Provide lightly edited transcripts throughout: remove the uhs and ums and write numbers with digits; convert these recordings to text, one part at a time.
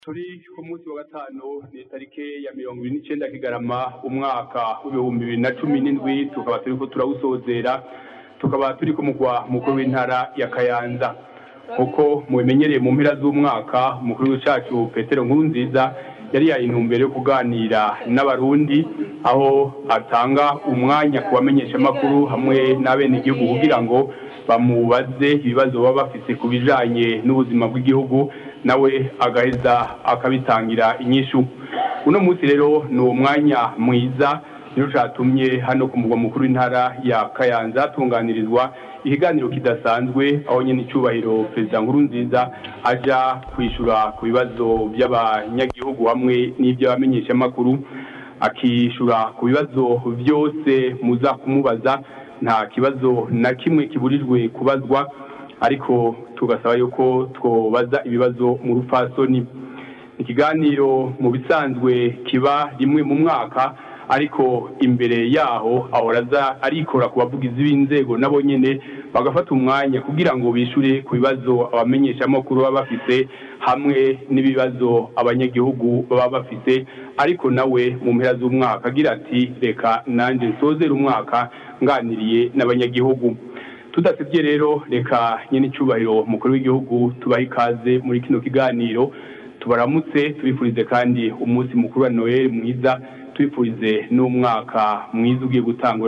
Turi ku munsi wa gatanu ni tarike ya 29 Kigarama umwaka w'2017 tukaba turiko turawusozera tukaba turi ku mugwa mukuru w'intara ya Kayanza kuko mubimenyereye mu mpera z'umwaka mukuru w'icacu Petero Nkurunziza yari yaintumbere yo kuganira n'abarundi aho atanga umwanya kubamenyesha makuru hamwe n'abene igihugu kugira ngo bamubaze ibibazo baba bafise kubijanye n'ubuzima bw'igihugu nawe agaheza akabitangira inyishu. Uno munsi rero ni umwanya mwiza rero catumye hano ku mugwa mukuru w'intara ya Kayanza tunganirizwa ikiganiro kidasanzwe aho nyene icubahiro Perezida Nkurunziza aja kwishura ku bibazo by'abanyagihugu hamwe n'ibyo bamenyesha makuru akishura ku bibazo byose muza kumubaza nta kibazo na kimwe kiburijwe kubazwa ariko tugasaba yuko twobaza ibibazo mu rupfasoni. Ikiganiro mu bisanzwe kiba rimwe mu mwaka ariko imbere yaho ahoraza arikora kubavugizi b'inzego nabo nyene bagafata umwanya kugira ngo bishure ku bibazo abamenyesha makuru baba bafise hamwe n'ibibazo abanyagihugu baba bafise ariko nawe mu mpera z'umwaka agira ati reka nanje nsozera umwaka nganiriye n'abanyagihugu. Tudasebye rero reka nyene icubahiro mukuru w'igihugu tubaha ikaze muri kino kiganiro tubaramutse tubifurize kandi umunsi mukuru wa Noel mwiza tubifurize n'umwaka mwiza ugiye gutangwa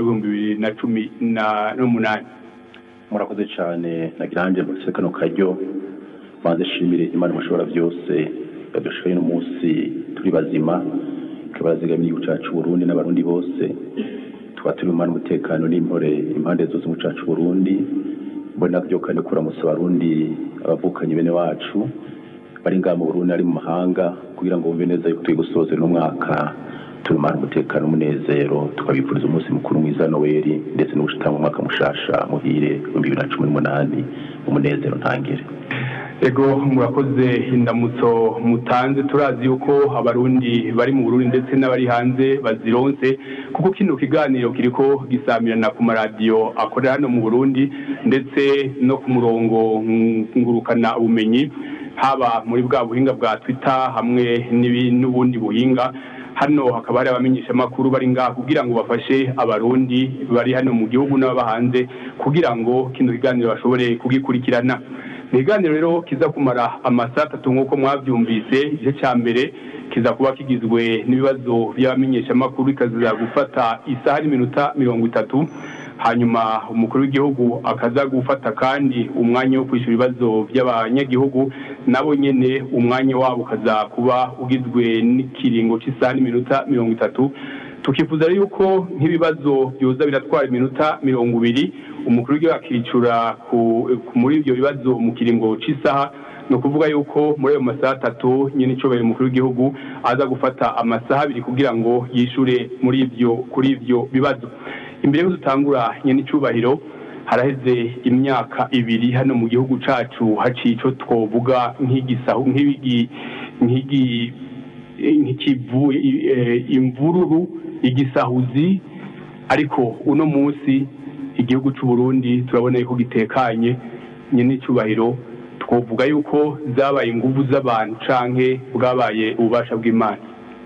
2018. Murakoze cyane nagiranje mu sekano karyo banze shimire Imana mushobora byose badushoye n'umunsi turi bazima kabazigamiye ucacu Burundi n'abarundi bose twaturi mu mutekano n'impore impande zose mu cacu Burundi mbona byo kandi kuramutsa abarundi abavukanye bene wacu bari ngaha mu Burundi ari mu mahanga kugira ngo bumve neza yuko twigusozera n'umwaka turumana umutekano umunezero tukabifuriza umunsi mukuru mwiza Noel ndetse n'ubushitanga umwaka mushasha muhire 2018 umunezero ntangire. Ego murakoze indamutso mutanze turazi yuko abarundi bari mu Burundi ndetse n'abari hanze bazironse kuko kino kiganiro kiriko gisamirana ku maradiyo akorera hano mu Burundi ndetse no ku murongo ngurukana ubumenyi haba muri bwa buhinga bwa Twitter hamwe n'ubundi buhinga. Hano hakaba hari abamenyesha makuru bari ngaha kugira ngo bafashe abarundi bari hano mu gihugu n'aba hanze kugira ngo kino kiganiro bashobore kugikurikirana. Ikiganiro rero kiza kumara amasaha 3 nkuko mwavyumvise igice ca mbere kiza kuba kigizwe n'ibibazo by'abamenyesha makuru ikaza gufata isaha n'iminota 30 hanyuma umukuru w'igihugu akaza gufata kandi umwanya wo kwishura ibibazo by'abanyagihugu nabo nyene umwanya wabo kaza kuba ugizwe n'ikiringo cy'isaha n'iminota 30. Tukifuza yuko nk'ibibazo byoza biratwara iminota 20 umukuru w'igihugu akicura muri ibyo bibazo mu kiringo cy'isaha no kuvuga yuko muri ayo masaha 3 nyine icobere umukuru w'igihugu aza gufata amasaha 2 kugira ngo yishure kuri ibyo bibazo. Imbere yo dutangura nyene icubahiro haraheze imyaka 2 hano mu gihugu cacu hacico twovuga nk'igisahu imvururu igisahuzi ariko uno munsi igihugu c'u Burundi turabona yuko gitekanye nyene icubahiro twovuga yuko zabaye inguvu z'abantu canke bwabaye ububasha bw'Imana.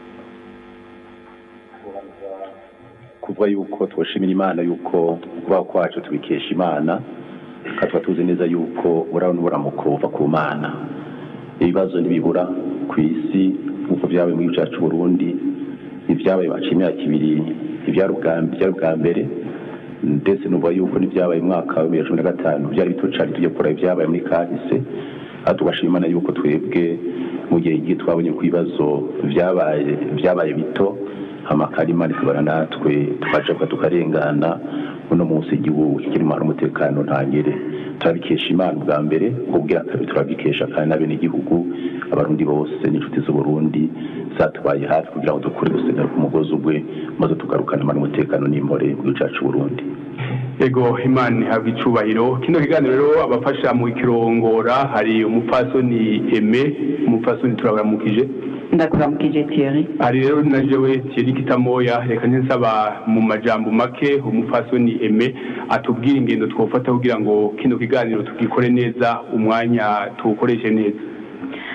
Kuvuga yuko twoshimira Imana yuko kuba kwacu tubikesha Imana katwa tuzi neza yuko urabona buramuko uva ku Mana. Ibibazo nibibura ku isi uko byabaye mu gihugu cyacu Burundi ibyabaye bacimya kibiri ibyarugambye mbere ndetse nuba yuko nibyabaye mu mwaka wa 2015 byari bitocari tujye kora ibyabaye muri kahise atugashimana yuko twebwe mu gihe gitwabonye ku bibazo byabaye bito amakarima nikubara natwe tukaje tukarengana uno munsi igihugu kirimo umutekano ntangere turabikesha Imana bwa mbere kubwira kabiri turabikesha kandi n'abene igihugu abarundi bose n'inshuti z'u Burundi zatwaye hafi kugira ngo dukure gusenera ku mugozi ubwe maze tugarukana umutekano n'impore mu cyacu Burundi. Ego Imana have icubahiro. Kino kiganiro rero abafasha mu kirongora hari umupfasoni umupfasoni turabaramukije. Ndakuramukije Thierry. Hari rero najewe Thierry Kitamoya reka nsaba mu majambo make umupfasoni atubwira ingendo twofata kugira ngo kino kiganiro tugikore neza umwanya tukoreshe neza.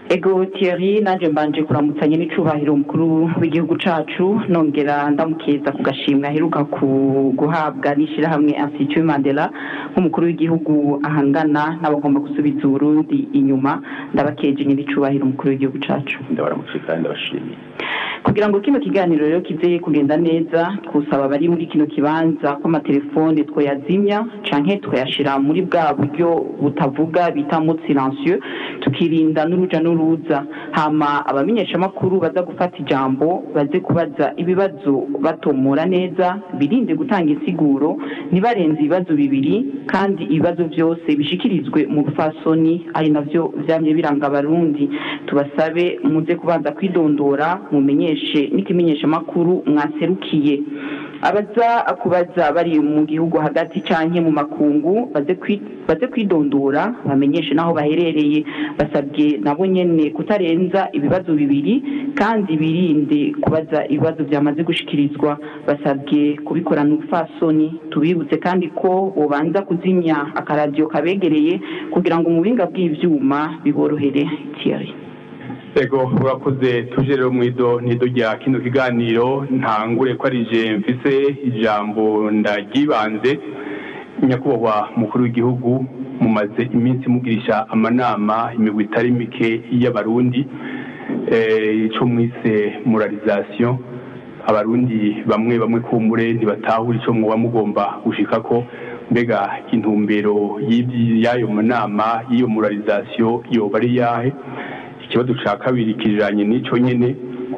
Ego Thierry naje mbanje kuramutsanye n'icubahiro mukuru w'igihugu cacu nongera ndamukeza ku gashimwe aheruka guhabwa n'ishira hamwe Institut Mandela nk'umukuru w'igihugu ahangana n'abagomba gusubiza Burundi inyuma ndabakeje n'icubahiro mukuru w'igihugu cacu ndabaramutse kandi ndabashimiye kugira ngo kino kiganiro rero kize kugenda neza kusaba bari muri kino kibanza ko amatelefone twoyazimya canke twayashira muri bwa buryo butavuga bita mode silencieux tukirinda n'uruja n'uruza hama abamenyesha makuru baza gufata ijambo baze kubaza ibibazo batomora neza birinde gutanga insiguro nibarenze ibibazo bibiri kandi ibibazo byose bishikirizwe mu rufasoni ari navyo vyamye biranga abarundi tubasabe muze kubanza kwidondora mumenyeshe n'ikimenyesha makuru mwaserukiye abaza kubaza bari mu gihugu hagati canke mu makungu baze kwidondora bamenyeshe naho baherereye basabye nabo nyene kutarenza ibibazo bibiri kandi birinde kubaza ibibazo byamaze gushikirizwa basabye kubikorana ubufasoni tubibutse kandi ko bobanza kuzimya akaradiyo kabegereye kugira ngo mu buhinga bw'ivyuma biborohere Thierry. Ego urakoze tuje rero mwido nido rya kino kiganiro ntangure ko ari je mfise ijambo ndagibanze nyakubahwa mukuru w'igihugu mumaze iminsi mugirisha amanama imigwi itari mike y'abarundi ico mwise moralisation abarundi bamwe kumbure ntibatahura ico mwoba mugomba gushikako mbega intumbero y'ayo manama y'iyo moralisation yoba ari yahe ikibazo ca kabiri kijanye n'ico nyene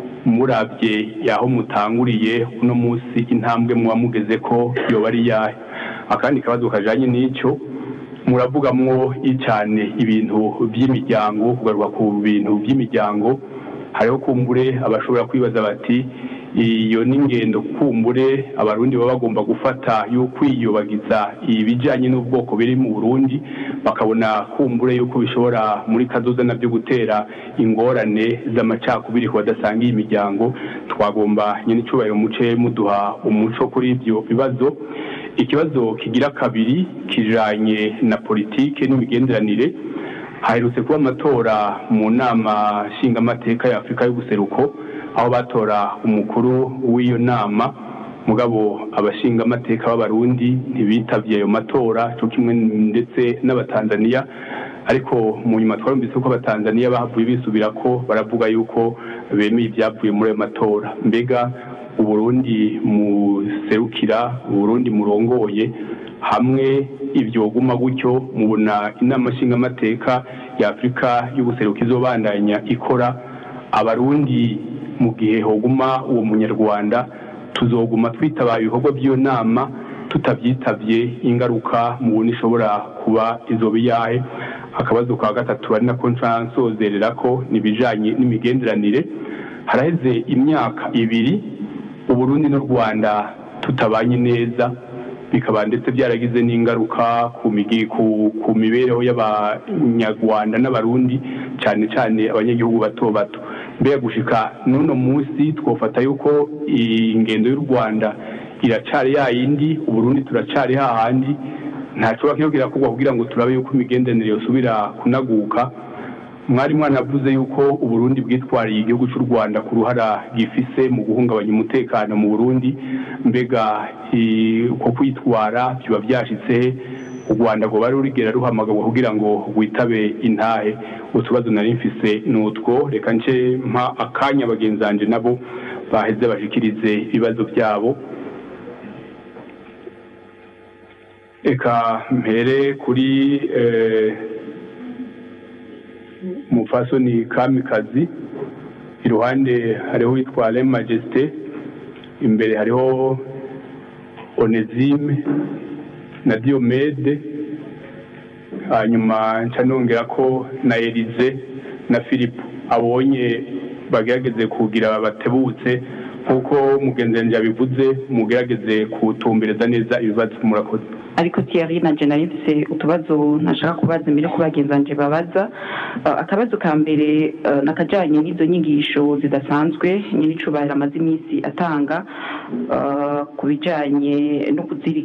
murabye yaho mutanguriye uno munsi intambwe muba mugeze ko yoba ari yahe akandi kabazo kajanye n'ico muravugamwo icane ibintu by'imiryango kugaruka ku bintu by'imiryango hariho kumbure abashobora kwibaza bati iyo n'ingendo kumbure abarundi baba bagomba gufata yuko iyobagiza ibijanye n'ubwoko biri mu Burundi bakabona kumbure yuko bishobora muri kazoza navyo gutera ingorane z'amacakubiri ko badasangiye imiryango twagomba nyene icubahiro muce muduha umuco kuri ivyo bibazo ikibazo kigira kabiri kijanye na politike n'imigenderanire haherutse kuba amatora mu nama nshingamateka ya Afrika y'ubuseruko aho batora umukuru w'iyo nama mugabo abashinga amateka b'abarundi ntibitavye ayo matora cyo kimwe ndetse n'abatanzania ariko mu nyuma twarumvise ko abatanzania bahavuye bisubira ko baravuga yuko bemeye ibyavuye muri ayo matora mbega uburundi muserukira uburundi murongoye hamwe ivyoguma gutyo mubona inama nshinga amateka ya Afrika y'ubuseruko izobandanya ikora abarundi mu gihe hoguma uwo munyarwanda tuzoguma twitaba ibikorwa by'iyo nama tutavyitavye ingaruka mubona ishobora kuba izoba yahe akabazo ka gatatu ari nako nsozerera ko nibijanye n'imigenderanire haraheze imyaka ibiri Uburundi n'u Rwanda tutabanye neza bikaba ndetse byaragize n'ingaruka ku mibereho y'abanyarwanda n'abarundi cyane abanyagihugu bato bato mbega gushika nuno munsi twofata yuko ingendo y'u Rwanda iracari yayindi Uburundi turacari hahandi ntacyo kiyogira kugwa kugira ngo turabe yuko imigenderanire yosubira kunaguka mwari mwanavuze yuko Uburundi bwitwariye igihugu cy'u Rwanda ku ruhara gifise mu guhungabanya umutekano mu Burundi mbega ko kwitwara biba byashitse u Rwanda ngo bari urigera ruhamagagwa kugira ngo witabe intahe utubazo nari mfise nutwo reka nce mpa akanya bagenzanje nabo baheze bashikirize ibibazo byabo eka mpere kuri mufasoni Kamikazi iruhande hariho witwa Majesté imbere hariho Onesime na Diomede hanyuma nca nongera ko na Elize na Philippe abonye bagerageze kugira batebutse nkuko mugenzi yabivuze mugerageze kutumbereza neza ibibazo murakoze ariko Thierry na Jenna mfise utubazo ntashaka kubaza mbere ko bagenzanje babaza akabazo ka mbere nakajanye n'izo nyigisho zidasanzwe nyiricubahira amazi imisi atanga kubijanye no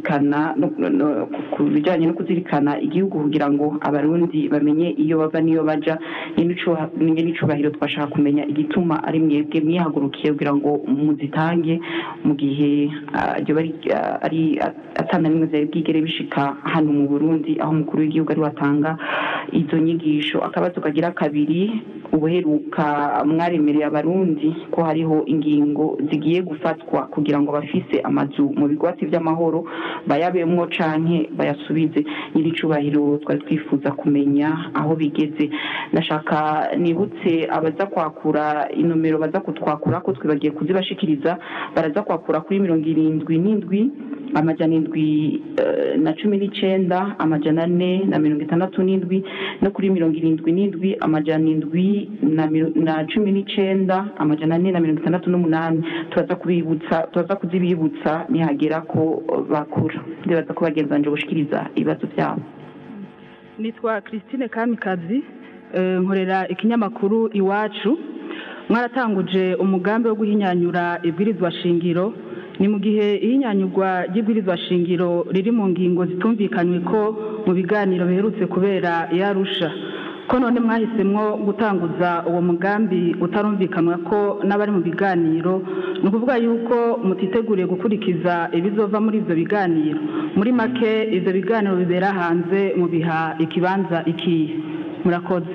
kuzirikana igihugu kugira ngo abarundi bamenye iyo bava niyo baja nyiricubahiro twashaka kumenya igituma ari mwebwe mwihagurukiye kugira ngo muzitange mu gihe ari atana nimwe zari bwigere bishika hano mu Burundi aho umukuru w'igihugu ari watanga izo nyigisho. Akabazo kagira kabiri, ubuheruka mwaremereye abarundi ko hariho ingingo zigiye gufatwa kugira ngo bafise amazu mu bigwati by'amahoro bayabemwo canke bayasubize. Nyiricubahiro twari twifuza kumenya aho bigeze. Ndashaka nibutse abaza kwakura inomero baza kutwakura ko twibagiye kuzibashikiriza, baraza kwakura kuri 77 amajana 719 amajana 467 no kuri 77 amajana 719 amajana 468. tubaza kuzibibutsa nihagera ko bakura. Ndibaza ko bagenzanje gushikiriza ibibazo byabo. Nitwa Christine Kamikazi, nkorera ikinyamakuru Iwacu. Mwaratanguje umugambi wo guhinyanyura ibwirizwa shingiro, ni mu gihe ihinyanyurwa ry'ibwirizwa shingiro riri mu ngingo zitumvikanywe ko mu biganiro biherutse kubera yarusha, ko none mwahisemwo gutanguza uwo mugambi utarumvikanwa ko n'abari mu biganiro, ni ukuvuga yuko mutiteguriye gukurikiza ibizova muri ivyo biganiro. Muri make ivyo biganiro bibera hanze mu biha ikibanza ikihe? Murakoze.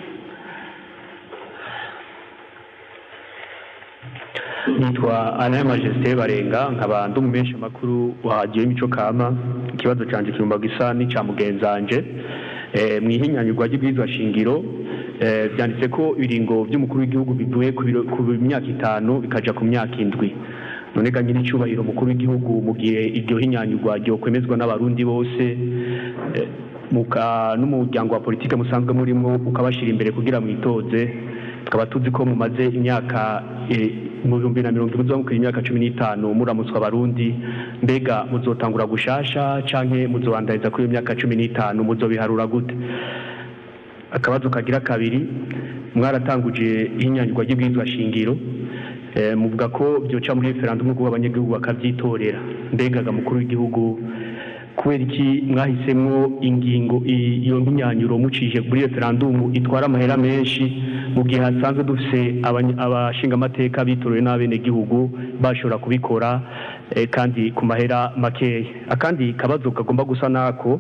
Nitwa Alain Majesté Barenga, nkaba ndi umumenyesha makuru wa Radio Mico Kama. Ikibazo canje kirumba gisa n'icya mugenzanje. Mwihinyanyurwa ry'ibwirizwa shingiro byanditse ko ibiringo by'umukuru w'igihugu bivuye ku myaka 5 bikaja ku myaka 7. None ganye n'icubahiro mukuru w'igihugu mu gihe iryo hinyanyurwa ryo kwemezwa n'abarundi bose n'umuryango wa politike musanzwe murimo ukabashira imbere kugira mwitoze, tukaba tuzi ko mumaze imyaka mu 2020 imyaka 15 muramutswa abarundi. Mbega muzotangura gushasha canke muzobandariza kuri imyaka 15 muzobiharura gute? Akabazo kagira kabiri, mwaratanguje ihinyanyurwa ry'ibwirizwa shingiro, muvuga ko byoca muri referendum ko abanyagihugu bakavyitorera. Mbega mukuru w'igihugu kubera iki mwahisemwo ingingo iyo hinyanyuro mucije muri referendum itwara amahera menshi mu gihe hasanzwe dufise abashinga amateka bitorewe n'abene gihugu bashobora kubikora kandi ku mahera makeya? Akandi kabazo kagomba gusa nako,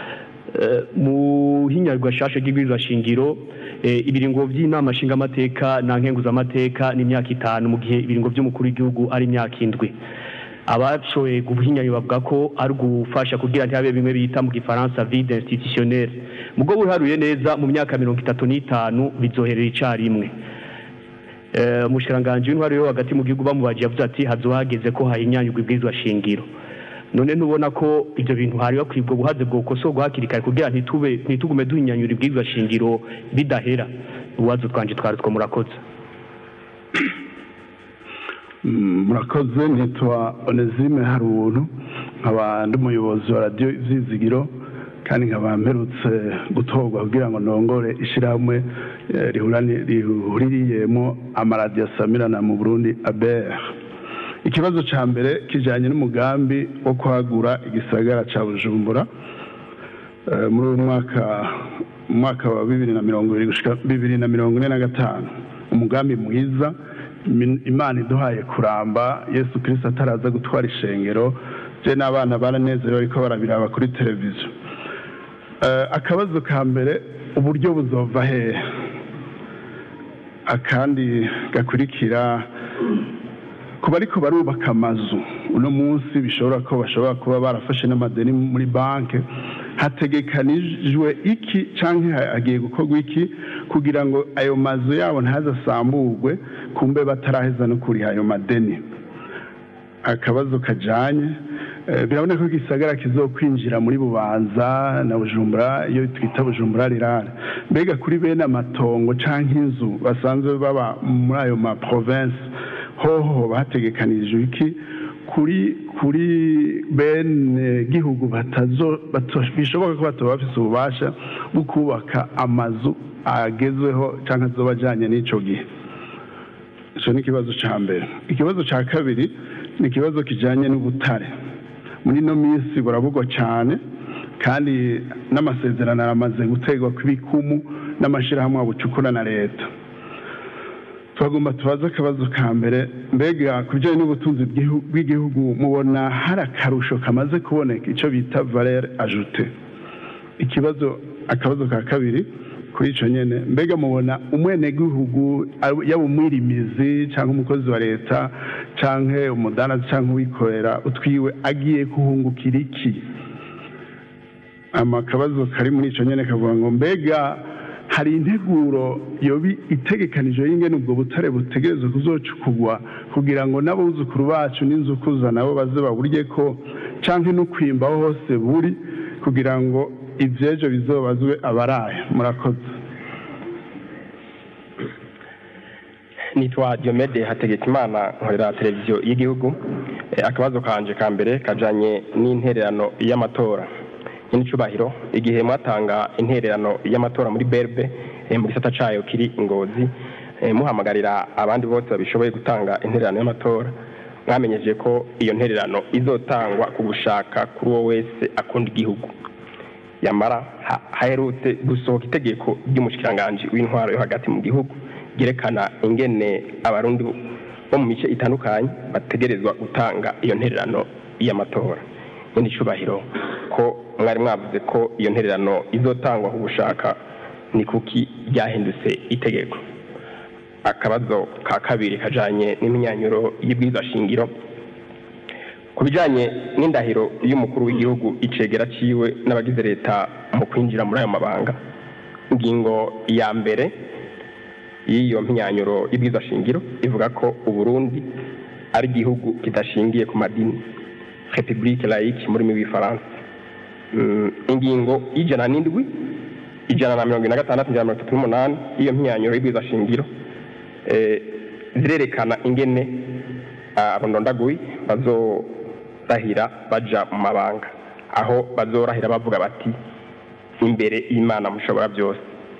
mu hinyanyurwa shasha ry'ibwirizwa shingiro ibiringo by'inama nshinga amateka na nkenguza amateka ni imyaka 5 mu gihe ibiringo by'umukuru w'igihugu ari imyaka 7. Abacoye guhinyanyura bavuga ko ari gufasha kugira ntihabe bimwe bita mu gifaransa vide institutionnel. Mugo buharuye neza mu myaka 35 bizoherera icarimwe. Umushiranganje w'intwari yo hagati mu gihugu bamubaje yavuze ati hazohageze ko hahinyanyurwa ibwirizwa shingiro. None ntubona ko ibyo bintu hari bakwibwo buhaze bwo kosorwa hakirikare kugira ntitugume duhinyanyura ibwirizwa shingiro bidahera? Uwazo twanje twaritwa murakoze. Murakoze. Nitwa Onesime Haruntu, nkaba ndi umuyobozi wa Radio Izizigiro kandi nkaba mperutse gutorwa kugira ngo ndongore ishyirahamwe rihuririyemo amaradiyo asamirana mu Burundi ABR. Ikibazo ca mbere kijanye n'umugambi wo kwagura igisagara ca Bujumbura muri uyu mwaka wa 2020 gushika 2045. Umugambi mwiza Imana iduhaye kuramba, Yesu Kristo ataraza gutwara ishengero, je n'abana baranezerewe ariko barabiraba kuri televiziyo. Akabazo ka mbere, uburyo buzova hehe? Akandi gakurikira, kuba ariko barubaka amazu uno munsi bashobora kuba barafashe n'amadeni muri banki, hategekanijwe iki canke hagiye gukorwa iki kugira ngo ayo mazu yabo ntazasamburwe kumbe bataraheza no kuri ayo madeni? Akabazo kajanye, biraboneka ko igisagara kizokwinjira muri Bubanza na Bujumbura, iyo twita Bujumbura rirare. Mbega kuri bene amatongo canke inzu basanzwe baba muri ayo ma province hoho bategekanije iki kuri bene gihugu bishoboka ko bataba bafise ububasha bwo kubaka amazu agezweho cyangwa azoba ajyanye n'icyo gihe. icyo ni ikibazo cya mbere. Ikibazo cya kabiri ni ikibazo kijyanye n'ubutare. muri ino minsi buravugwa cyane kandi n'amasezerano aramaze gutegwa kw'ibikumu n'amashyirahamwe abucukura na leta. Twagomba tubaze akabazo ka mbere, mbega ku bijyanye n'ubutunzi bw'igihugu mubona hari akarusho kamaze kuboneka, icyo bita valeur ajoute? Akabazo ka kabiri kuri icyo nyine, mbega mubona umwenegihugu yaba umwirimizi cyangwa umukozi wa leta cyangwa umudandaza cyangwa uwikorera utwiwe agiye kuhungukira iki? Akabazo kari muri icyo nyine kavuga ngo mbega hari integuro yobi itegekanije y'ingene ubwo butare butegerezwa kuzocukugwa kugira ngo n'abuzukuru bacu n'inzukuza nabo baze baburye ko, canke no kwimbaho hose buri kugira ngo ivyejo bizobazwe abaraye. Murakoze. Nitwa Diomede Hategekimana, nkorera televiziyo y'igihugu. Akabazo kanje ka mbere kajanye n'intererano y'amatora. Nicubahiro, igihe mwatanga intererano y'amatora muri Berbe mu gisata cayo kiri Ngozi, muhamagarira abandi bose babishoboye gutanga intererano y'amatora, mwamenyeje ko iyo ntererano izotangwa ku gushaka kuri uwo wese akunda igihugu. Yamara haherutse gusohoka itegeko ry'umushikiranganji w'intwaro yo hagati mu gihugu gerekana ingene abarundi bo mu mice itandukanye bategerezwa gutanga iyo ntererano y'amatora. Nicubahiro, ko mwari mwavuze ko iyo ntererano izotangwa ku gushaka, ni kuki ryahindutse itegeko? Akabazo ka kabiri kajanye n'imyanyuro y'ibwirizwa shingiro, ku bijanye n'indahiro y'umukuru w'igihugu icegera ciwe n'abagize leta mu kwinjira muri ayo mabanga. Ingingo ya mbere y'iyo myanyuro y'ibwirizwa shingiro ivuga ko Uburundi ari igihugu kidashingiye ku madini, République laïque muri w'ifaransa. Ingingo y'ijana n'indwi, ijana na 126, ijana na 138 iyo myanyuro y'ibwirizwa shingiro zirerekana ingene abondondaguyi bazorahira baja mu mabanga, aho bazorahira bavuga bati imbere y'Imana mushobora byose.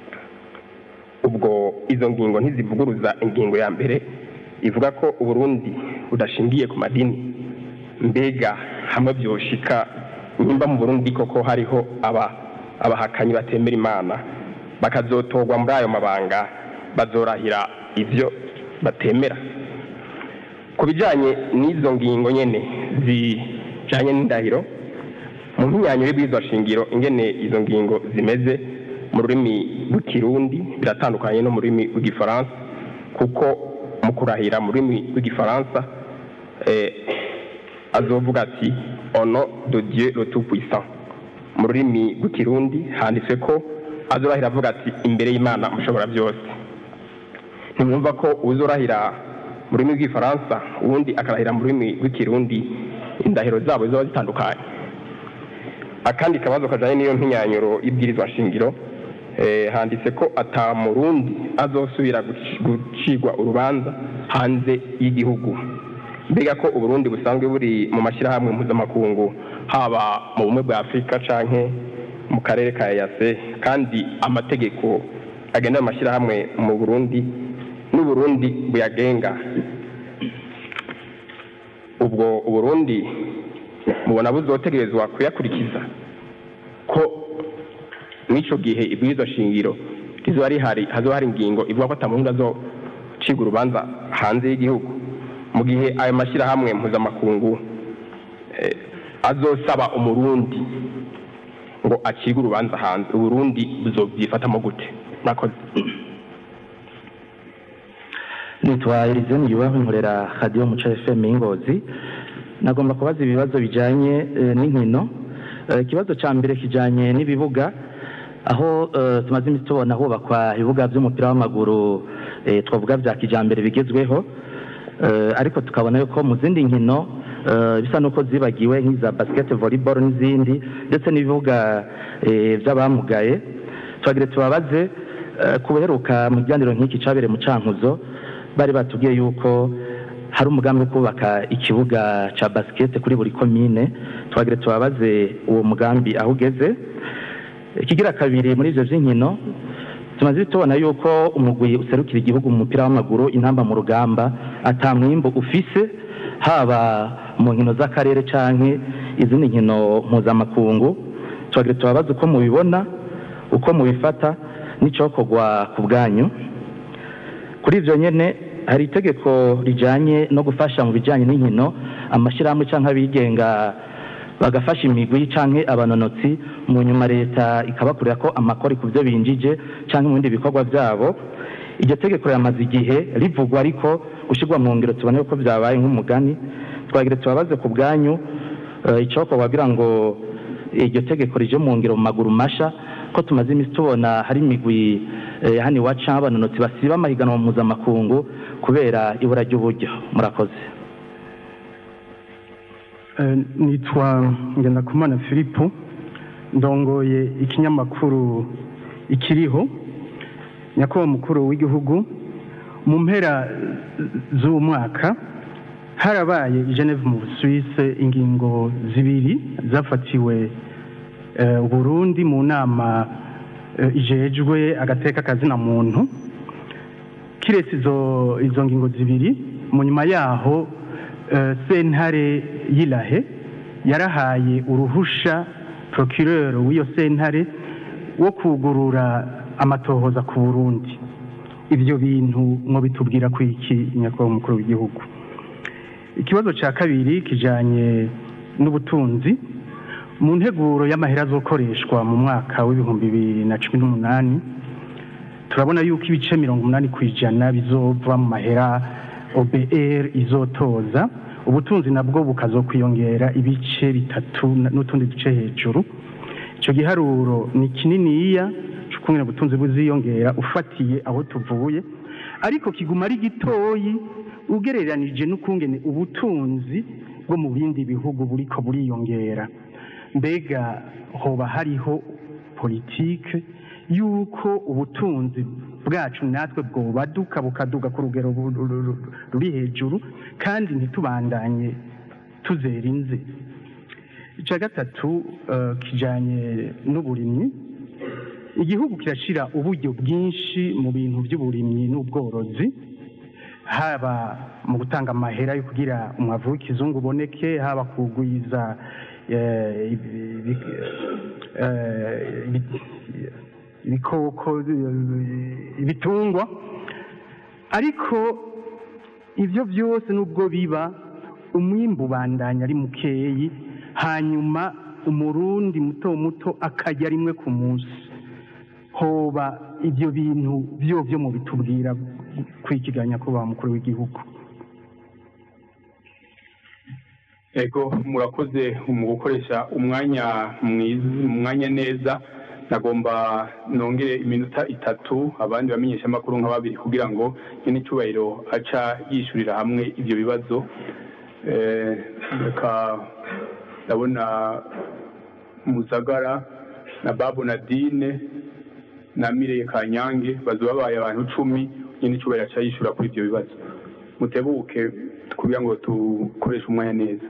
Ubwo izo ngingo ntizivuguruza ingingo ya mbere ivuga ko Uburundi budashingiye ku madini. Mbega hamwe byoshika nimba mu Burundi koko hariho abahakanyi batemera Imana bakazotogwa muri ayo mabanga, bazorahira ivyo batemera? Ku bijanye n'izo ngingo nyene zijanye n'indahiro mu myanyuro y'ibwirizwa shingiro, ingene izo ngingo zimeze mu rurimi rw'ikirundi biratandukanye no mu rurimi rw'igifaransa, kuko mu kurahira mu rurimi rw'igifaransa azovuga ati au nom de Dieu le tout puissant. Mu rurimi rw'ikirundi handitse ko azorahira avuga ati imbere y'Imana mushobora byose. Ntimwumva ko uzorahira mu rurimi rw'igifaransa ubundi akarahira mu rurimi rw'ikirundi indahiro zabo ziba zitandukanye? Akandi kabazo kajanye n'iyo mpinyanyuro y'ibwirizwa shingiro, handitse ko ata Murundi azosubira gucigwa urubanza hanze y'igihugu. Mbega ko Uburundi busanzwe buri mu mashyirahamwe mpuzamakungu, haba mu bumwe bwa Afurika canke mu karere ka EAC, kandi amategeko agenda mu mashyirahamwe mu Burundi n'Uburundi buyagenga, ubwo Uburundi mubona buzotegerezwa kuyakurikiza? Ko n'ico gihe ibwirizwa shingiro rizoba rihari, hazoba hari ingingo ivuga ko ata Murundi azociga urubanza hanze y'igihugu, mu gihe ayo mashyirahamwe mpuzamakungu azosaba Umurundi ngo acige urubanza hanze, Uburundi buzovyifatamo gute? Murakoze. Nitwa Erizeni Yubaho, nkorera Radio Muco FM Ngozi. Nagomba kubaza ibibazo bijanye n'inkino. Ikibazo ca mbere kijanye n'ibibuga, aho tumaze imisi tubona hubakwa ibibuga by'umupira w'amaguru twavuga vya kijambere bigezweho, ariko tukabona yuko mu zindi nkino bisa nuko zibagiwe nk'iza basket, volleyball n'izindi, ndetse n'ibibuga by'abamugaye. Twagire tubabaze kuberuka mu kiganiro nk'iki cabere mu Cankuzo, bari batubwiye yuko hari umugambi wo kubaka ikibuga cya basikete kuri buri komine twagire tubabaze uwo mugambi aho ugeze. Ikigira kabiri muri ibyo by'inkino tumaze tubona yuko umugwi userukira igihugu mu mupira w'amaguru intamba mu rugamba atamwimbo ufise haba mu nkino z'akarere canke izindi nkino mpuzamakungu. Twagire tubabaze uko mubibona, uko mubifata n'icokorwa ku bwanyu. Kuri ivyo nyene hari itegeko rijanye no gufasha mu bijanye n'inkino amashyirahamwe canke abigenga bagafasha imigwi canke abanonotsi, mu nyuma leta ikabakurira ko amakori ku byo binjije canke mu bindi bikorwa byabo. Iryo tegeko yamaze igihe rivugwa ariko gushirwa mu ngiro tubone ko byabaye nk'umugani. Twagire tubabaze ku bwanyu icokorwa kugira ngo iryo tegeko rije mu ngiro mu maguru masha, ko tumaze imisi tubona hari imigwi hano iwacu abanonotsi basiba amahiganwa mpuzamakungu kubera ibura ry'uburyo. Murakoze. Nitwa Ngendakumana Filipo, ndongoye ikinyamakuru Ikiriho. Nyakubahwa mukuru w'igihugu, mu mpera z'umwaka harabaye i Geneve mu Busuwise ingingo zibiri zafatiwe Burundi mu nama ijejwe agateka kazina muntu. Kiretse izo ngingo zibiri, mu nyuma yaho sentare y'Irahe yarahaye uruhusha procureur w'iyo sentare wo kugurura amatohoza ku Burundi. Ivyo bintu mwo bitubwira ko iki nyakubahwa mukuru w'igihugu? Ikibazo ca kabiri kijanye n'ubutunzi. Mu nteguro y'amahera azokoreshwa mu mwaka w'ibihumbi 2018 turabona yuko ibice 80% bizova mu mahera OBR izotoza, ubutunzi nabwo bukazokwiyongera ibice 3 n'utundi duce hejuru. Ico giharuro ni kininiya cy'ukungene ubutunzi buziyongera ufatiye aho tuvuye, ariko kiguma ari gitoyi ugereranije n'ukungene ubutunzi bwo mu bindi bihugu buriko buriyongera. Mbega hoba hariho politike yuko ubutunzi bwacu natwe bwobaduka bukaduga ku rugero ruri hejuru kandi ntitubandanye tuzera inze? Ica gatatu kijanye n'uburimyi. Igihugu kirashira uburyo bwinshi mu bintu by'uburimyi n'ubworozi, haba mu gutanga amahera yo kugira umwavu w'ikizungu uboneke, haba kugwiza ibikoko, ibitungwa. Ariko ivyo byose nubwo biba, umwimbu bandanya ari mukeyi, hanyuma umurundi muto muto akarya rimwe ku munsi. Hoba ivyo bintu byo mu bitubwira kwikiganya kuba mukuru w'igihugu? Ego murakoze mu gukoresha umwanya neza. Nagomba nongere iminota 3 abandi bamenyesha amakuru nka babiri kugira ngo nyine icubahiro aca yishurira hamwe ivyo bibazo. Ndabona Muzagara na Babu Nadine na Mireye Kanyange bazobabaye abantu 10 nyine icubahiro aca yishura kuri ivyo bibazo. Mutebuke kugira ngo tukoreshe umwanya neza.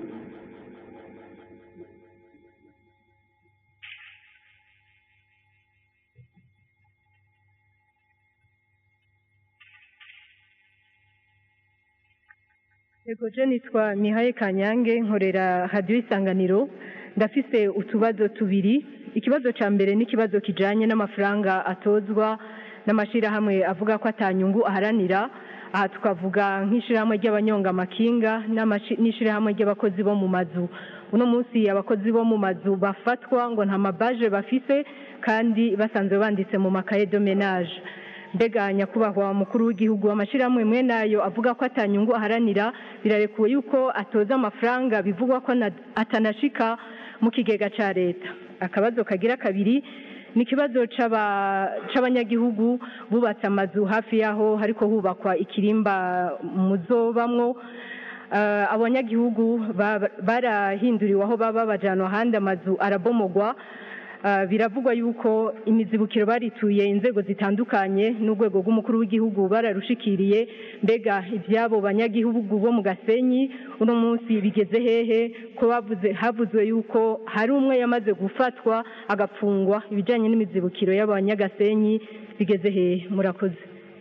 Ego je nitwa Mihaye Kanyange, nkorera Radio Isanganiro. Ndafise utubazo tubiri. Ikibazo ca mbere ni ikibazo kijanye n'amafaranga atozwa n'amashirahamwe avuga ko atanyungu aharanira. Aha tukavuga nk'ishirahamwe ry'abanyonga amakinga n'ishirahamwe ry'abakozi bo mu mazu. Uno munsi abakozi bo mu mazu bafatwa ngo nta mabaje bafise kandi basanzwe banditse mu makaye de ménage. Mbega nyakubahwa mukuru w'igihugu, amashirahamwe mwe nayo avuga ko atanyungu aharanira birarekuwe yuko atoza amafaranga bivugwa ko atanashika mu kigega ca leta? Akabazo kagira kabiri ni ikibazo c'abanyagihugu bubatse amazu hafi yaho hariko hubakwa ikirimba muzobamwo. Abanyagihugu barahinduriwe aho baba bajanwa ahandi, amazu arabomogwa. biravugwa yuko imizibukiro barituye inzego zitandukanye n'urwego rw'umukuru w'igihugu bararushikiriye mbega ibyabo banyagihugu bo mu Gasenyi uno munsi bigeze hehe ko havuzwe yuko hari umwe yamaze gufatwa agapfungwa ibijyanye n'imizibukiro y'abanyagasenyi bigeze hehe murakoze.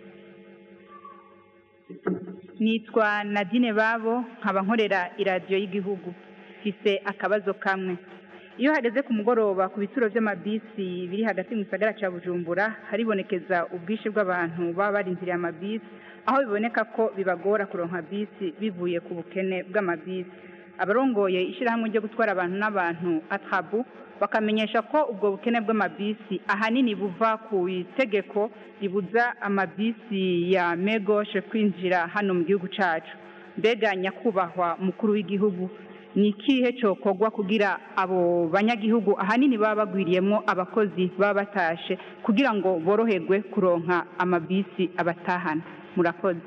Nitwa Nadine Babo nkaba nkorera iradiyo y'igihugu mfise akabazo kamwe. Iyo hageze ku mugoroba ku bituro by'amabisi biri hagati mu gisagara cya Bujumbura haribonekeza ubwinshi bw'abantu baba barindiriye amabisi aho biboneka ko bibagora kuronka bisi bivuye ku bukene bw'amabisi. Abarongoye ishyirahamwe ryo gutwara abantu n'abantu Atrabu bakamenyesha ko ubwo bukene bw'amabisi ahanini buva ku itegeko ribuza amabisi ya megoshe kwinjira hano mu gihugu cyacu. Mbega nyakubahwa mukuru w'igihugu ni ikihe cyokorwa kugira abo banyagihugu ahanini baba bagwiriyemo abakozi baba batashe kugira ngo boroherwe kuronka amabisi abatahana? Murakoze.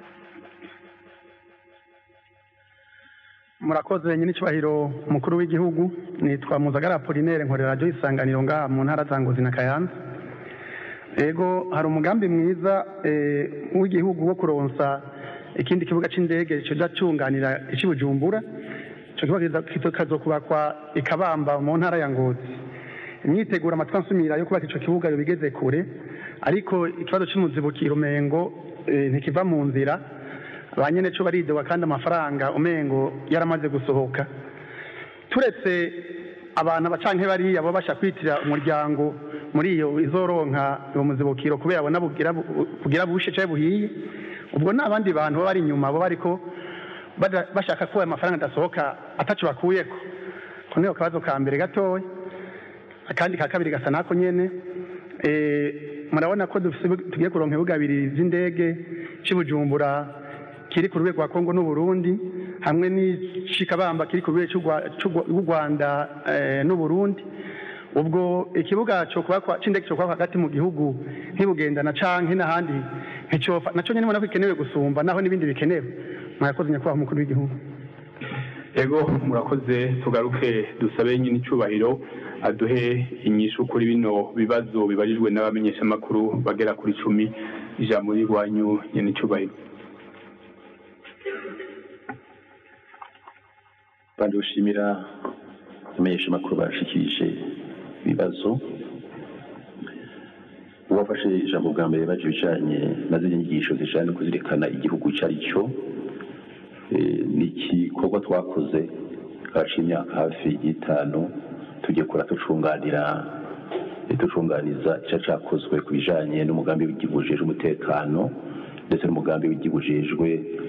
Murakoze nyine icyubahiro mukuru w'igihugu. Nitwa Muzagara Apollinaire nkorera radiyo Isanganiro ngaha mu ntara za Ngozi na Kayanza. Ego hari umugambi mwiza w'igihugu wo kuronsa ikindi kibuga c'indege cyoja cunganira ici Bujumbura. Ico kibuga kizokubakwa ikabamba mu ntara ya Ngozi. Imyitegura amatwansumira yo kubaka ico kibuga yo bigeze kure, ariko ikibazo c'umuzibukiro umengo ntikiva mu nzira. Banyene cyo baridoga kandi amafaranga umengo yaramaze gusohoka. Turetse abantu abacanke bari abo basha kwitira umuryango muri iyo izoronka uwo muzibukiro kubera abona bugira bushe cyaye buhiye, ubwo n'abandi bantu bari inyuma bo bariko bashaka ko amafaranga adasohoka atacu bakuyeko. Ko niyo kabazo ka mbere gatoya, akandi ka kabiri gasa nako nyene. Murabona ko tugiye kuronka ibibuga bibiri vy'indege c'i Bujumbura kiri ku rwego rwa Kongo n'u Burundi hamwe n'icikabamba kiri ku rwego cy'u Rwanda n'u Burundi. Ubwo ikibuga cyo kubakwa c'indege cyo kubakwa hagati mu gihugu ntibugendana canke n'ahandi nticofa naco nyene mubona ko ikenewe gusumba naho n'ibindi bikenewe. Murakoze nyakubahwa mukuru w'igihugu. Ego murakoze, tugaruke dusabe nyine icubahiro aduhe inyishu kuri bino bibazo bibarijwe n'abamenyeshamakuru bagera kuri 10. Ijambo rigwanyu nyine icubahiro. Bandi ushimira abamenyeshamakuru bashikirije ibibazo. Uwafashe ijambo bwa mbere baje bijanye na zindi nyigisho zijanye no kuzirikana igihugu cyari cyo ni igikorwa twakoze haciye imyaka hafi 5 tugiye kura tucunganiza icyo cyakozwe ku bijanye n'umugambi w'igihugu ujejwe umutekano ndetse n'umugambi w'igihugu ujejwe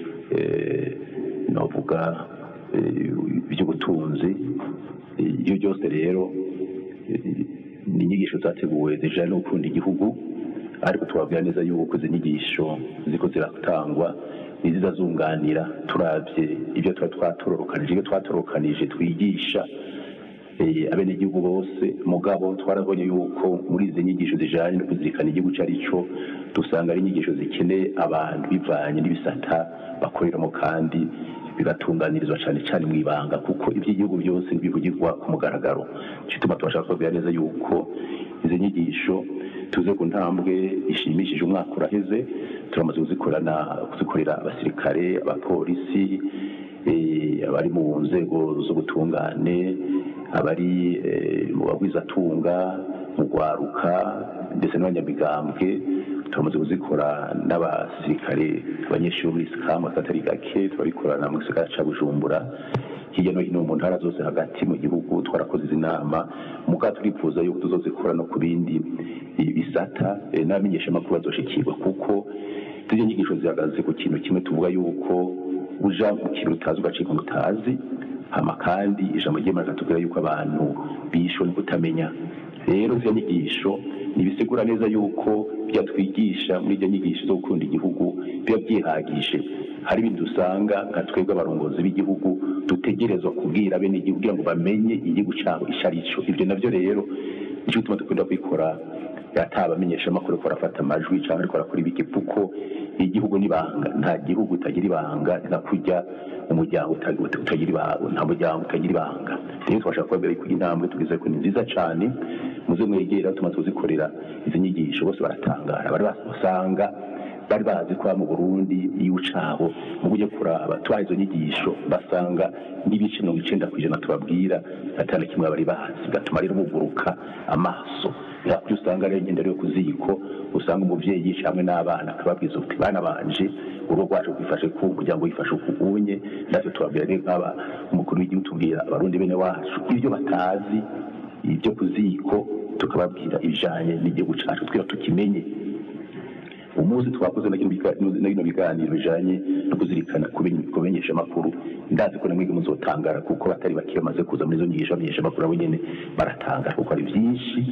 navuga by'ubutunzi. Iyo byose rero ni inyigisho zateguwe zijanye no gukunda igihugu, ariko twabwira neza yuko izi nyigisho ziko ziratangwa nizizazunganira turavye ibyo twatorokanije twigisha abenegihugu bose. Mugabo twarabonye yuko muri izi nyigisho zijanye no kuzirikana igihugu cyari cyo dusanga ari inyigisho zikeneye abantu bivanye n'ibisata bakoreramo kandi bigatunganirizwa cyane cyane mu ibanga, kuko iby'igihugu byose bivugirwa ku mugaragaro. Kituma tubashaka kubwira neza yuko izi nyigisho tuze ku ntambwe ishimishije. Umwaka uraheze turamaze kuzikorera abasirikare, abapolisi, abari mu nzego z'ubutungane, abari mu bagwizatunga, mu rwaruka ndetse n'abanyamigambwe. Turamaze kuzikora n'abasirikare, abanyeshuri muri SCAM atari gake, turabikorana mu gisagara ca Bujumbura, hirya no hino mu ntara zose hagati mu gihugu. Twarakoze izi nama muga turifuza yuko tuzozikora no ku bindi bisata n'abamenyeshamakuru bazoshikirwa, kuko izo nyigisho zihagaze ku kintu kimwe, tuvuga yuko uja mu kintu utazi ugacika utazi, hama kandi ijambo ry'Imana ritubwira yuko abantu bishwe no kutamenya. Rero izo nyigisho nibisigura neza yuko byatwigisha muri izo nyigisho zo gukunda igihugu biba byihagije. Hari ibintu dusanga nka twebwe abarongozi b'igihugu dutegerezwa kubwira bene igihugu kugira ngo bamenye igihugu cyabo icyo ari cyo. Ibyo navyo rero nicyo gituma dukunda kubikora atabamenyesha amakuru ko arafata amajwi cyangwa ariko arakora ibiki kuko igihugu n'ibanga, nta gihugu utagira ibanga, nta kujya umuryango utagira ibanga, nta muryango utagira ibanga. Rero twashaka kubabwira ko intambwe tugize ko ni nziza cyane, muze mwegera tuma tuzikorera izi nyigisho. Bose baratangara, bari basanga bari bazi ko mu Burundi iyo ucabo mu buryo kuraba twaha izo nyigisho basanga n'ibice 90% tubabwira atana kimwe bari bazi, gatuma rero buguruka amaso. Yakuri usanga rero ngende rero kuziko usanga umuvyeyi yishamwe n'abana akababwiza uti bana banje urugo rwacu kwifashe ku kugira ngo yifashe kubunye, ndavyo tubabwira rero nk'aba umukuru w'igihugu tubwira abarundi bene wacu ibyo batazi ibyo kuziko tukababwira ibijanye n'igihugu cacu twira tukimenye. Umuzi twakoze na kino biganiro bijanye no kuzirikana kumenyesha amakuru, ndazi ko namwe muzotangara kuko batari bakiye maze kuza muri zo nyigisho bamenyesha amakuru abo nyene baratangara kuko ari byinshi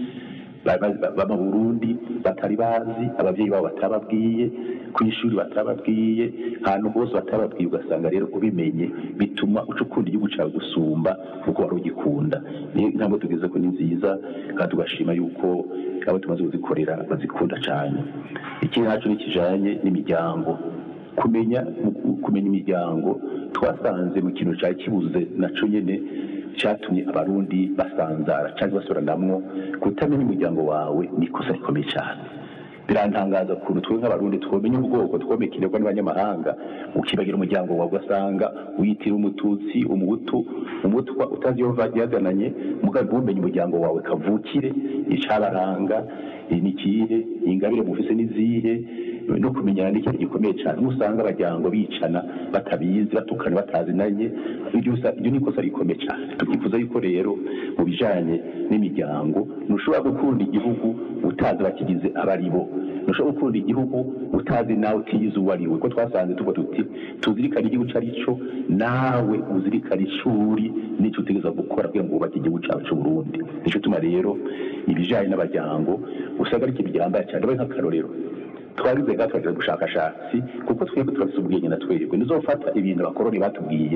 baba Burundi batari bazi, abavyeyi babo batababwiye, kwishuri batababwiye, ahantu hose batababwiye. Ugasanga rero ubimenye bituma ucukunda igihugu cyawe gusumba kuko wari ugikunda. Ni ntabwo tugeze ko ni nziza kandi tugashima yuko abo tumaze kuzikorera bazikunda cyane. Ikindi naco ni kijanye n'imiryango, kumenya imiryango. Twasanze mu kintu cya kibuze naco nyene cyatumye abarundi basanzara cyangwa basuranamwo. Kutamenya umuryango wawe ni ikosa rikomeye cyane. Birantangaza ukuntu twe nk'abarundi twomenya ubwoko, twomekerwa n'abanyamahanga, ukibagira umuryango wawe ugasanga uyitira umututsi, umuhutu, umutwa utazi iyo vyagananye, mugabo umenye umuryango wawe kavukire, icabaranga, nikihe, ingabire mufise nizihe, no kumenyana n'ikintu gikomeye cyane. Usanga abajyango bicana batabizi, batukana batazinanye, ibyo ni ikosa rikomeye cyane. Tukifuza yuko rero mu bijanye n'imiryango ntushobora gukunda igihugu utazi bakigize abaribo, ntushobora gukunda igihugu utazi nawe utiyize uwo ari we. Ko twasanze tuko tuti tuzirikana igihugu carico, nawe uzirikana ishuri n'icyo utegeza gukora kugira ngo wubake igihugu cyawe cy'u Burundi. Nico tuma rero ibijanye n'abajyango usanga ari ikintu gihambaye cyane. Babe nk'akarorero twarize gatwaje gushakashatsi kuko twebwe turafite ubwenge na twebwe nizofata ibintu abakoroni batubwiye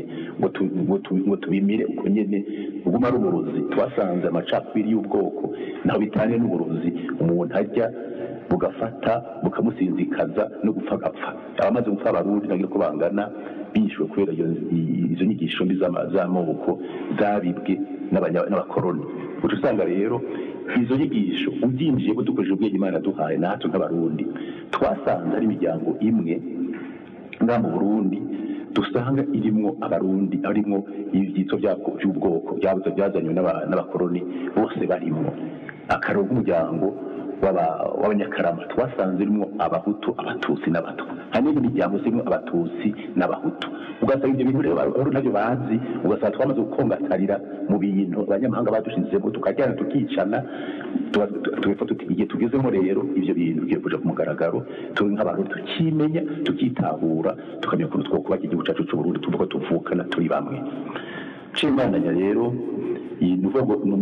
ngo tubimire uko nyene uguma ari uburozi. Twasanze amacakubiri y'ubwoko naho bitanye n'uburozi, umuntu ajya bugafata bukamusinzikaza no gupfa agapfa. Abamaze gupfa abarundi nagira ko bangana bishwe kubera izo nyigisho mbi z'amoko zabibwe n'abakoroni. Usanga rero izo nyigisho ubyinjiye ko dukoresheje ubwenge Imana duhaye natwe nk'abarundi, twasanze ari imiryango imwe nga mu Burundi dusanga irimwo abarundi, arimwo ibyitso by'ubwoko byabuze byazanywe n'abakoroni, bose barimwo. Akarero k'umuryango w'abanyakarama twasanze irimo abahutu, abatutsi n'abatwa. Hari n'imiryango irimo abatutsi n'abahutu. Ugasanga ibyo bintu rero abarundi nabyo bazi, ugasanga twamaze gukongatarira mu bintu abanyamahanga badushizemo, tukajyana tukicana, tugafata igihe tugezemo. Rero ibyo bintu bigiye kuja ku mugaragaro, turi nk'abarundi tukimenya, tukitahura, tukamenya ukuntu twokubaka igihugu cyacu cy'u Burundi, tuvuga ko tuvukana turi bamwe. Cimandanya rero iyi nuvuga ni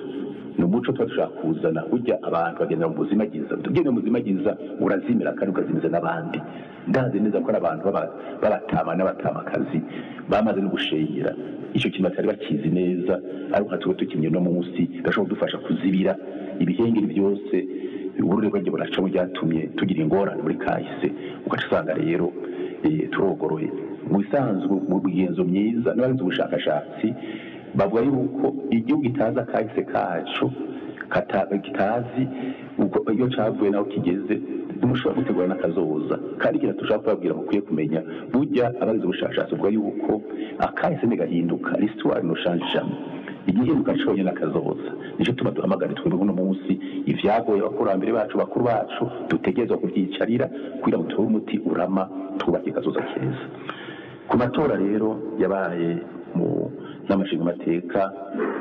umuco tuba dushaka kuzana. Burya abantu bagenda mu buzima bwiza, tugenda mu buzima bwiza urazimira kandi ukazimiza n'abandi. Ndazi neza ko ari abantu b'abatama n'abatamakazi bamaze no gushengera icyo kintu batari bakizi neza, ariko nka tuba tukimye no munsi gashobora kudufasha kuzibira ibihengeri byose uburure bwagiye buracamo byatumye tugira ingorane muri kahise. Ugasanga rero turogoroye mu bisanzwe mu bigenzo myiza n'abagize ubushakashatsi bavuga yuko igihugu kitazi akahise kacu kitazi uko iyo cavuye naho kigeze, ntimushobora gutegura n'akazoza. Kandi ikintu dushaka kubabwira mukwiye kumenya, burya abagize ubushakashatsi bavuga yuko akahise ntigahinduka, l'histoire ne change jamais. Igihinduka conyine n'akazoza. Nico tuba duhamagara twebwe uno munsi ivyagoye abakurambere bacu bakuru bacu dutegerezwa kubyicarira kugira ngo tubone umuti urama, twubake akazoza keza. Ku matora rero yabaye mu n'amashinga amateka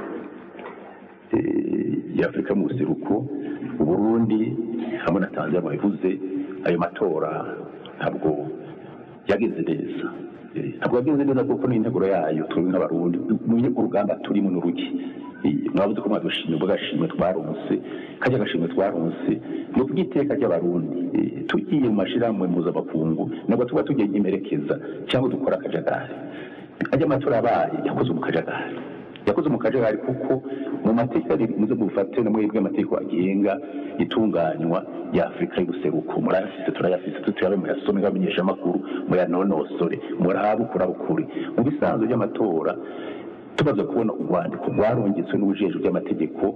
y'Afrika mu buseruko, Burundi hamwe na Tanzania babivuze, ayo matora ntabwo yagenze neza. Ntabwo yagenze neza kuko n'integuro yayo twebwe nk'abarundi mu urugamba turimo n'uruki. Mwavuze ko mwadushimye bwagashimwe twaronse, kajya gashimwe twaronse no kugiteka ry'abarundi. Tugiye mu mashirahamwe mpuzamakungu nabwo tuba tugiye imerekeza cyangwa dukora akajagari. Ajya amatora abaye yakoze mu kajagari. yakoze mu kajagari kuko mu mateka muze mufate no mwebwe amategeko agenga itunganywa ya Afrika y'ubuseruko murayafise turayafise tutabe muyasome ngamenyesha amakuru muyanonosore murabukura bukuri mu bisanzwe by'amatora tubaza kubona urwandiko rwarongetswe n'ubujeje by'amategeko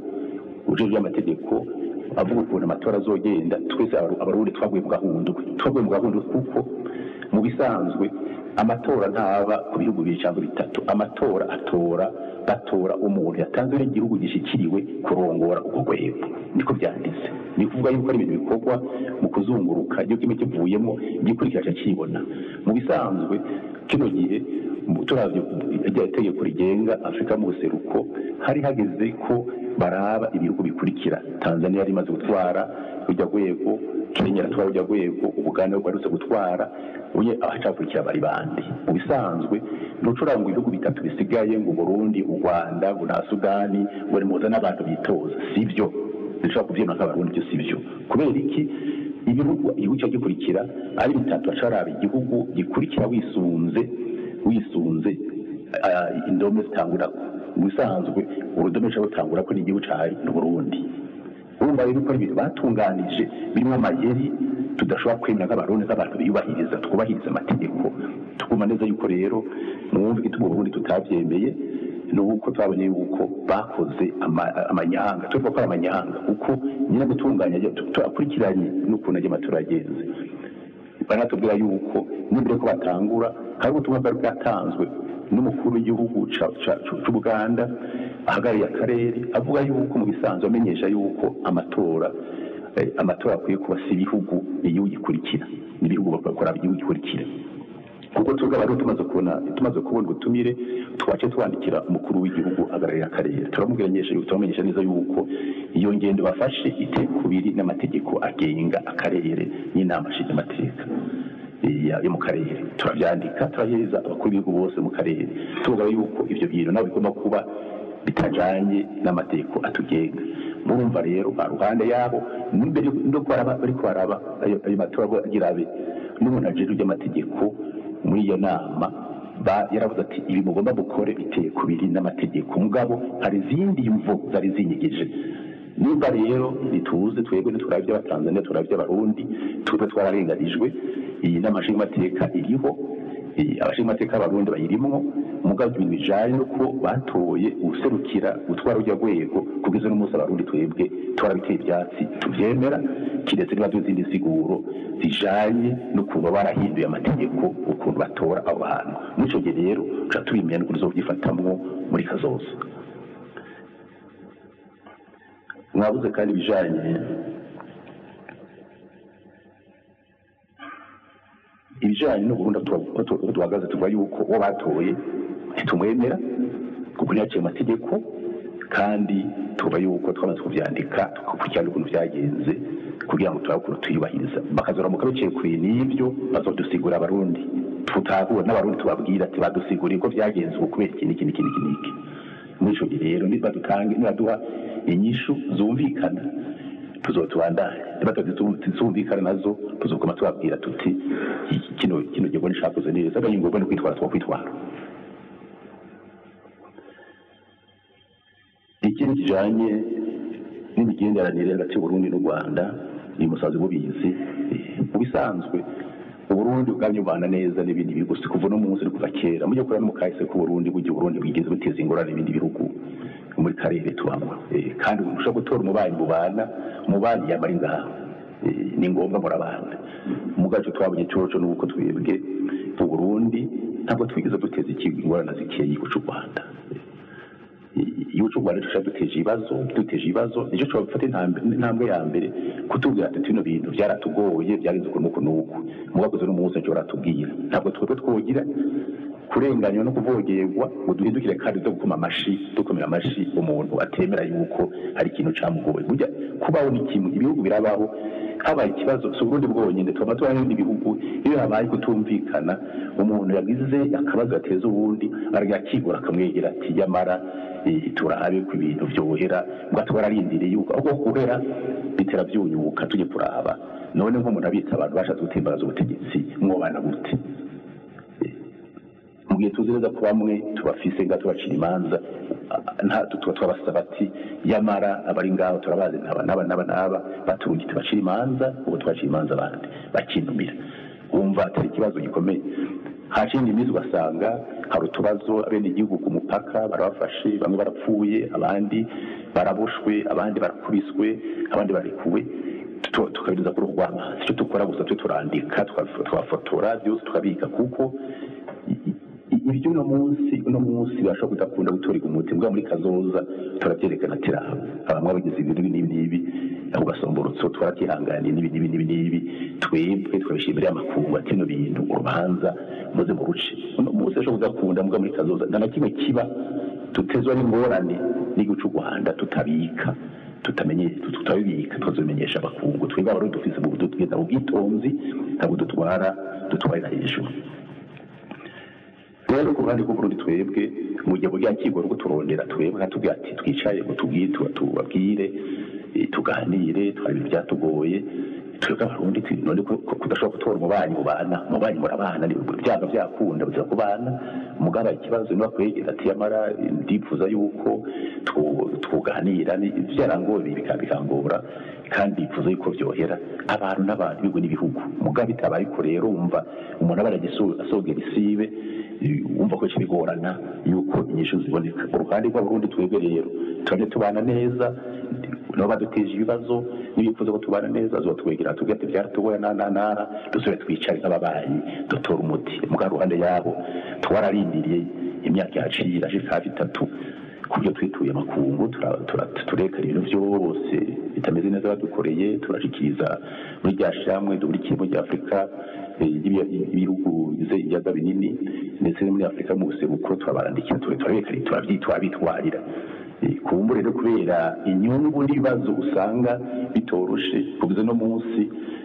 avuga ukuntu amatora azogenda twese abarundi twaguye mu gahundwe kuko mu bisanzwe amatora ntaba ku bihugu bibiri cyangwa bitatu amatora batora umuntu yatanzwe n'igihugu gishikiriwe kurongora ubwo rwego niko byanditse ni kuvuga yuko ari ibintu bikorwa mu kuzunguruka iyo kimwe kivuyemo igikurikira kibona mu bisanzwe kino gihe turavye itegeko rigenga Afrika mu buseruko hari hageze ko baraba ibihugu bikurikira Tanzania yari imaze gutwara ujya rwego Kenya ratwara ujya rwego Uganda rwarutse gutwara uye ahacakurikira bari bandi mu bisanzwe ntucuranga ibihugu bitatu bisigaye ngo Burundi u Rwanda na Sudani bari muza n'abantu bitoza sivyo zishobora kuvyema nk'abarundi byo sivyo kubera iki igihugu cyo gikurikira ari bitatu acaraba igihugu gikurikira wisunze indome zitangura musanzwe urudome cyo gutangura ko n'igihugu cari n'u Burundi urumva rero ko ibintu batunganije birimo amayeri tudashobora kwemera nk'abarundi nk'abantu biyubahiriza twubahiriza amategeko tuguma neza yuko rero mwumve igituma Burundi tutavyemeye nuko twabonye yuko bakoze amanyanga tuvuga ko amanyanga kuko nyine gutunganya turakurikiranye n'ukuntu aje amatora agenze baratubwira yuko n'imbere ko batangura hari ubutumwa bwari bwatanzwe n'umukuru w'igihugu c'Ubuganda ahagariye akarere avuga yuko mu bisanzwe amenyesha yuko amatora akwiye kuba si ibihugu gikurikira n'ibihugu bakora igihugu gikurikira kuko tuvuga bari tumaze kubona ubutumire twace twandikira umukuru w'igihugu ahagarariye akarere turamenyesha neza yuko iyo ngendo bafashe itekubiri n'amategeko agenga akarere n'inama nshingamateka yo mu karere turabyandika turahereza abakuru b'ibihugu bose mu karere tuvuga yuko ivyo bintu nawe bigomba kuba bitajanye n'amategeko atugenga murumva rero baruhande yabo n'imbere ndo kwaraba bari kwaraba ayo matora agirabe n'umuntu ajeje ry'amategeko muri iyo nama yaravuze ati ibi mugomba gukore biteye kubiri n'amategeko mugabo hari izindi mvo zari zinyigije nimba rero nituze twebwe ntituravye abatanzania turavye abarundi tube twararenganijwe iyi n'amashingamateka iriho abashingamateka abarundi bayirimwo mugabo ibintu bijanye nuko batoye userukira gutwara ujya rwego kugeza n'umunsi abarundi twebwe twarabiteye ibyatsi tuvyemera kiretse niba izindi siguro zijanye n'ukuntu barahinduye amategeko ukuntu batora abo bantu n'ico gihe rero tuca tubimenya n'ukuntu uzovyifatamwo muri kazoza mwabuze kandi ibijanye n'uburundi tuhagaze tuvuga yuko uwo batoye ntitumwemera kuko ntiyaciye amategeko kandi tuba yuko twamaze kuvyandika tugakurikirana ukuntu vyagenze kugira ngo turabukuru tuyubahiriza bakazoramuka biciye kuri n'ivyo bazodusigura abarundi tutahura n'abarundi tubabwira ati badusiguriye ko vyagenze uko kubera iki muri ico gihe rero nibaduha inyishu zumvikana tuzotubandanya tuzumvikana nazo tuzoguma tubabwira tuti kino gikorwa nishakoze neza ari ngombwa no kwitwara twakwitwara ikintu kijanye n'imigenderanire hagati y'Uburundi n'u Rwanda ni musazi bubizi mu bisanzwe Uburundi bwamye bubana neza n'ibindi bihugu si kuva no munsi kuva kera mujye kurana mu kahise ku Burundi Burundi bwigeze buteza ingorane n'ibindi bihugu muri karere tubamwa kandi ushobora gutora umubanyi yamara ngaho ni ngombwa murabana mugaco twabonye coco n'uko twebwe mu Burundi ntabwo twigeze duteza ingorane zikeye ku Rwanda iyo cy'u Rwanda duteje ibibazo nicyo cyo gufata intambwe ya mbere kutubwira ati bino bintu byaratugoye byagenze uko nuko mugakoze n'umunsi cyo ratubwira ntabwo twebwe twogira kurenganywa no kuvogerwa ngo duhindukire kandi dukomera amashi umuntu atemera yuko hari ikintu camugoye burya kubaho ni kimwe ibihugu birabaho habaye ikibazo si Burundi bwonyine twama tubana n'ibindi bihugu iyo habaye kutumvikana umuntu yagize akabazo gateza ubundi aragakigura akamwegera ati yamara turabe ku bintu vyohera ngo atwararindire yuko ahubwo kuhera bitera vyunyuka tujye kuraba none nk'umuntu abitsa abantu bashatse gutembaza ubutegetsi mwobana gute mugihe tuzireza ku bamwe tubafise nga tubacira imanza twabasaba ati yamara abari ngaho turabazi n'aba baturungitse bacira imanza ubu twacira imanza abandi bakinumira wumva atari ikibazo gikomeye hashindi imizi ugasanga hari utubazo abene igihugu ku mupaka barabafashe bamwe barapfuye abandi barabushwe abandi barakubiswe abandi barekuwe tukabiriza kuri urw'amazi icyo dukora gusa twe turandika twafotora byose tukabika kuko ibyo uno munsi bashobora kudakunda gutorega umuti mbwa muri kazoza turabyerekana ati bamwe bagize ibintu n'ibi aho gasomborotso twakihanganiye n'ibi twebwe twabishimira amakungu ati no bintu urubanza muze mu ruce uno munsi ashobora kudakunda mbwa muri kazoza nta na kimwe kiba tutezwa n'ingorane n'igihugu cy'u Rwanda tutabika tutabibika tuzomenyesha abakungu twebwe abari dufise mu tugenda mu bwitonzi ntabwo dutwarira hejuru rero ku ruhande rw'uburundi twebwe mu gihe burya kigo rwo turondera twebwe nkatubwira ati twicaye ngo tubabwire tuganire twari byatugoye twebwe abarundi none ko kudashobora gutora umubanyi murabana byaba byakunda buza kubana mugara ikibazo niba kwegera ati yamara ndifuza yuko tuganira byarangoye bikangora kandi bifuza yuko byohera abantu n'abantu bigo n'ibihugu mugabo bitabaye ko rero umva umuntu aba asogera isibe wumva ko kibigorana yuko inyishu ziboneka uruhande rw'abarundi twebwe rero turaje tubana neza nabo baduteje ibibazo n'ibifuza ko tubana neza azotwegera tubwira ati byaratugoye nara dusubire twicare nk'ababanyi dutora umuti mugabo ruhande yabo twararindiriye imyaka yaciye ashika 3 kubyo twituye amakungu tureka ibintu byose bitameze neza badukoreye turashikiriza muri ryashamwe dukurikiye muri Afrika ibihugu bize iyaga binini ndetse muri Afrika mu buseruko turabarandikira turabyitwarira kumbure rero kubera inyungu n'ibibazo usanga bitoroshe kuvuze no munsi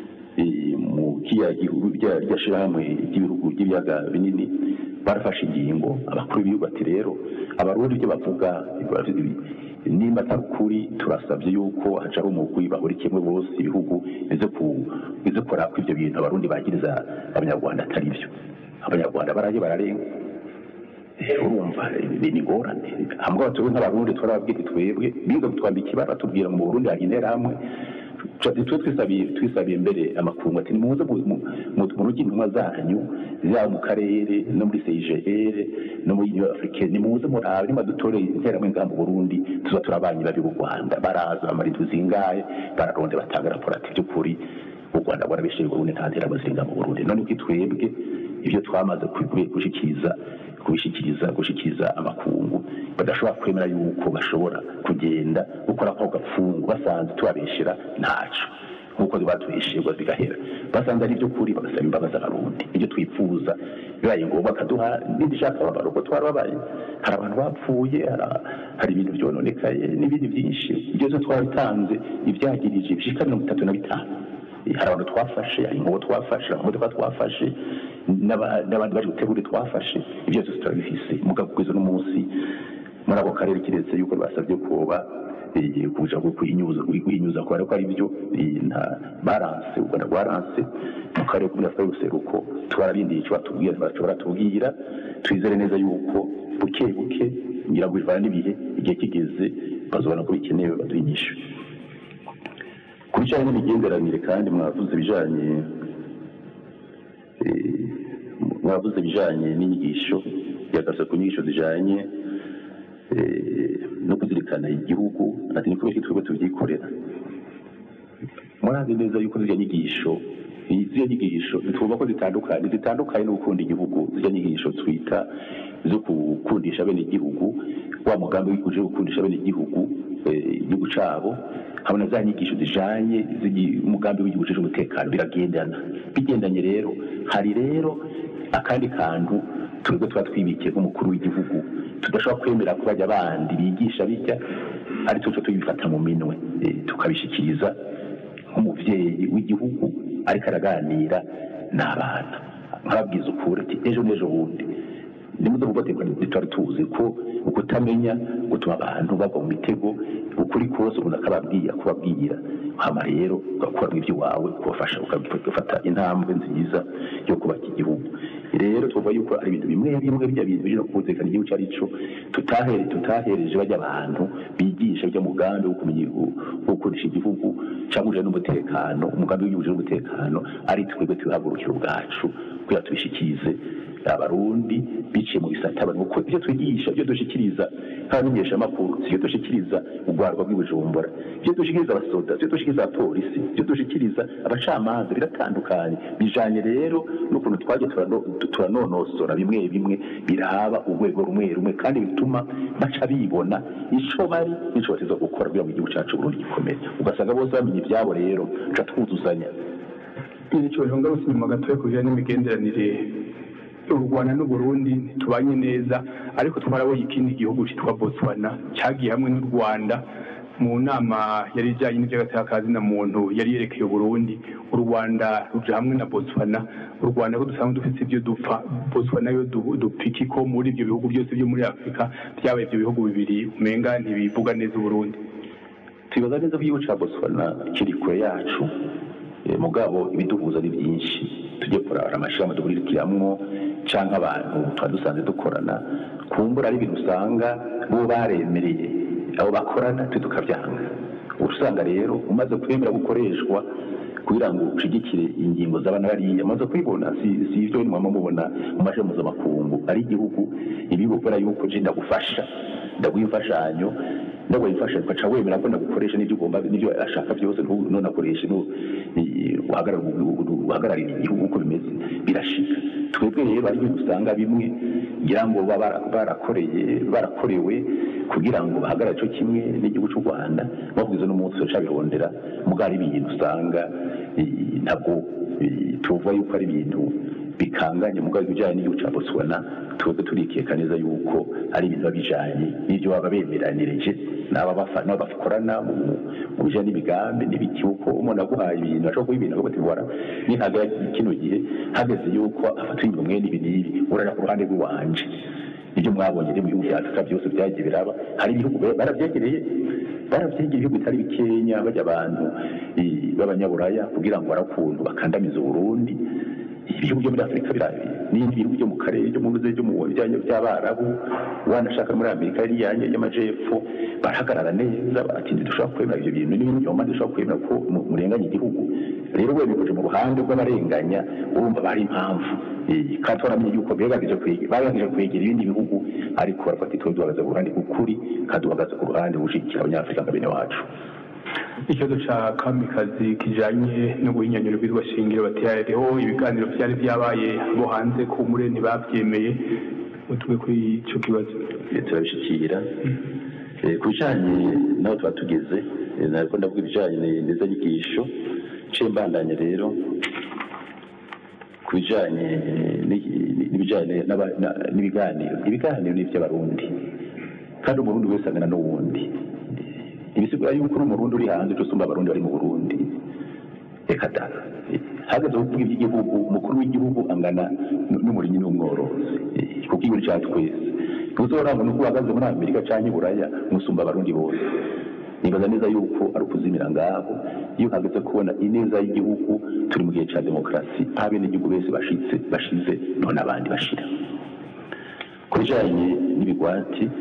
mu gihugu ryashirahamwe ry'ibihugu by'ibiyaga binini barafashe ingingo abakuru b'ibihugu ati rero abarundi ibyo bavuga nimba atakuri turasabye yuko haca umugwi bahurikiyemo bose ibihugu bize kora ko ibyo bintu abarundi bagiriza abanyarwanda atari byo abanyarwanda baraje bararenga urumva ni ngorane hamwe batuwe nk'abarundi twarababwira twebwe biga gutwambika ibara tubwira mu Burundi haginera hamwe twisabiye mbere amakungu ati nimuze mu rugi intumwa zanyu zaba mu karere no muri CIGR no muri Union Africaine nimuze murabe nimba dutoreye interamwe ngaha mu Burundi tuza turabanyi babi u Rwanda baraza bamara tuzingaye bararonde batanga raporo ati by'ukuri u Rwanda barabishe u Burundi ntantera amazinga mu Burundi none uko twebwe ibyo twamaze gushikiriza amakungu badashobora kwemera yuko bashobora kugenda gukora kwa gapfungu basanze tubabeshera ntaco nkuko batubeshirwa bigahera basanze ari byo kuri bagasaba imbabazi abarundi ibyo twifuza bibaye ngombwa kaduha n'ibishaka babaro ko twarababaye hari abantu bapfuye hari ibintu byononekaye n'ibindi byinshi ibyo twaratanze ibyagirije bishika 35 hari abantu twafashe hari ngo twafashe imodoka twafashe n'abandi baje gutegura twafashe ibyo byose turabifise mugabo kugeza no munsi muri abo karere kiretse yuko basabye koba kuja kuyinyuza ko ari byo balance ubwo balance mu karere k'Afurika y'Ubuseruko twarabindiye icyo batubwira bashobora tubwira twizere neza yuko buke nyiragwivana n'ibihe igihe kigeze bazobona ko bikenewe baduhinyisha ku bijyanye n'imigenderanire kandi mwavuze ibijyanye n'inyigisho yagarutse ku nyigisho zijyanye no kuzirikana igihugu ati ni kubera ko twebwe tubyikorera murazi neza yuko ziriya nyigisho twumva ko zitandukanye no gukunda igihugu ziriya nyigisho twita zo gukundisha bene igihugu wa mugambi w'ikuje gukundisha bene igihugu igihugu cabo habona za nyigisho zijanye umugambi w'igihugu cy'umutekano bigendanye rero hari rero akandi kantu turego twibikiye nk'umukuru w'igihugu tudashobora kwemera ko bajya abandi bigisha bijya ari cyo tubifata mu minwe tukabishikiriza nk'umuvyeyi w'igihugu ariko araganira n'abana nkababwiza ukuri ati ejo n'ejo bundi nimuze kubategwa twari tuzi ko ukutamenya gutuma abantu bagwa mu mitego ukuri kose umuntu kubabwira hama rero ugakora ibyo wawe kubafasha ukafata intambwe nziza yo kubaka igihugu rero tuvuga yuko ari ibintu bimwe bya bintu bije no kuzekana igihugu cyari cyo tutahereje bajya abantu bigisha bya mugambi wo kumenya gukoresha igihugu cyangwa n'umutekano umugambi w'igihugu n'umutekano ari twebwe tuhagurukira ubwacu kugira tubishikize abarundi biciye mu bisata abantu uko ibyo twigisha ibyo dushikiriza nk'abamenyesha amakuru ibyo dushikiriza urwarwa rw'ibujumbura ibyo dushikiriza abasoda ibyo dushikiriza abapolisi ibyo dushikiriza abacamanza biratandukanye bijanye rero n'ukuntu twagiye turanonosora bimwe biraba urwego rumwe kandi bituma baca bibona ico bari n'ico bateza gukora kugira ngo igihugu cacu Burundi gikomere ugasanga bose bamenye ivyabo rero ca twuzuzanya icyo rero usima gatoya kugira n'imigenderanire u Rwanda n'u Burundi ntitubanye neza ariko twarabonye ikindi gihugu cyitwa Botswana cyagiye hamwe n'u Rwanda mu nama yari ijyanye n'iby'agatakazi na muntu yari yerekeye u Burundi u Rwanda ruje hamwe na Botswana u Rwanda ko dusanzwe dufite ibyo dupfa Botswana yo dupiki ko muri ibyo bihugu byose byo muri Afurika byabaye ibyo bihugu bibiri umenga ntibivuga neza u Burundi twibaza neza ko igihugu cya Botswana kiri kure yacu mugabo ibiduhuza ni byinshi tujye kurara amashirahamwe duhurikiramwo canke abantu twadusanze dukorana kumbura ari ibintu usanga bo baremereye abo bakorana twe tukavyanga usanga rero umaze kwemera gukoreshwa kugira ngo ushigikire ingingo z'abana bariya amaze kwibona si ivyo ni mwama mubona mu mashe mpuzamakungu ari igihugu ibibukora yuko je ndagufasha ndagwimfashanyo ndagwimfasha ukaca wemera ko ndagukoresha n'ibyo ugomba n'ibyo ashaka byose none akoresha uhagararira igihugu uko bimeze birashika twebwe rero ari ibintu usanga bimwe ngira ngo barakorewe kugira ngo bahagarare cyo kimwe n'igihugu cy'u Rwanda bavuze n'umunsi wacabirondera mugari ibintu usanga ntabwo tuvuga yuko ari ibintu bikanganye mugari bijanye n'igihugu cya Botswana twebwe turikeka neza yuko ari ibintu babijanye n'ibyo baba bemeranirije n'abafana bakorana mu bijanye n'imigambi n'ibiki uko umuntu aguhaye ibintu ashobora kuba ibintu agatibora nihaga kino gihe hageze yuko afata ibintu mwene ibi urara ku ruhande rw'iwanje ibyo mwabonye mu bihugu bya Afurika byose byagiye biraba hari ibihugu barabyegereye ibihugu bitari bikenya bajya abantu b'abanyaburaya kugira ngo barakuntu bakandamiza Burundi ibihugu byo muri Afurika birabi n'ibindi bihugu byo mu karere byo mu bize byo mu bijanye by'abarabu wanashaka muri Amerika yanye y'amajepfo barahagarara neza batindi dushaka kwemera ibyo bintu n'ibindi byo mande dushaka kwemera ko murenganya igihugu rero we bikoje mu ruhande rw'abarenganya urumva bari impamvu kandi twaramenye yuko bagerageje kwegera ibindi bihugu ariko barafata itwe duhagaze ku ruhande ukuri kaduhagaze ku ruhande bushikira abanyafurika bene wacu ikibazo ca kamikazi kijanye no guhinyanyura ibirwa shingiro batiyariho ibiganiro byari byabaye bo hanze ku mure ntibabyemeye utwe kuri ico kibazo turabishikira ku bijanye naho tuba tugeze nariko ndavuga ibijanye neza nyigisho cembandanya rero ku bijanye n'ibijanye n'ibiganiro n'ivy'abarundi kandi umurundi wese angana n'uwundi ibisigura yuko uri umurundi uri hanze tusumba abarundi bari mu Burundi reka da hagaze kuvuga iby'igihugu umukuru w'igihugu angana n'umurimyi n'umworozi kuko igihugu cyacu twese tuzorangwa nuko uhagaze muri Amerika canke Buraya musumba abarundi bose nibaza neza yuko ari ukuzimira ngaho iyo hageze kubona ineza y'igihugu turi mu gihe ca demokarasi abene igihugu bese bashize none abandi bashira ku bijanye n'ibigwati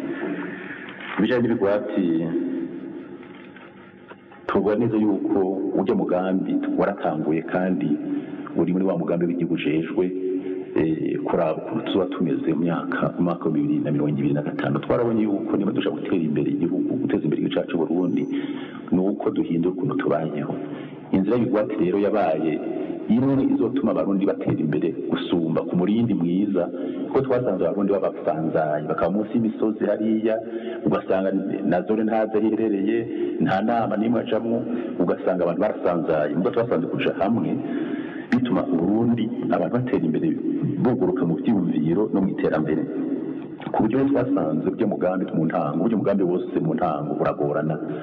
tuvuga neza yuko ujya mugambi waratanguye kandi uri muri wa mugambi w'igihugu ujejwe kuraba ukuntu tuba tumeze mu mwaka wa 2025 twarabonye yuko niba dushaka gutera imbere igihugu guteza imbere igihugu cyacu Burundi ni uko duhindura ukuntu tubayeho inzira y'ibigwati rero yabaye imwe izotuma abarundi batera imbere gusumba ku murindi mwiza kuko twasanze abarundi babasanzaye bakaba munsi y'imisozi hariya ugasanga na zone ntazo aherereye nta nama n'imwe acamwo ugasanga abantu barasanzaye nubwo twasanze kuja hamwe bituma Burundi abantu batera imbere buguruka mu byiyumviro no mu iterambere ku buryo twasanze buryo mugambi mu ntango buryo mugambi wose mu ntango buragorana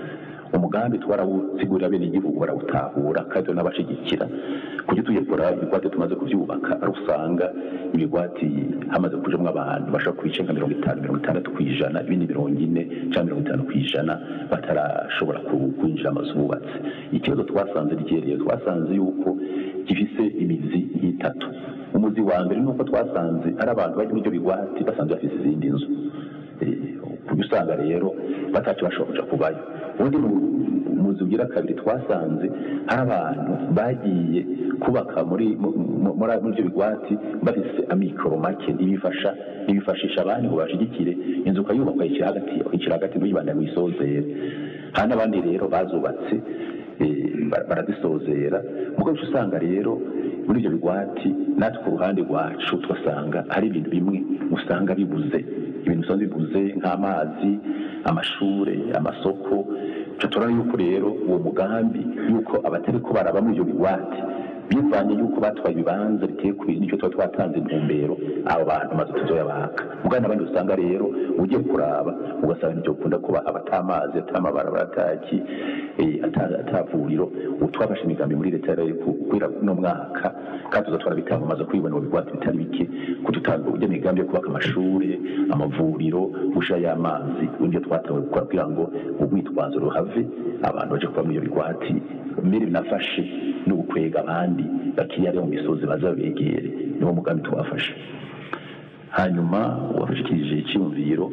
umugambi twarawusigurira bene igihugu barawutahura kandi n'abashigikira kugira tugiye gukora ibigwati tumaze kubyubaka ari usanga ibigwati hamaze kujamwo abantu bashaka kubicenga 50-60% ibindi 40 cyangwa 50% batarashobora kwinjira amazu bubatse. Ikibazo twasanze ryereye twasanze yuko gifise imizi nk'itatu. Umuzi wa mbere nuko twasanze ari abantu bari muri bigwati basanze bafise izindi nzu usanga rero batacu bashobora kubayo. Undi muzi ugira kabiri twasanze hari abantu bagiye kubaka muri ibyo bigwati bafise amikoro make ntibifashisha abandi ngo bashigikire inzu ukayubakwa ikiri hagati n'uyibanda wisozera. Hari n'abandi rero bazubatse barazisozera mugabo usanga rero muri ibyo bigwati natwe ku ruhande rwacu twasanga hari ibintu bimwe usanga bibuze, ibintu bisanzwe bibuze nk'amazi, amashure, amasoko. Turabona yuko rero uwo mugambi yuko abatari ko baraba muri ibyo bigwati bivanye yuko batwaye ibibanza biteye ku bintu nicyo tuba twatanze intumbero abo bantu maze tuzoyabaka. Mugabo n'abandi usanga rero ugiye kuraba ugasanga nicyo ukunda kuba abatamazi, atamabarabara, ataki atavuriro. Twafashe imigambi muri leta rero kugira no mwaka kandi tuzatwara bitanga maze kwibona bigwati bitari bike kudutanga ujya migambi yo kubaka amashuri, amavuriro, gusha y'amazi. Undi twatawe gukora kugira ngo ubwitwazo ruhave abantu baje kuba muri bigwati mbere binafashe no gukwega abandi bakiyare mu misozi bazabegere. Niwo mugambi twafashe. Hanyuma wafashikirije icyumviro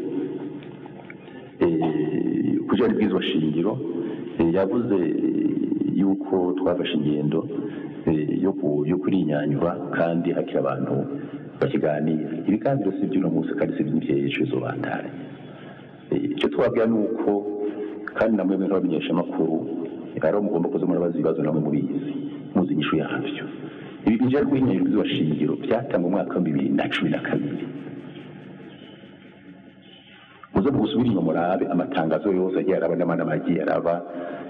kujya bwizwa shingiro yavuze yuko twafashe ingendo yo kurinyanyura kandi hakira abantu bakiganira. Ibiganiro si by'uno munsi kandi si by'imyejo zobandare. Icyo twabwira nuko kandi namwe nk'abamenyesha makuru rero mugomba kuza murabaza ibibazo namwe mubizi muzi inyishu yavyo. Ibi bijya kurinyanyura shingiro byatanga umwaka wa 2012. Muze gusubira inyuma murabe amatangazo yose agiye araba n'amagi araba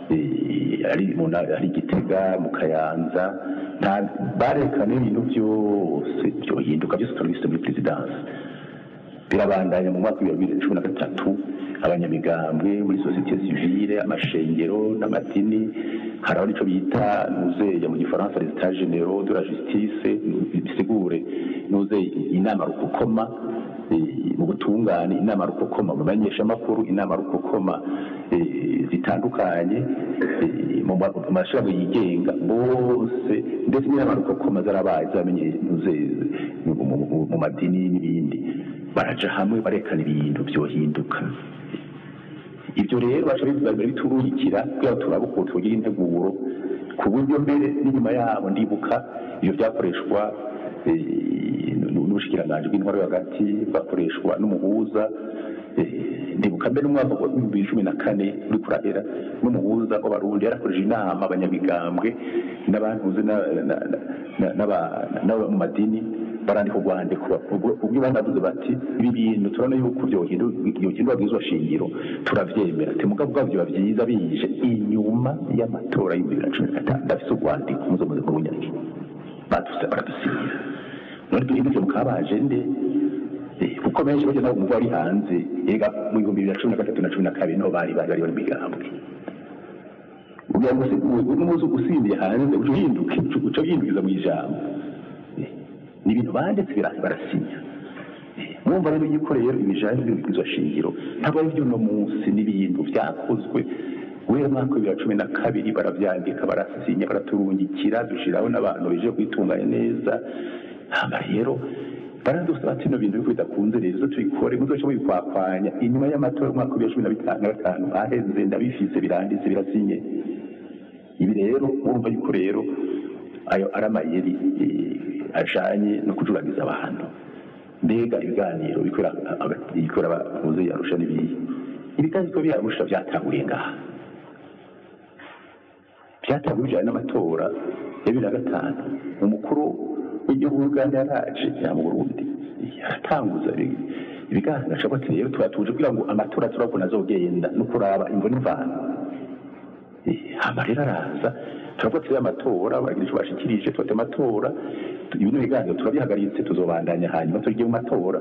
ari Gitega mu Kayanza barekana ibintu byose byohinduka byose turabise muri presidence. Birabandanya mu mwaka wa 2013 abanyamigambwe muri societe civile, amashengero n'amadini haraho nico bita nuze mu gifaransa les états généraux de la justice bisigure nuze inama rukokoma mu butungane, inama rukokoma mu banyesha makuru, inama rukokoma zitandukanye mu mashiraho yigenga bose ndetse n'inama rukokoma zarabaye zamenye nuze mu madini n'ibindi baraja hamwe barekana ibintu byohinduka. Ibyo rero baje biturukira kugira turabuko tugira integuro ku buryo mbere n'inyuma yabo ndibuka iyo byakoreshwa n'ubushikiranganje bw'intwaro hagati bakoreshwa n'umuhuza. Ndibuka mbere n'umwaka wa 2014 uri kurahera n'umuhuza w'abarundi yarakoresheje inama abanyamigambwe n'abantuze n'aba mu madini barandika urwandiko ubwo banavuze bati ibi bintu turabona yuko byohindurwa bw'izo shingiro turavyemera ati mugabo bwavyo bavyiza bije inyuma y'amatora y'u 2015. Ndafise urwandiko muzo mu bunyaki batuse baradusinyira none ibyo mukabaje nde kuko benshi baje nabo muvwa ari hanze ega mu 2013 na 2012 no bari bari migambwe ubwo ngo se umuzo gusimbiye hanze uhinduke uco yindukiza mu ijambo ni ibintu banditse barasinya. Mwumva rero yuko rero ibijanye n'ibwirizwa shingiro ntabwo ari byo no munsi n'ibintu byakozwe guhera mu mwaka wa 2012 baravyandika barasinya baraturungikira dushiraho n'abantu bije kwitunganya neza. Hama rero baradusaba ati no bintu bikwita kunze rero tubikore muzoce mubikwakwanya inyuma y'amatora mu mwaka wa 2015 aheze ndabifise biranditse birasinye. Ibi rero mwumva yuko rero ayo aramayeri ajanye no kujuragiza abantu. Mbega ibiganiro bikora abahuze yarusha n'ibiyi ibiganiro byarusha byatanguriye ngaha byatanguriye n'amatora ya 2005 umukuru w'igihugu Uganda yaraje mu Burundi yatanguza ibiganiro cyabate rero turatuje kugira ngo amatora turabona azogenda no kuraba imvo n'imvano. Amarira araza turavuga amatora baragira icyo bashikirije twote amatora ibintu biganiro turabyihagaritse tuzobandanya hanyuma tugiye mu matora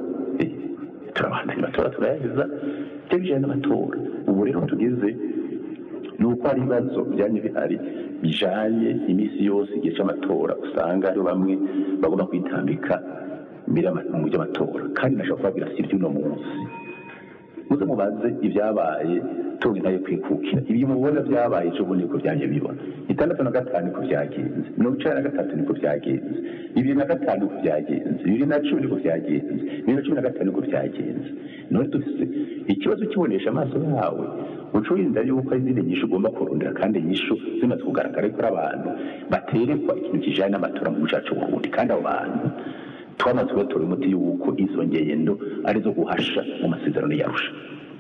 turabandanya amatora turayageza tebije n'amatora. Ubu rero tugeze ni uko hari ibibazo byanye bihari bijanye iminsi yose igihe cy'amatora usanga ari bamwe bagomba kwitambika mu by'amatora kandi nashaka kubabwira si iby'uno munsi muze mubaze ibyabaye tunge nayo kwikukira ibyo mubona byabaye ejo bundi niko byaje bibona 65 niko byagenze 93 niko byagenze 2005 niko byagenze 2010 niko byagenze 2015 niko byagenze none dufise ikibazo kibonesha amaso yawe uco winda yuko izindi nyisho ugomba kurondera kandi nyisho zimaze kugaragara ko abantu baterekwa ikintu kijanye n'amatora mu cyacu Burundi kandi abo bantu twamaze gutora umuti yuko izo ngendo arizo guhasha mu masezerano yarusha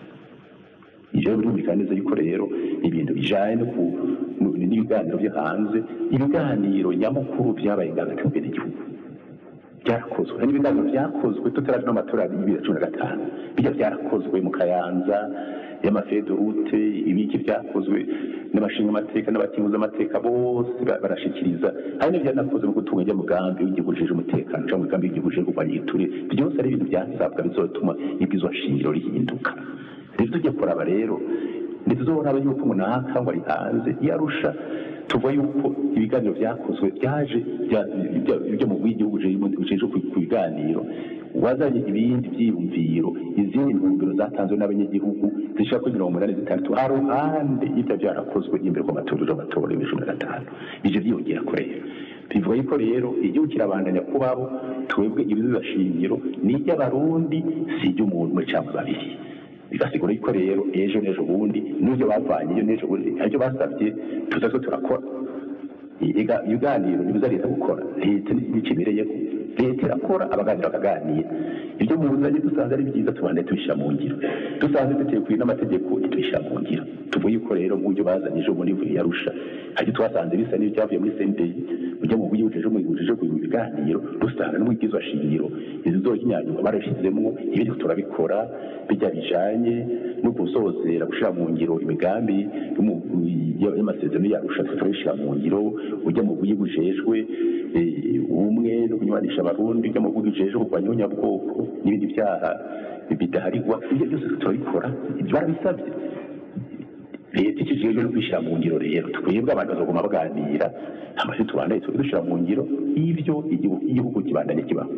ivyo birumvikana neza yuko rero ibintu bijanye n'ibiganiro byo hanze ibiganiro nyamukuru byabaye ngagati mu gihugu byarakozwe n'ibiganiro byakozwe tutaraje n'amatora ya 2015 bijya byarakozwe mu Kayanza y'amafedorute ibiki byakozwe n'abashinga amateka n'abakinguza amateka bose barashikiriza hari n'byanakoze mu gutunga mugambi w'igihugu jeje umutekano cyangwa mugambi w'igihugu jeje kurwanya iture byose ari ibintu byasabwa bizotuma ibizwa shingiro rihinduka rero tujye kuraba rero ntituzobona yuko umunaka ngo ari hanze yarusha tuvuga yuko ibiganiro byakozwe byaje byo mu w'igihugu jeje ku biganiro wazanye ibindi byiyumviro izindi ntumbero zatanzwe n'abanyagihugu zishaka kuri 86 haruhande y'ibyo byarakozwe imbere ku matora y'amatora y'2015 bije byiyongera kure bivuga yuko rero igihugu kirabandanya kubabo twebwe ibizashingiro n'iby'abarundi si iby'umuntu mu cyangwa babiri bigasigura yuko rero ejo n'ejo bundi n'ibyo bavanye iyo n'ejo bundi aribyo basabye tuzazo turakora ibiganiro ntibizareta gukora leta n'ikibereyeho leta irakora abaganira bakaganira ibyo muzanye dusanze ari byiza tubande tubishyira mu ngiro dusanze dutekwe n'amategeko tubishyira mu ngiro tuvuye yuko rero mu byo bazanye ejo muri yarusha hari twasanze bisa n'ibyavuye muri sendei ujya mu buyuje ejo ku biganiro dusanga no mu bwizwa shingiro izo zohinyanyuka barashizemo ibindi turabikora bijya bijanye no gusozera gushira mu ngiro imigambi y'amasezerano yarusha turabishira mu ngiro ujya mu buyibujejwe umwe no kunywanisha abarundi ujya mu buyibujejwe kurwanya ubunyabwoko n'ibindi byaha bidaharigwa ibyo byose turabikora ibyo barabisabye leta ikijejwe no kwishyira mu ngiro rero twebwe abantu bazoguma baganira amaze tubandaye dushyira mu ngiro ibyo igihugu kibandanye kibaho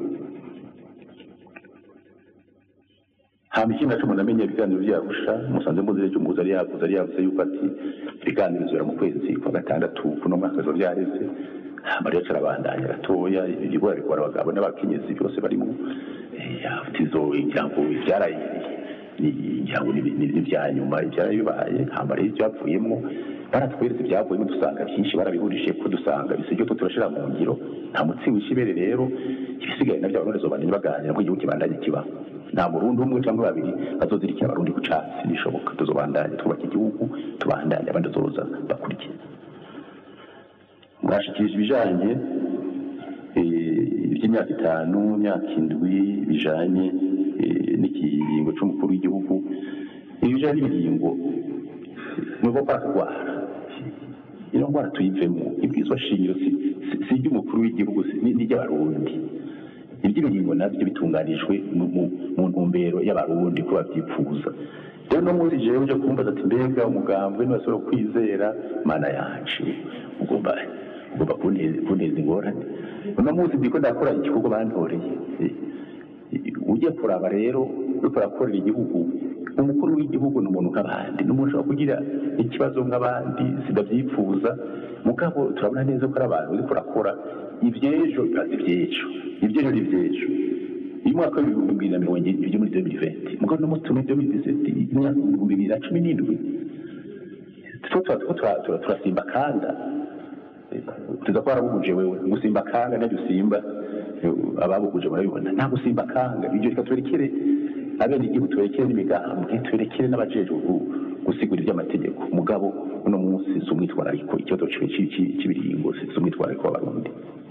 hama ikindi naco munamenye ibiganiro byarusha musanze muzire cyo muza ari yavuze yuko ati ibiganiro bizora mu kwezi kwa gatandatu kuno mwaka zo byareze hama rero carabandanya gatoya ibigora bikora abagabo n'abakenyezi byose barimo yafutizo ijambo byaraye ni byanyuma ibyaraye bibaye hama rero byapfuyemo baratweretse ibyavuyemo dusanga byinshi barabihurije ko dusanga bisige ko turashira mu ngiro nta mutsi wishibere rero ibisigaye nabyo abarundi babananye baganira ko igihugu kibandanye kibaho nta murundi umwe cyangwa babiri bazozirikira abarundi ku catsi bishoboka tuzobandanye twubaka igihugu tubandanye abandi zoza bakurikiye mwashikirije ibijanye iby'imyaka 5 imyaka 7 bijanye n'ikiringo c'umukuru w'igihugu ibijanye n'ibiringo nuko kwatwara iyo ngwara tuyivemo ibwizwa shingiro si iby'umukuru w'igihugu n'iby'abarundi iby'ibiringo nabyo bitunganijwe mu ntumbero y'abarundi ko babyipfuza rero no muri jewe uje kumbaza ati mbega umugambwe nibasoro kwizera mana yacu ugomba kuneza ingorane uno munsi ndiko ndakora igikorwa bantoreye ujye kuraba rero uriko urakorera igihugu umukuru w'igihugu ni umuntu nk'abandi n'umuntu ushobora kugira ikibazo nk'abandi sidabyipfuza mugabo turabona neza ko ari abantu uriko urakora iby'ejo bibaza iby'ejo iby'ejo ni iby'ejo uyu mwaka w'ibihumbi 2020 ibyo muri 2020 mugabo no muri 2017 imyaka 2017 turasimba kanda tuza ko arabuguje wewe gusimba kanga n'ibyo usimba ababuguje barabibona nta gusimba kanga ibyo reka twerekere abene igihugu twerekere n'imigambi twerekere n'abajeje gusigura iby'amategeko mugabo uno munsi zumwitwara ariko ikibazo cy'ibiringo zumwitwara ariko abarundi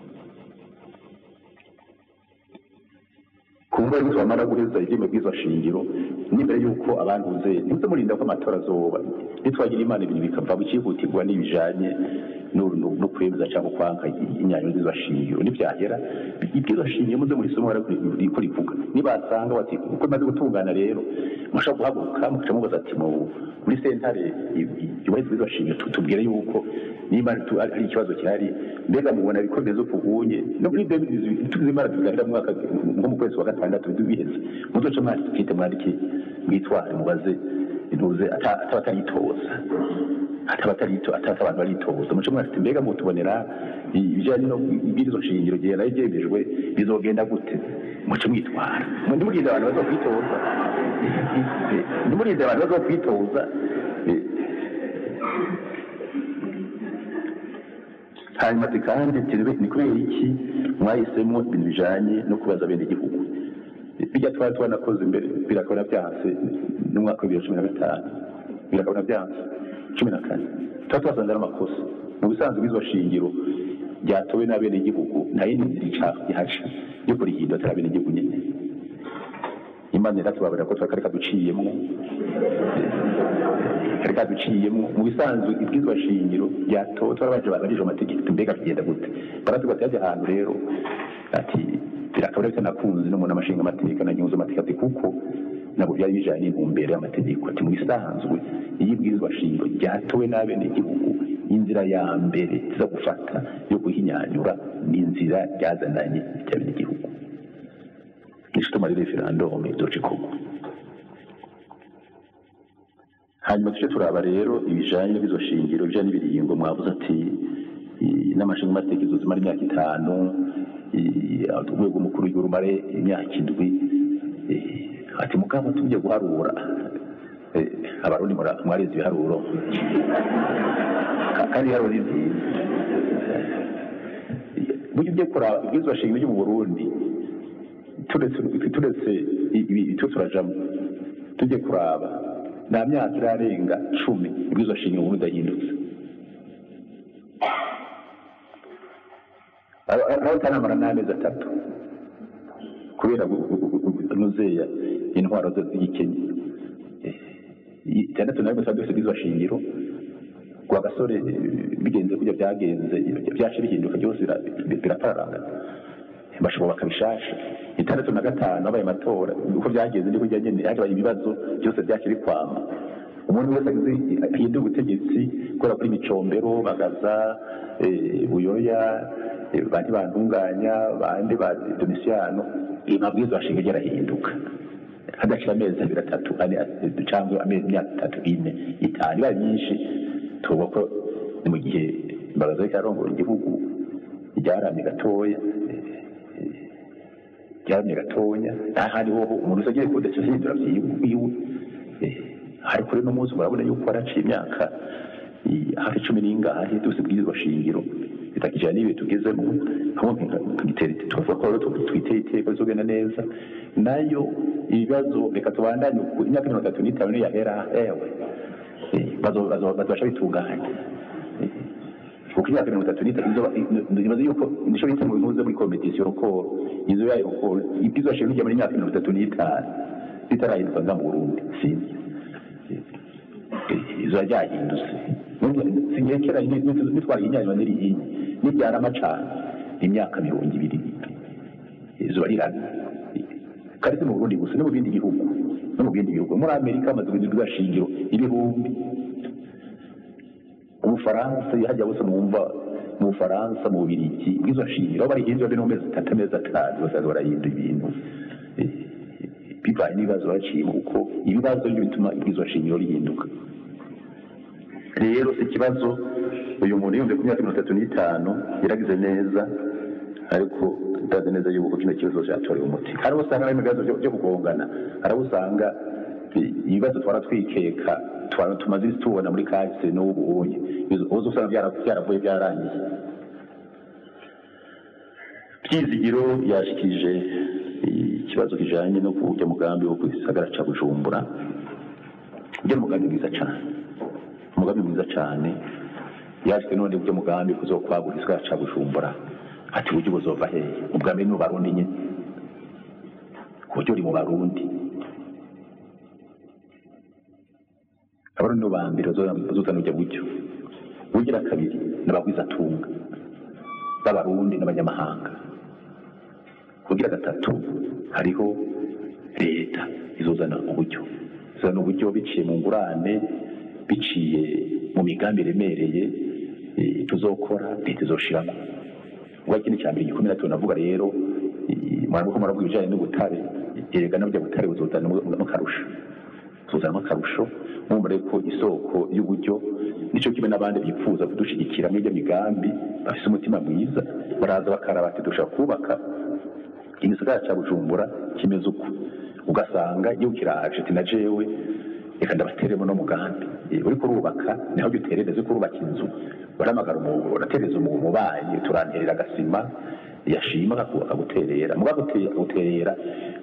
kumva yuko bamara guheza ibyeme bwizwa shingiro n'imbere yuko abantuze ntimuze murinda ko amatora azoba nitwagira imana ibintu bikava bikihutirwa n'ibijanye no kwemeza cyangwa kwanka inyanyo z'ibashingiro nibyagera ibyo shingiro muze muri somo riko rivuga nibasanga bati uko maze gutungana rero musha guhaguruka mukaca mubaza ati muri sentare yubahiza z'ibashingiro tubwire yuko niba ari ikibazo cyari mbega mubona bikomeza kugunye no muri 2018 tuzimara tuganira mu mwaka nko mu kwezi wa gatandatu biheze muzoca mwandike mwandike mwitware mubaze intuze atabataritoza abantu baritoza muco mwafite mbega mutubonera ibijyanye no ibirizo shingiro gihe nayo byemejwe bizogenda gute muco mwitwara ndimurize abantu bazokwitoza ndimurize abantu bazokwitoza hanyuma kandi ni kubera iki mwahisemo ibintu bijanye no kubaza bene igihugu bijya twari twanakoze imbere birakora byanse n'umwaka wa 2015 birakora byanse 14 twatwasanga amakosa mu bisanzwe bizo shingiro byatowe n'abene igihugu nta yindi nzira ihaca yo kurihindura atarabene igihugu nyine Imana iratubabara ko twakareka duciyemo mu bisanzwe ibwizwa shingiro byatowe twarabaje barije amategeko mbega bigenda gute baratuga ati ahantu rero ati birakabura bitanakunze no mu amashinga amategeko na nyuzo amategeko kuko nabo byari bijanye n'intumbero y'amategeko ati mu bisanzwe iyi bwizwa shingiro byatowe n'abene igihugu inzira ya mbere zo gufata yo guhinyanyura n'inzira yazananye cyabene igihugu nishituma referendum izoce koko hanyuma tuje turaba rero ibijanye n'izo shingiro bijanye n'ibiringo mwavuze ati n'amashinga amategeko zimara imyaka 5 urwego mukuru y'urumare imyaka 7 ati mugabo tujye guharura abarundi mwarize ibiharuro kandi haruri bujye kora ibizwa shingiro mu Burundi turetse icyo turajamo tujye kuraba nta myaka irarenga 10 ibizwa shingiro mu Burundi yahindutse aho tanamara n'amezi 3 kubera nuzeya intwaro z'igikenya itandatu nayo gusa byose bizwa shingiro kwa gasore bigenze kujya byagenze byaje bihinduka byose birataranga bashobora bakabishasha itandatu na gatanu abaye matora uko byagenze ndiko kujya nyene yaje ibibazo byose byakiri kwama umuntu wese ahinda ubutegetsi gora kuri micombero bagaza buyoya bandi bantunganya bandi ba Domiciano imabwizo ashinga yarahinduka hadashira amezi 3 cyangwa amezi 3 4 itari bari nyinshi tuboko ni mu gihe bagaza cyarongora igihugu ryaramye gatoya ahari ho umuntu usagiye kudacha hindura byiwe hari kuri no munsi murabona yuko araciye imyaka hafi 10 n'ingahe dusibwirizwa shingiro bitakijana nibe tugezemo hamwe kugiterete tuvuga ko twiteye iteko zogenda neza nayo ibibazo reka tubandanye ku imyaka 35 yahera bazobasha bitunganya kuko imyaka 35 ndibaza yuko nisho bita mu bihuze muri competition ko izo yayo ko ibizwa shingiro muri imyaka 35 bitarahinduka mu Burundi sinzi izo yahindutse singekera nitwara inyanya n'iri nibyara amacana imyaka 200 izo barirana kandi mu Burundi gusa no mu bindi bihugu muri Amerika amaze kugirwa shingiro ibihumbi Ubufaransa yajya bose numva mu Bufaransa mu Bubiligi bwizo shingiro bari hinzo bino mezi 3 mezi 5 bose barahinda ibintu bivaye n'ibibazo baciye uko ibibazo bituma bwizo shingiro rihinduka rero ikibazo uyu muntu yumve ku myaka 35 yaragize neza ariko ndaze neza yuko kino kibazo cyatorewe umuti hari usanga ari ibibazo byo kugongana hari usanga ibibazo twaratwikeka tumaze tubona muri kahise n'ubu ubonye uzo usanga byaravuye byarangiye Byizigiro yashikije ikibazo kijanye no kujya mugambi wo kwisagara ca Bujumbura ujya mugambi mwiza cyane yashike none ujya mugambi kuzokwagura isagara ca Bujumbura ati ujye buzova hehe ubwambe no barundi nyine kujyo uri mu barundi abarundi bambira zozana ujya gutyo ugira kabiri n'abagwizatunga b'abarundi n'abanyamahanga. Kugira gatatu hariho leta izozana uburyo biciye mu ngurane, biciye mu migambi iremereye tuzokora, leta izoshiramo. Ubwo ikindi cya mbere gikomeye tunavuga rero muravuga ibijyanye n'ubutare, erega nabyo butare buzozanamo akarusho mwumva ko isoko y'uburyo nicyo kimwe n'abandi bifuza kudushigikira muri iyo migambi bafite umutima mwiza, baraza bakaraba ati dushaka kubaka igisagara cya Bujumbura kimeze uko, ugasanga iyo kiraje ati na jewe reka ndabateremo no mugambi uri kurubaka niho uterereze kurubaka inzu, baramagara umuntu uratereza umuntu ubaye turanterera agasima yashima akaguterera mugaguterera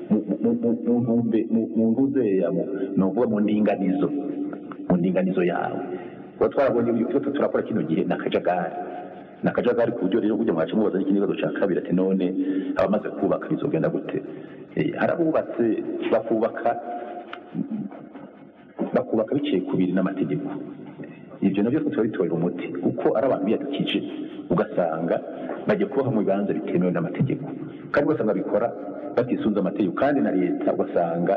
mu nguze novuga mu ndinganizo yawe. Kuba twarabonye ibyo turakora kino gihe nakajagari ku buryo rero kujya mwacu mubaza n'ikibazo cya kabiri ati none abamaze kubaka bizogenda gute? Harabubatse bakubaka biciye ku biri n'amategeko. Ibyo nabyo turabitorera umuti kuko ari abantu biyadukije, ugasanga bagiye kubaho mu bibanza bitemewe n'amategeko kandi ugasanga bikora batisunze amategeko, kandi na leta ugasanga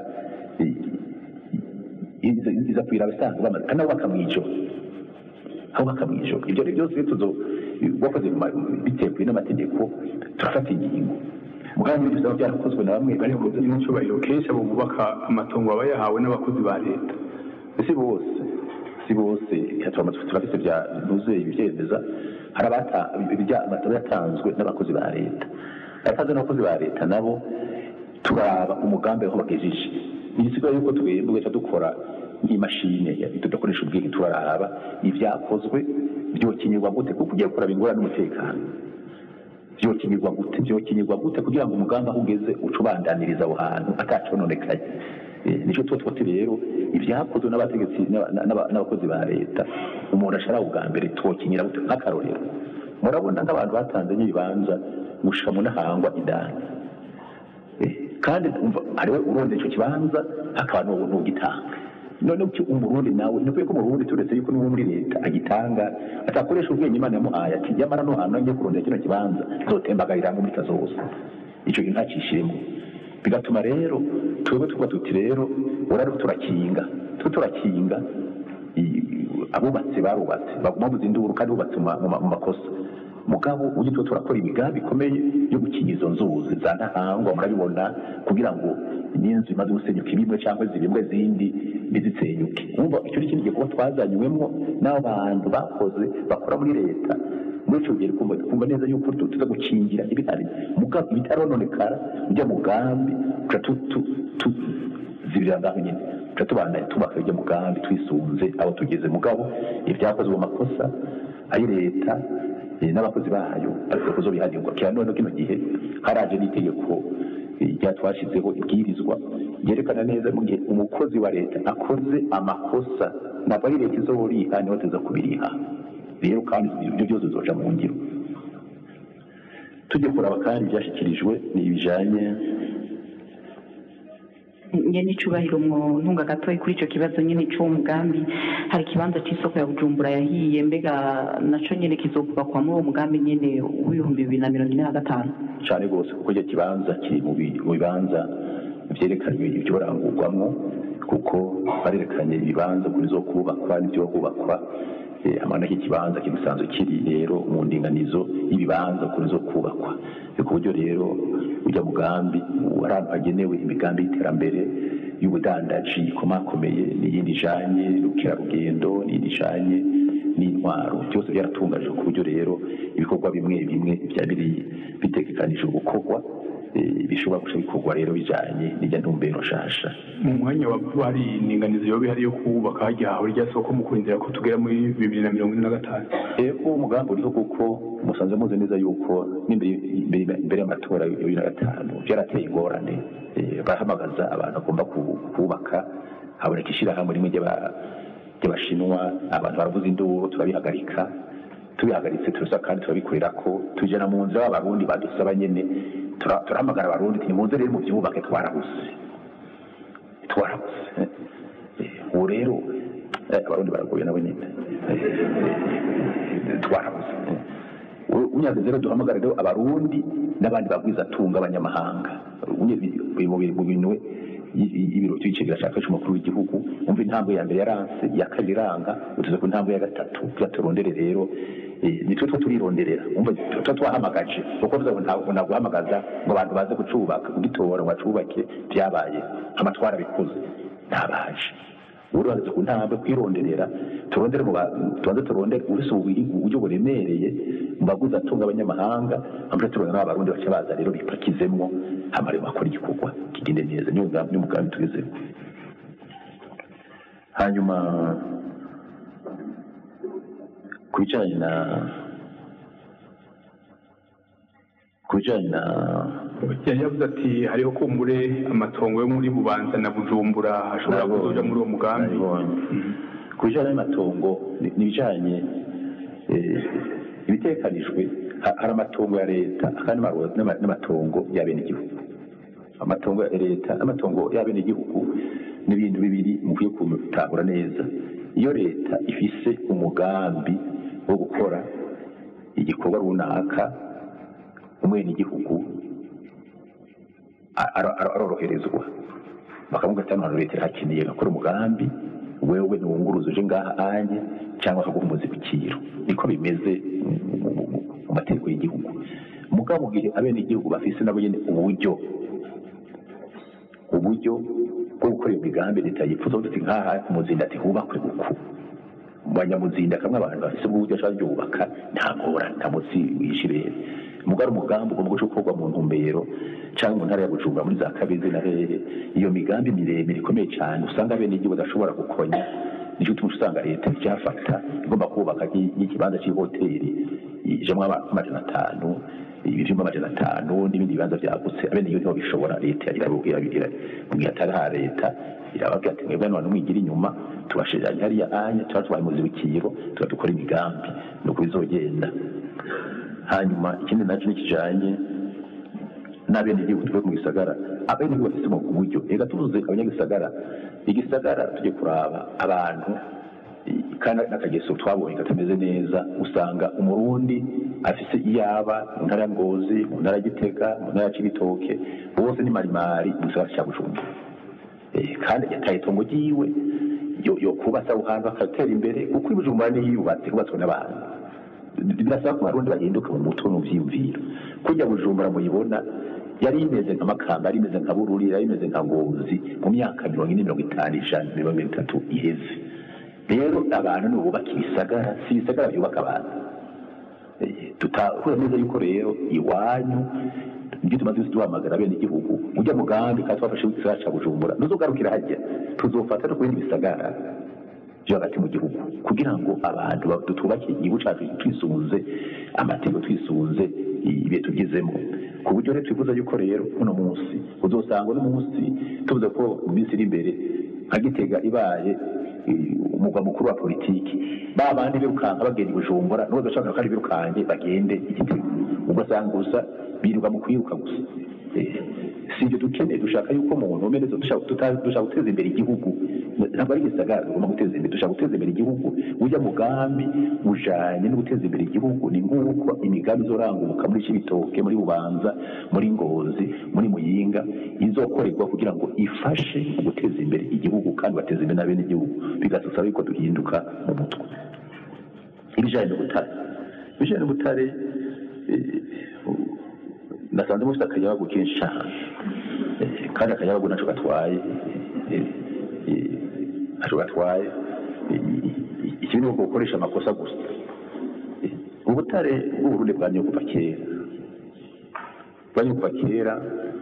iza kwira abasanga bamaze kandi nabo bakamwijoro. Ibyo rero byose wakoze bitewe n'amategeko turafata ingingo. Mugambi bisaba byarakozwe na bamwe bari kuza n'icyubahiro kenshi abo bubaka amatongo aba yahawe n'abakozi ba leta. Si bose turafite bya nuze ibyemeza, hari amatora yatanzwe n'abakozi ba leta, yatanzwe n'abakozi ba leta nabo turaba umugambi aho bagejeje. Igisigaye yuko twebwe dukora nk'imashine tudakoresha ubwenge, turaraba ibyakozwe byokinyirwa gute kuko ugiye gukora bingora n'umutekano, byokinyirwa gute kugira ngo umugambi aho ugeze ucubandaniriza aho hantu atacononekaye. Nicyo twose rero ibyakozwe n'abategetsi n'abakozi ba leta umuntu ashara ubwa mbere twokinyira gute. Nk'akarorero murabona nk'abantu batanze n'ibibanza gushika mu Ntahangwa indani, kandi ariwe uronde icyo kibanza hakaba n'ugitanga. None uki umurundi nawe nikuye ko umurundi turetse yuko n'uwo muri leta agitanga atakoresha ubwenge Imana yamuhaye ati yamara no hantu ngiye kurondera kino kibanza zotembagarira mu mitazose, icyo ntacishiremo. Bigatuma rero twebwe tuba tuti rero urari turakinga abubatse barubatse baguma buzinduru kandi bubatse mu makosa. Mugabo ugitwe turakora imigambi ikomeye yo gukinga izo nzuzi za Ntahangwa, murabibona kugira ngo n'inzu imaze gusenyuka ibimwe cyangwa zibimwe zindi bizisenyuke. Umva icyo ni ikindi gikorwa twazanyuwemo n'abantu bakoze bakora muri leta. Muri icyo gihe kumva neza yuko tuza gukingira ibitari mugabo ibitarononekara ujya mugambi zibira ngaho nyine tubana tubaka ujya mugambi twisunze abo tugeze. Mugabo ibyakozwe mu makosa ayi leta n'abakozi bayo ariko kuzobihanirwa. Kira none kino gihe haraje n'itegeko ryatwashizeho ibwirizwa yerekana neza mu gihe umukozi wa leta akoze amakosa ntabwo ari leta izoriha niho tuza kubiriha. Rero kandi ibyo byose bizoja mu ngiro. Tujye kuraba kandi byashyikirijwe ni ibijanye nyene icubahiro mu ntunga gatoyi kuri ico kibazo nyene c'uwo mugambi. Hari ikibanza c'isoko ya Bujumbura yahiye, mbega naco nyene kizovuga kwa muri uwo mugambi nyene w'ibihumbi 2045 cane gose kuko icyo kibanza kiri mu bibanza vyerekanye ibyo barangurwamwo, kuko barerekanye ibibanza kuri zo kubakwa n'ibyo kubakwa. Amana y'ikibanza kimusanzwe kiri rero mu ndinganizo y'ibibanza kuri zo kubakwa. Ku buryo rero ujya mugambi warabagenewe imigambi y'iterambere y'ubudandaji ikomakomeye n'iyindi ijanye n'ubukerarugendo n'iyindi ijanye n'intwaro, byose byaratunganije ku buryo rero ibikorwa bimwe byabiri bitegekanije gukorwa bishobora guca bikorwa rero bijanye n'ijya ntumbero nshasha. Mu mwanya wa hari indinganizo yobe hari yo kubaka hajya aho rya soko mu kurindira ko tugera muri 2045. Umugambi uriho kuko musanze muzi neza yuko imbere y'amatora ya 2005 byarateye ingorane. Bahamagaza abantu agomba kubaka, haboneka ishyirahamwe rimwe ry'abashinwa, abantu baravuza induru tubihagaritse turasa kandi turabikorera ko tujana mu nzira y'abarundi badusaba nyene turahamagara abarundi ati muze rero mu byubake twarabuze. Ubu rero abarundi baragoye nabo nyine twarabuze unyaze rero duhamagara rero abarundi n'abandi bagwiza tunga abanyamahanga mu bintu ibiro by'icegera cya kashe umukuru w'igihugu umva intambwe ya mbere yaranse ya kabiri iranga utuze ku ntambwe ya gatatu turondere rero nitwe two turironderera umva twahamagaje kuko ntabwo naguhamagaza ngo abantu baze kucubaka kugitora ngo bacubake byabaye amatwara bikuze ntabaje urubanza ku ntambwe kwironderera turondere tubanze turondere uretse uburyo buremereye mbaguza atunga abanyamahanga hamwe turondera n'abarundi bace baza rero bipakizemwo hamare bakora igikorwa kigende neza niyo mugambi tugezeho hanyuma kubijanye na yavuze ati hariho kumbure amatongo yo muri Bubanza na Bujumbura ashobora kuzoja muri uwo mugambi kubijanye n'amatongo n'ibijanye ibitekanijwe hari amatongo ya leta kandi n'amatongo y'abenegihugu amatongo ya leta n'amatongo y'abenegihugu ni ibintu bibiri mukwiye kubitahura neza iyo leta ifise umugambi wo gukora igikorwa runaka umwenegihugu aroroherezwa bakavuga ati hano leta irakeneye gukora umugambi wewe ntiwunguruza uje ngaha anye cyangwa akaguha umuzibukiro niko bimeze mu mategeko y'igihugu mugabo gihe abenegihugu bafise nabo nyene uburyo bwo gukora iyo migambi leta yifuza uti nkaha ku muzinda ati hubakwe uku mu banyamuzinda kamwe abantu bafise uburyo ashobora byubaka nta ngorane nta mutsi wishirere mugari umugambi ugomba gukorwa mu ntumbero cyangwa mu ntara ya Bujumbura muri za Kabezi na hehe iyo migambi miremire ikomeye cyane usanga abenegihugu badashobora gukonya nicyo tuma usanga leta icyafata igomba kubaka ikibanza cy'ihoteli ijamwo amajana 5 ibijumba amajana 5 n'ibindi bibanza byagutse abenegihugu niho bishobora leta irabubwira mu atari ha leta irababwira ati mwebwe none mwigira inyuma tubashiranye hariya anya tubatwaye muzibukiro dukora imigambi nuko bizogenda hanyuma ikindi nacyo nikijanye n'abenegihugu twe mu gisagara abenegihugu bafise mu buryo ega tuvuze abanyagisagara igisagara tujye kuraba abantu kandi n'akageso twabonye katameze neza usanga umurundi afise iyaba mu ntara ya Ngozi mu ntara ya Gitega mu ntara ya Cibitoke bose ni marimari mu gisagara cya Bujumbura kandi yataye itongo ryiwe yo kubasa uhantu akatera imbere kuko Bujumbura ni yubatse kubatswe n'abantu birasaba ko abarundi bahinduka mu mutwe mu vyiyumviro kujya Bujumbura muyibona yari imeze nka Makamba yari imeze nka Bururi yari imeze nka Ngozi mu myaka 40-50 iheze rero abantu ni bubaka ibisagara si ibisagara byubaka abantu tutahura neza yuko rero iwanyu nibyo tumaze duhamagara bene igihugu ujya mugambi kandi twafashe igisagara cya Bujumbura nuzogarukira hajya tuzofata no kubindi bisagara byo hagati mu gihugu kugira ngo abantu tutubake igihugu cyacu twisunze amategeko twisunze ibihe tugezemo ku buryo rero twifuza yuko rero uno munsi uzosanga uno munsi tuvuze ko mu minsi iri imbere nka Gitega ibaye umugwa mukuru wa politiki babandi birukanka bagenda i Bujumbura n'ubwo bashaka ko ari birukanye bagende Igitega ugasanga gusa biruka mu kwiruka gusa si ibyo dukeneye dushaka yuko umuntu umeneza dushaka guteza imbere igihugu ntabwo ari igisagara tugomba guteza imbere dushaka guteza imbere igihugu ujya mugambi ujanye no guteza imbere igihugu ni nguko imigambi izoranguka muri Cibitoke muri Bubanza muri Ngozi muri Muyinga izokorerwa kugira ngo ifashe mu guteza imbere igihugu kandi bateza imbere n'abene igihugu bigasaba yuko duhinduka mu mutwe ibijanye n'ubutare nasanze mufite akayabagu kenshi cyane kandi akayabagu naco gatwaye ikindi ni gukoresha amakosa gusa ubutare bw'uburundi bwanyu kuva kera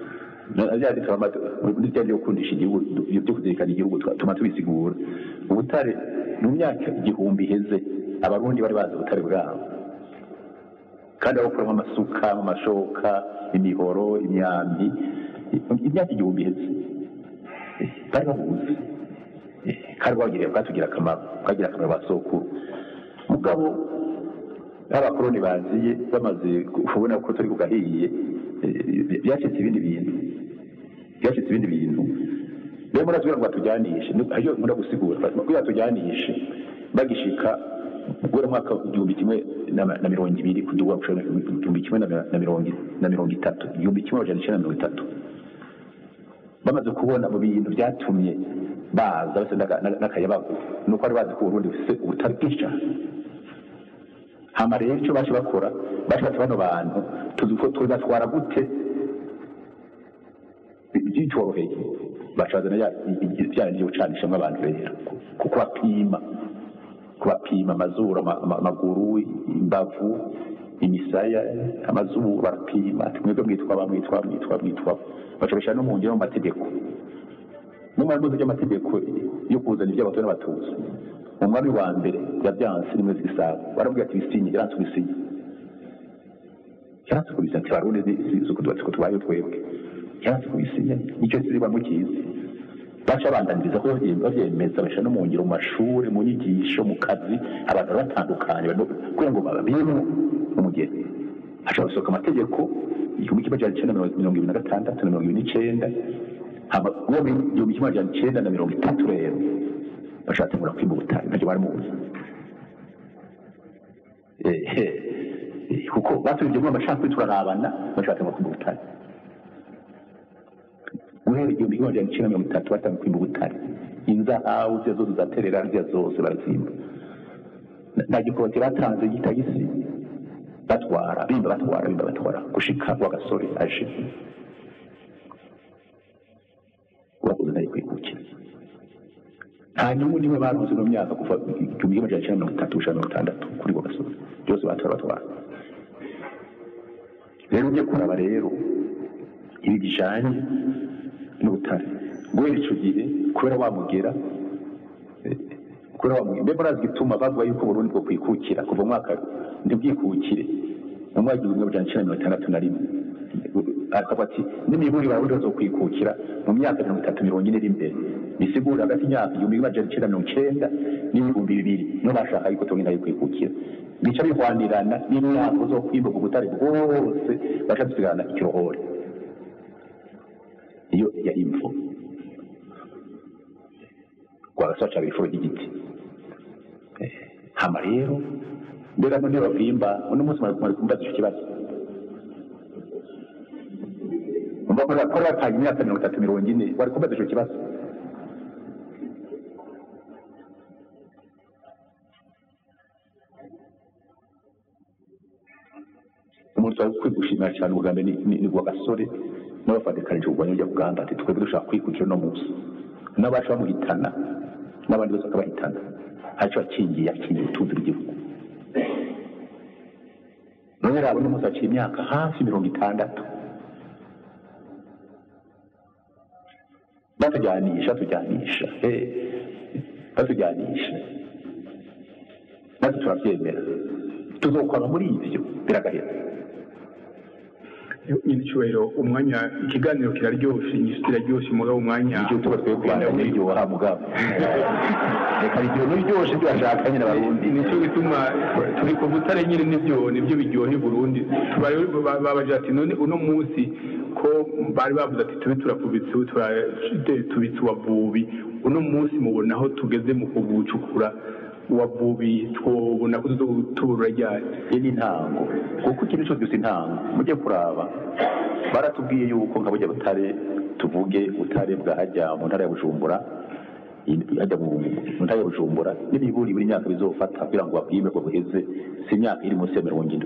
n'ibyo byo gukundisha igihugu byo kuzirikana igihugu tuma tubisigura ubutare mu myaka 1000 iheze abarundi bari bazi ubutare bwabo kandi bakuramo amasuka amashoka imihoro imyambi imyaka 1000 iheze bari babuze kandi bwatugira akamaro bwagira akamaro basokuru mugabo abakoroni baziye bamaze kubona ko turi kugahiye byacitse ibindi bintu rero muratubwira ngo batujyanishe ayo mura gusigura ko yatujyanishe bagishika guhera mwaka 1900 na mirongo ibiri kuduga gushika igihumbi kimwe na mirongo itatu igihumbi kimwe amajana icenda na mirongo itatu bamaze kubona mu bintu byatumye baza bose n'akayabagu nuko bari bazi ko Burundi bufise ubutare bwinshi cyane hama rero icyo baje bakora bashaka bano bantu tuzi ko tubatwara gute byitoroheye bacazana ibijyanye n'ibyo gucanishamwo abantu rero kuko kubapima amazuru amaguru imbavu imisaya amazuru barapima mwebwe mwitwa bacabisha no mu ngiro mu mategeko mu mategeko y'amategeko yo kuzana iby'abato n'abatuzi umwami wa mbere yabyanse nimwe z'isaga baravuga ati bisinye yaranse kubisinye yaranse kubisinye ati barundi z'uko tubaye twebwe yaranse kubisinye nicyo kiri bamukizi baca bandaniriza ko bavyemeza basha no mu ngiro mu mashuri mu nyigisho mu kazi abantu batandukanye kugira ngo babimwe umugeni haca gusohoka amategeko igihumbi kimwe amajana icenda mirongo ibiri na gatandatu na mirongo ibiri n'icenda uwo igihumbi kimwe amajana icenda na mirongo itatu rero bashatangura kwimba ubutare ntacyo bari muzi kuko basubije mu amacakubiri turarabana bashatangura kwimba ubutare guhera igihumbi kimwe amajana icenda na mirongo itatu batanguye kwimba ubutare inzahabu ziriya zose zaterera ziriya zose barazimba nta gikoti batanze gitagisi batwara bimba gushika wa gasore aje urakoze nayo kwikukira nta nyungu nimwe baronse mu myaka kuva igihumbi kimwe amajana icenda na mirongo itatu gushika mirongo itandatu kuri wa gasore byose batwara rero ujye kuraba rero ibi bijanye n'ubutare guhera ico gihe kubera wamugera mbe murazi gituma bavuga yuko Burundi bwo kwikukira kuva mwaka ntibwikukire mu mwaka w'igihumbi amajana icenda na mirongo itandatu na rimwe akavuga ati n'imiburi Barundi bazokwikukira mu myaka mirongo itatu mirongo ine iri imbere bisigura hagati y'imyaka igihumbi kimwe amajana icenda na mirongo icenda n'ibihumbi bibiri niho bashaka yuko tugenda kwikukira bica bihwanirana n'imyaka uzokwimbuka ubutare bwose baca dusigarana ikirohore iyo yari imvo rwagasoca ibifuro ry'igiti hama rero mbega none babwimba uno munsi mwari kumbaza ico kibazo umva ko batanye imyaka mirongo itatu mirongo ine wari kumbaza ico kibazo umuntu ari kwigushimira cyane ubwa ni Rwagasore n'abafatikanije urwanya rya Buganda ati twebwe dushaka kwikukira no munsi n'abacu bamuhitana n'abandi bose bakabahitana haco akingiye ubutunzi bw'igihugu none rabo n'umunsi aciye imyaka hafi 60 batujyanisha natwe turabyemera tuzokora muri ivyo biragahera nyir'icyubahiro umwanya ikiganiro kiraryoshe inyishu iraryoshe mugabo umwanya icyo tuba twe kwanda n'iryoha mugabo reka iryo n'iryoshye byashakanye n'abarundi nicyo gituma turi ku butare nyine nibyo biryohe Burundi babaje ati none uno munsi ko bari bavuze ati tube tubitse wavubi uno munsi mubona aho tugeze mu kubucukura wavubi twobona ko tubura ryari ni intango kuko ikintu cyose gisa intango mujye kuraba baratubwiye yuko nka burya butare tuvuge butare bwa hajya mu ntara ya Bujumbura hajya mu ntara ya Bujumbura n'ibiburi buri myaka bizofata kugira ngo babwime ko buheze si imyaka iri munsi ya 70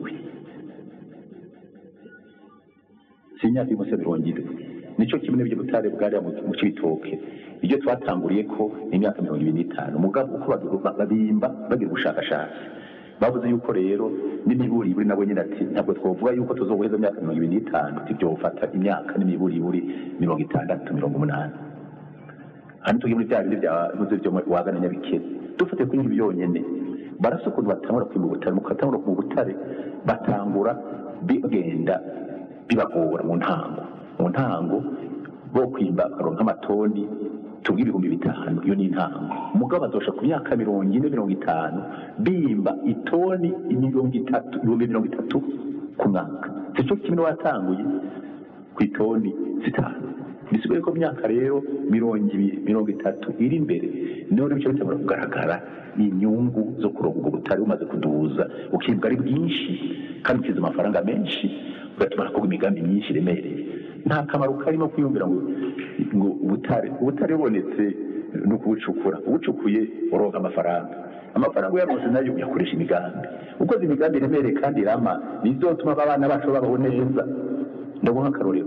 si imyaka iri munsi ya 70 nico kimwe n'ibyo butare bwari mu Cibitoke ibyo twatanguriye ko imyaka 25 mugabo uko babimba bagira ubushakashatsi bavuze yuko rero n'imiburi buri nabo nyine ati ntabwo twovuga yuko tuzobuheza imyaka 25 tibyofata imyaka n'imiburi 60 80 hano tugiye muri bya bindi byavuze byo wagana Nyabikere dufate kuri ibi byonyene barasukuru batangura kwimba ubutare mukatangura ku butare batangura bigenda bibagora mu ntango bo kwimba karonka amatoni tubwira 5,000 iyo ni intango mugabo bazosha ku myaka 40-50 bimba itoni 30 ku mwaka sico kimwe watanguye ku itoni 5 bisigaye ko myaka rero 30 iri imbere niho rero bitangura kugaragara inyungu zo kuronka ubwo butare bumaze kuduza ukibwa ari bwinshi kandi ukiza amafaranga menshi ugatuma hakorwa imigambi myinshi iremereye nta kamaro karimo kwiyumvira ngo ubutare bubonetse no kubucukura ubucukuye uronka amafaranga uyaronse nayo uyakoresha imigambi ukoze imigambi iremereye kandi irama bizotuma abana bacu babaho neza ndaguha akarorero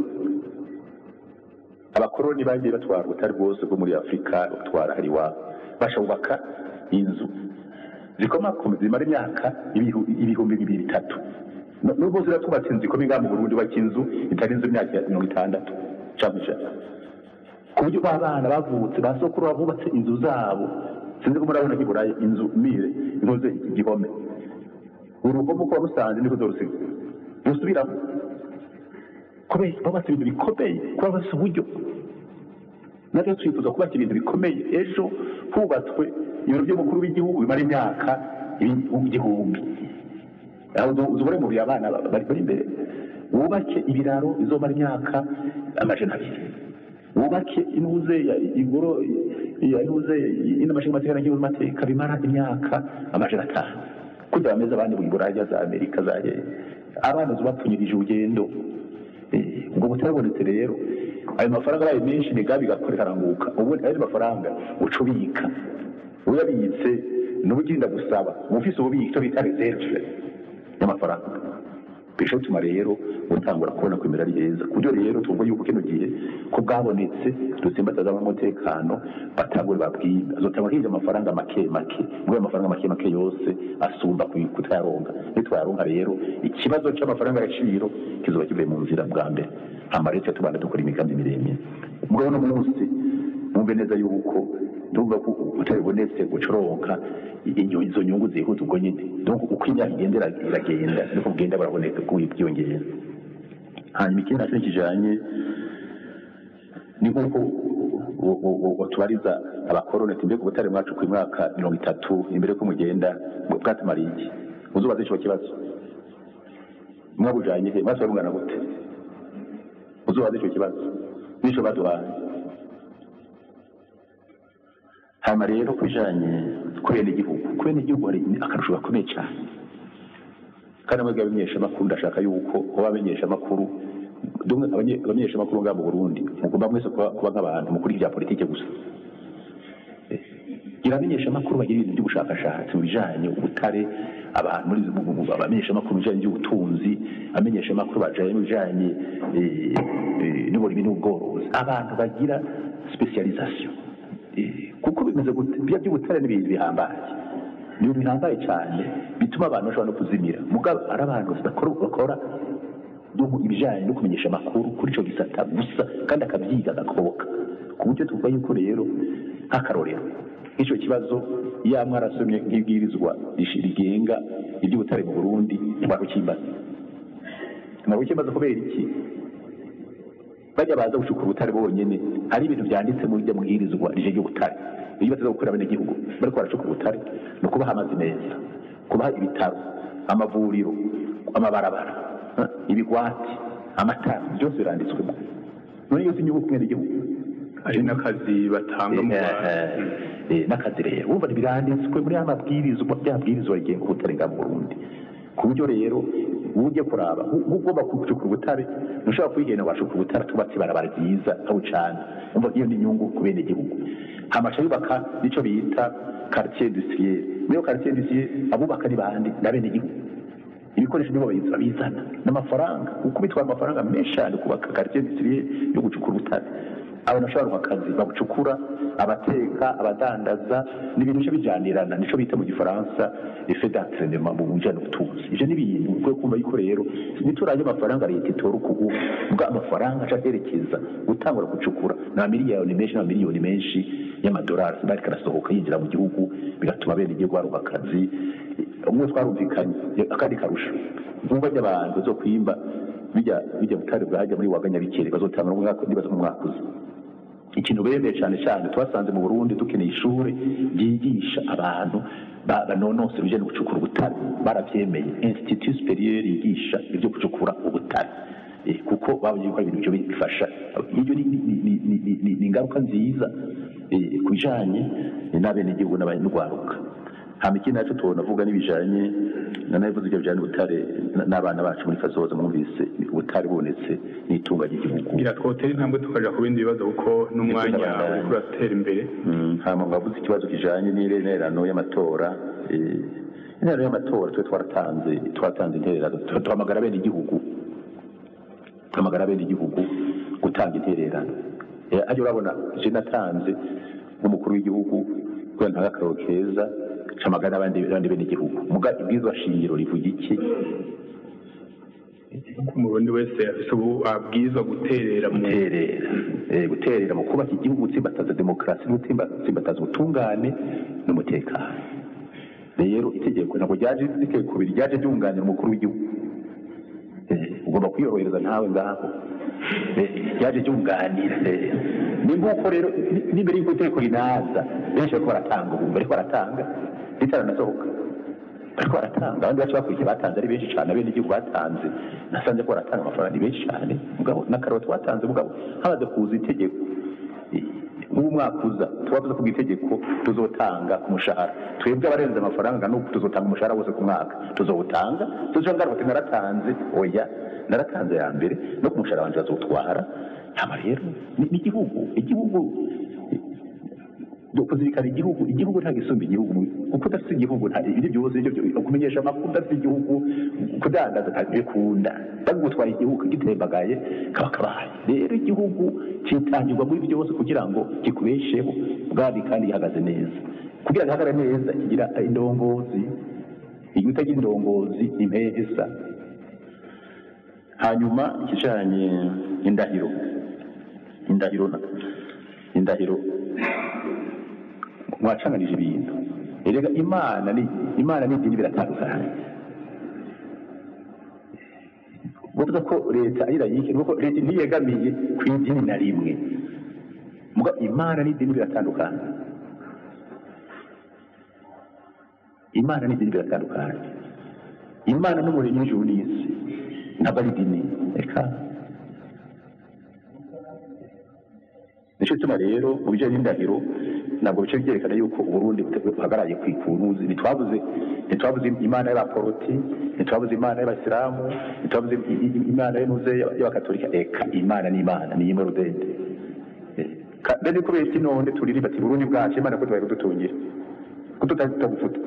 abakoroni bagiye batwara ubutare bwose bwo muri Afurika batwara hariwa bashobaka inzu zikomakomeye zimara imyaka ibihumbi 2-3 n'ubwo ziratubatse inzu ikomeye mu Burundi bakinzu itarenze imyaka 60 cyangwa ku buryo abana bavutse basokuru babubatse inzu zabo sinzi ko murabona kiburaye inzu mire inkoze igihome urugo muko rusanze niko zorusiga rusubiramo kubera babatse ibintu bikomeye kuba bafite uburyo natwe twifuza kubaka ibintu bikomeye ejo hubatswe ibiro by'umukuru w'igihugu bimara imyaka igihumbi aho uzobore mu by'abana bari imbere wubake ibiraro bizomara imyaka 200 wubake inuze ingoro inuze inamashinga mateka n'ingingo mateka bimara imyaka 500 kugira bameze abandi mu Burayi za Amerika za abana zubapfunyirije urugendo ngo butabonetse rero ayo mafaranga abaye menshi nigabi gakore karanguka ubu ayo mafaranga ucubika uyabitse n'ubuginda gusaba ufise ububiko bita reserve y'amafaranga bisho tuma rero utangura kubona kwemera ari heza kuburyo rero tuvuga yuko kino gihe ko bwabonetse dusimbataza umutekano batangure babwira azotangura hirya amafaranga make muri amafaranga make yose asumba kutayaronga nitwayaronga rero ikibazo cy'amafaranga y'agaciro kizoba kivuye mu nzira bwa mbere amaretse tubanda dukora imigambi miremire mugabo no munsi mumbe neza yuko ndumva ko utabonetse gucoronka izo nyungu zihuta ubwo nyine donc uko imyaka igendera iragenda niko kugenda baraboneka ko ibyongera hanyuma ikindi nacyo kijanye ni nk'uko tubariza abakoroni mbega ubutare mwacu ku mwaka 30 imbere ko mugenda bwatumariye iki uzubaza ico kibazo mwabujanye he maso barungana gute uzubaza ico kibazo nico baduhaye hama rero kujanye kwene igihugu hari akarusho gakomeye cyane kandi mwebwe abamenyesha makuru ndashaka yuko abamenyesha makuru abamenyesha makuru ngabo Burundi mugomba mwese kuba nk'abantu mukuri bya politike gusa iramenyesha makuru bagira ibintu by'ubushakashatsi mu bijanye ubutare abantu muri abamenyesha makuru bijanye by'ubutunzi amenyesha makuru bajaye mu bijanye n'uburimi n'ubworozi abantu bagira specialisation kuko bimeze gute by'ubutare n'ibintu bihambaye cyane bituma abantu bashobora no kuzimira mugabo ari abantu bakora ibijanye no kumenyesha makuru kuri ico gisata gusa kandi akabyiga agakoboka ku buryo tuvuga yuko rero nk'akarorero ico kibazo ya mwarasomye nk'ibwirizwa rigenga iby'ubutare mu Burundi mwabukimbaza kubera iki bajya baza gucukura ubutare bonyene hari ibintu byanditse mu bijya mubwirizwa rije ry'ubutare iyo bataza gukora abenegihugu bariko baracukura ubutare no kubaha amazi meza kubaha ibitaro amavuriro amabarabara ibigwati amatara byose biranditswemo none yose inyungu kumwe n'igihugu ari n'akazi batanga mu n'akazi rero wumva biranditswe muri amabwirizwa byabwirizwa rigenga ubutare bwa Burundi ku buryo rero uje kuraba ugomba kucukura ubutare ntushobora kwigena washukura ubutare tubatse barabara ryiza aho cyane umva iyo ni inyungu ku bene gihugu hamaca yubaka nico bita quartier industriel niyo quartier industriel abubaka ni bandi na bene gihugu ibikoresho nibo bizana n'amafaranga uko bitwara amafaranga menshi cyane kubaka quartier industriel yo gucukura ubutare abo nashobora akazi babucukura abateka abadandaza n'ibintu cyo bijanirana nico bita mu gifaransa effet d'entraînement mu bujana ubutunzi ivyo n'ibintu kwe kumva yuko rero nituraje amafaranga leta itora ukugu bwa amafaranga acaterekeza gutangura gucukura na miliyoni menshi y'amadolari bari karasohoka yinjira mu gihugu bigatuma bene igihugu baruka akazi umwe twarumvikanye akandi karusha umva y'abantu zo kwimba bijya butari bwajya muri waganya bikere bazotanga mu mwaka nibaza mu mwaka uza ikintu bemeye cyane twasanze mu Burundi dukeneye ishuri ryigisha abantu banonose bije no gucukura ubutare baravyemeye Institut Supérieur yigisha ibyo gucukura ubutare kuko babonye ko ibintu byo bifasha ibyo ni ingaruka nziza ku bijanye n'abenegihugu n'abanyaruka hama ikindi naco tunavuga n'ibijanye nanabivuze ibyo bijanye ubutare n'abana bacu muri kazoza mwumvise ubutare bubonetse n'itunga ry'igihugu ngira twotera intambwe tukaja ku bindi bibazo kuko n'umwanya uriko uratera imbere hama mwavuze ikibazo kijanye n'irenerano y'amatora intererano y'amatora twe twaratanze intererano tuhamagara bene igihugu gutanga intererano ajya urabona je natanze nk'umukuru w'igihugu kubera ntaga akaroro keza camagana abandi bene igihugu muga ibwirizwa shingiro rivuga iki umurundi wese afise ubu abwirizwa guterera mu kubaka igihugu gutsimbataza demokarasi gutsimbataza ubutungane n'umutekano rero itegeko ntabwo ryaje rikekubiri ryaje ryunganira umukuru w'igihugu ugomba kwiyorohereza ntawe ngaho ryaje ryunganira ni nguko rero n'imbere y'uko itegeko rinaza benshi bariko baratanga ubu bariko baratanga ritaranasohoka bariko baratanga abandi bacu bakurikiye batanze ari benshi cane abene igihugu batanze nasanze ko baratanga amafaranga ni benshi cane mugabo n'akaroro twatanze mugabo hamaze kuza itegeko nk'ubu mwaka uza tubavuze ku itegeko tuzotanga ku mushahara twebwe abarenze amafaranga nuko tuzotanga umushahara wose ku mwaka tuzowutanga tuzogaruka naratanze oya naratanze ya mbere no ku mushahara wanje bazotwara hama rero ni igihugu kuzirikana igihugu nta gisumba igihugu kuko udafite igihugu nta ibyo byose ibyo kumenyesha amakuru udafite igihugu kudandaza ntabikunda bagutwaye igihugu gitembagaye kaba kabaye rero igihugu kitangirwa muri byose kugira ngo kikubesheho bwabi kandi gihagaze neza kugira ngo gihagare neza kigira indongozi iyo utagira indongozi impesa hanyuma ikijanye indahiro mwacanganije ibintu erega imana n'idini biratandukanye bavuga ko leta ari layike nuko leta ntiyegamiye ku idini na rimwe muga imana n'idini biratandukanye imana n'umuremyi w'ijuru n'isi ntabwo ari idini reka nico gituma rero mu bijanye n'indahiro ntabwo bice byerekana yuko uburundi buhagaraye ku ikuruzi ntitwabuze imana y'abaporoti ntitwabuze imana y'abasilamu ntitwabuze imana y'anuze y'abakatolika eka imana n'imana ni imwe rudende mbere kubera iki none turirimba ati burundi bwacu imana ko tubaye kudutungira ko tutagufuta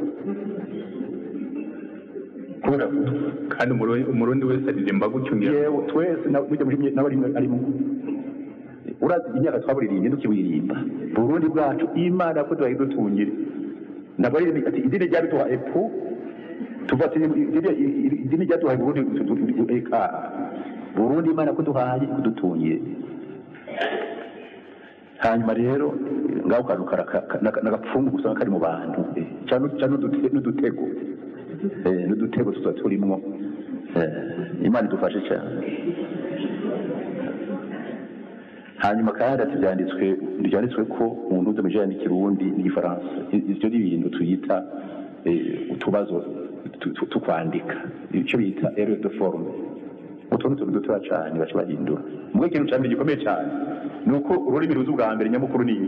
kandi umurundi wese aririmba gutyo yewe twese n'abarimwe arimo urazi imyaka twaburirimbye tukiburirimba burundi bwacu imana ko tubaye dutungire ntabwo ari ati idini ryaduha epu tuva ati idini ryaduha burundi eka burundi imana ko duhaye kudutungiye hanyuma rero ngaho kantu n'agapfungu usanga kari mu bantu cyane n'udutego tuza turimwo imana idufashe cyane hanyuma kandi ati byanditswe ko umuntu uzi amajyanye n'ikirundi n'igifaransa ibyo ni ibintu tuyita utubazo tukwandika icyo bita erreur de forme utuntu dutoya cyane baca bahindura mu ikintu cya mbere gikomeye cyane ni uko ururimi ruzi ubwa mbere nyamukuru ni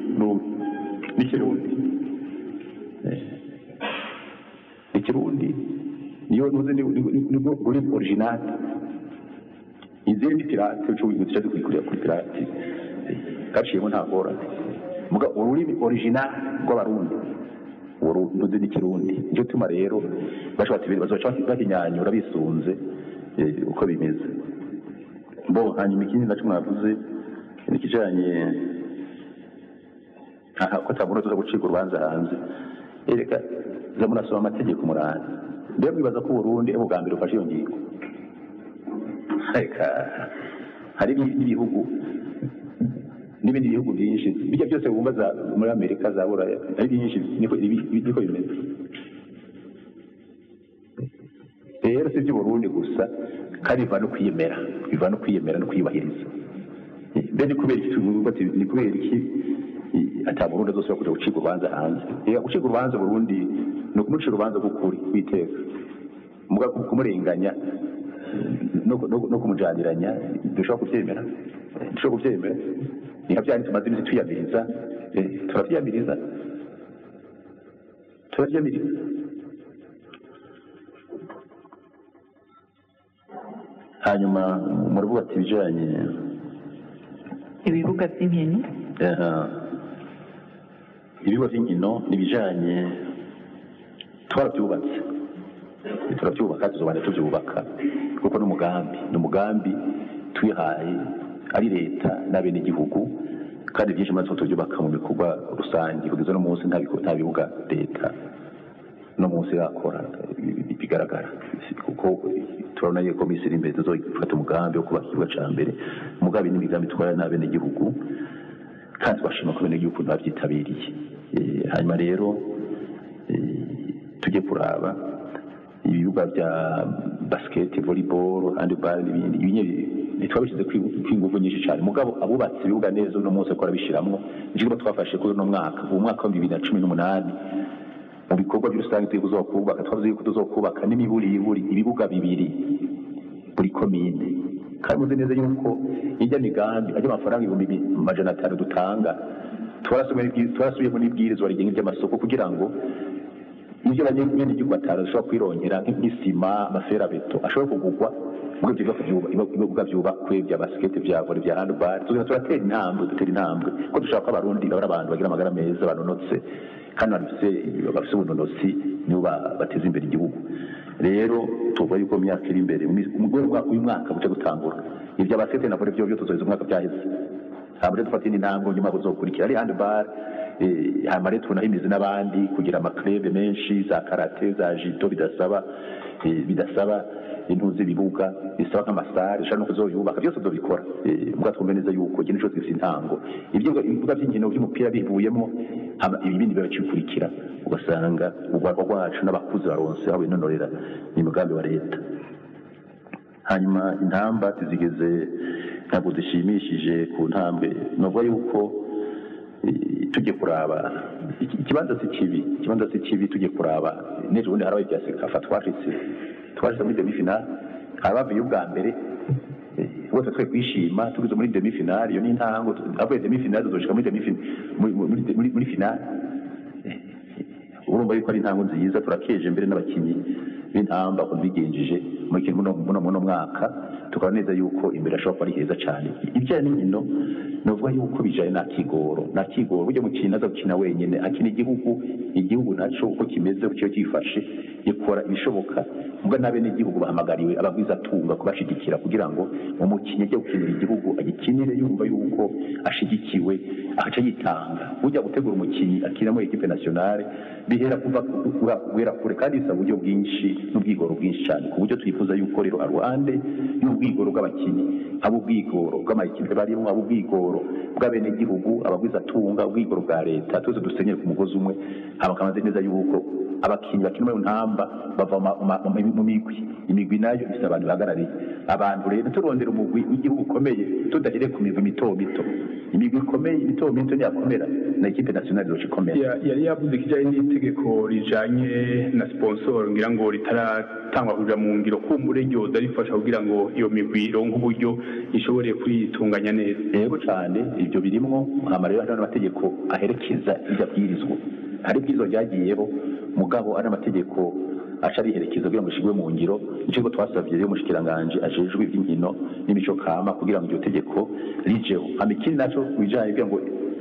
ikirundi niyo nuzi nibwo rurimi original izindi pirate uca dukurikira kuri pirate gaciyemo nta ngorane muga ururimi original rw'abarundi urundi n'ikirundi nicyo tuma rero bazoca bahinyanyura bisunze uko bimeze hanyuma ikindi naco mwavuze nikijanye ko atamuntu tuza gucika urubanza hanze ereka za munasoma amategeko murana mbega mwibaza ko Burundi bwa mbere ufashe iyo ngingo reka hari n'ibindi bihugu byinshi bijya byose bumva muri Amerika za Buraya ari byinshi niko bimeze rero si by'u Burundi gusa kandi biva no kwiyemera no kwiyubahiriza mbere kubera iki tuvuga ati ni kubera iki ata Burundi zose bakuja gucika urubanza hanze gucika urubanza Burundi ni ukumucira urubanza rw'ukuri witeka muga kumurenganya no kumujaniranya dushobora kubyemera ni nka byari tumaze iminsi twiyamiriza turabyiyamiriza hanyuma muravuga ati ibijanye ibibuga by'inkino ibibuga by'inkino n'ibijanye twarabyubatse turabyubaka tuzobana tubyubaka kuko n'umugambi twihaye ari leta n'abenegihugu kandi byinshi muri tubyubaka mu bikorwa rusange kugeza no munsi nta bibuga leta no munsi yakora bigaragara kuko turabona yuko minsi iri imbere tuzofata umugambi wo kubaka ikibuga ca mbere umugambi n'imigambi twara n'abenegihugu kandi twashima ko abenegihugu babyitabiriye hanyuma rero tujye kuraba ibibuga bya basket volleyball handball n'ibindi ntitwabishyize kwinguvu nyinshi cyane mugabo abubatse ibibuga neza uno munsi ko arabishiramwo njye twafashe kuri uno mwaka uwo mwaka wa 2018 mu bikorwa by'urusange turi kuzokubaka twavuze yuko tuzokubaka n'imiburi ibibuga bibiri buri komine kandi muzi neza yuko ijya migambi ajya amafaranga 500 dutanga twarasubiyemo n'ibwirizwa rigenga iby'amasoko kugira ngo ibyo abanyagihugu batashobora kwirongera nk'isima amaferabeto ashobora kugurwa mu bibuga byubakwe bya basket bya volley bya handball turatera intambwe ko dushaka ko abarundi baba abantu bagira amagara meza banonotse kandi bafise ubunonotsi nibo bateza imbere igihugu rero tuvuga yuko mu myaka iri imbere mu rwego uyu mwaka buce gutangura ibya basket na volley byo tuzoheza umwaka byaheze hamwe dufata intambwe nyuma kuzokurikira ari handball hanyuma rero tunahimiza n'abandi kugira amaklebe menshi za karate za judo bidasaba intuzi ibibuga bisaba nk'amasare ushobora no kuzoyubaka byose tuzobikora mbwa twumve neza yuko ikintu cyose gifite intango ibibuga by'inkino by'umupira bivuyemo ibindi bibacikurikira ugasanga urwego rwacu n'abakuzi baronse aho binonorera ni umugambi wa leta hanyuma intamba tuzigeze ntabwo zishimishije ku ntambwe novuga yuko tujye kuraba ikibanza si kibi tujye kuraba n'ejo bundi harabaye bya sekafa twashitse muri demi-finale abavuye ubwa mbere bose twe kwishima tugeze muri demi-finale iyo ni intango avuye demi-finale tuzoshika muri finale urumva yuko ari intango nziza turakeje mbere n'abakinyi b'intamba ko bigenjeje muno mwaka tukaba neza yuko imbere ashobora kuba ari heza cyane ibijyanye n'inkino novuga yuko bijanye na kigoro burya mukina aza gukina wenyene akina igihugu naco uko kimeze uko cyifashe gikora ibishoboka mbwa nabe n'igihugu bahamagariwe abagwiza tunga kubashigikira kugira ngo umukinyi ajye gukinira igihugu agikinire yumva yuko ashigikiwe aca yitanga burya gutegura umukinyi akina muri equipe nationale bihera guhera kure kandi bisaba uburyo bwinshi n'ubwigoro bwinshi cyane ku buryo twifuza yuko rero aruhande y'ubwigoro bw'abakinyi abo ubwigoro bw'amakipe barimo abo ubwigoro bw'abenegihugu abagwiza tunga ubwigoro bwa leta tuze dusenyere ku mugozi umwe abakamaze neza yuko abakinyi bakina mu ntamba bava mu imigwi nayo ifite abantu bahagarariye abantu rero turondera umugwi w'igihugu ukomeye tudahere ku migwi mito imigwi ikomeye mito ntiyakomera na equipe nationale zoca ikomera yari yavuze ikijyanye n'itegeko rijanye na sponsor ngira ngo ritaratangwa kuja mu ngiro kumbure ryoza rifasha kugira ngo iyo migwi ironke uburyo ishobore kwitunganya neza yego cyane ibyo birimwo hama rero hari n'amategeko aherekeza iryo bwirizwa hari ibwirizwa ryagiyeho mugabo ari amategeko aca ariherekeza kugira ngo ishigwe mu ngiro nicyo twasavye rero umushikiranganje ajejwe iby'inkino n'imico kama kugira ngo iryo tegeko rijeho amikini naco bijanye kugira ngo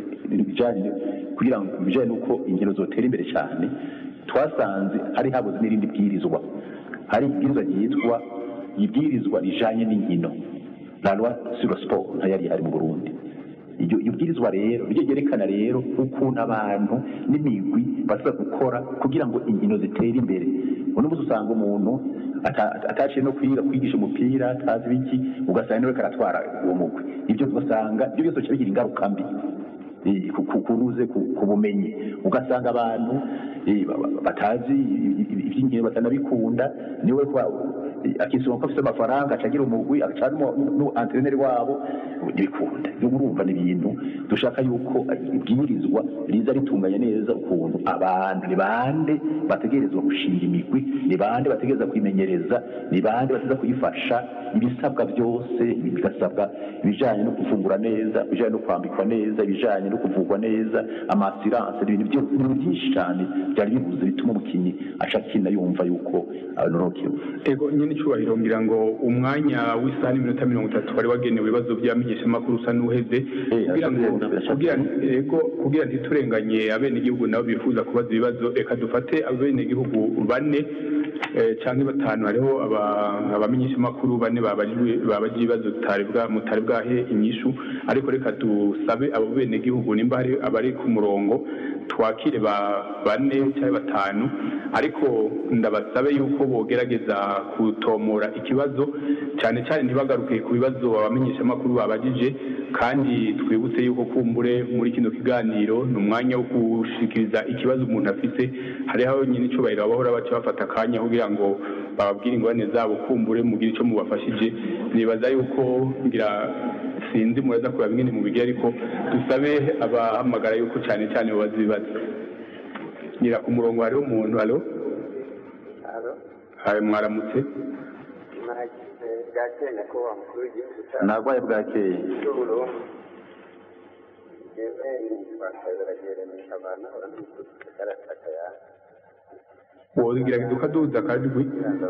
bijanye nuko inkino zotera imbere cyane twasanze hari habuze n'irindi bwirizwa hari ibwirizwa ryitwa ibwirizwa rijanye n'inkino la loi sur le sport ntayari hari mu Burundi iyo bwirizwa rero ryo ryerekana rero ukuntu abantu n'imigwi bashobora gukora kugira ngo inkino zitere imbere uno munsi usanga umuntu ataciye no kwigisha umupira atazi biki ugasanga niwe karatwara uwo mugwi ibyo ugasanga ibyo byose bigira ingaruka mbi kuruze ku bumenyi ugasanga abantu batazi iby'inkino batanabikunda niwe akisoma ko afite amafaranga acagira umugwi agaca n'antreneri wabo ntibikunda n'ubu urumva ni ibintu dushaka yuko ibwirizwa riza ritunganye neza ukuntu abantu ni bande bategerezwa gushinga imigwi, ni bande bategereza kwimenyereza, ni bande bategereza kuyifasha, ibisabwa byose bigasabwa ibijanye no gufungura neza, ibijanye no kwambikwa neza, ibijanye no kuvugwa neza, amasiranse, ibintu byose ni byinshi cyane byari bibuze bituma umukinnyi aca akina yumva yuko anorokewe. Ego nyine icubahiro ngira ngo umwanya w'isaha n'iminota 30 wari wagenewe ibibazo by'amenyeshamakuru usa n'uheze kugira ntiturenganye abenegihugu nabo bifuza kubaza ibibazo, reka dufate abenegihugu bane cyangwa batanu. Hariho abamenyeshamakuru bane babaje ibibazo mutari bwahe inyishu, ariko reka dusabe abo benegihugu nimba hari abari ku murongo twakire bane cyangwa batanu, ariko ndabasabe yuko bogerageza kutomora ikibazo cyane cyane ntibagaruke ku bibazo abamenyeshamakuru babajije, kandi twibutse yuko kumbure muri kino kiganiro ni umwanya wo gushikiriza ikibazo umuntu afise. hariho nyine icubahiro abahora baca bafata akanya kugira ngo bababwire ingorane zabo, kumbure mugire icyo mubafashije. nibaza yuko ngira sinzi muraza kureba bimwe mu bigere, ariko dusabe abahamagara yuko cyane cyane babaza ibibazo. ngira ku murongo hariho umuntu. alo haye mwaramutse. nagwaye bwakeye wogerageza ukaduza akajwi.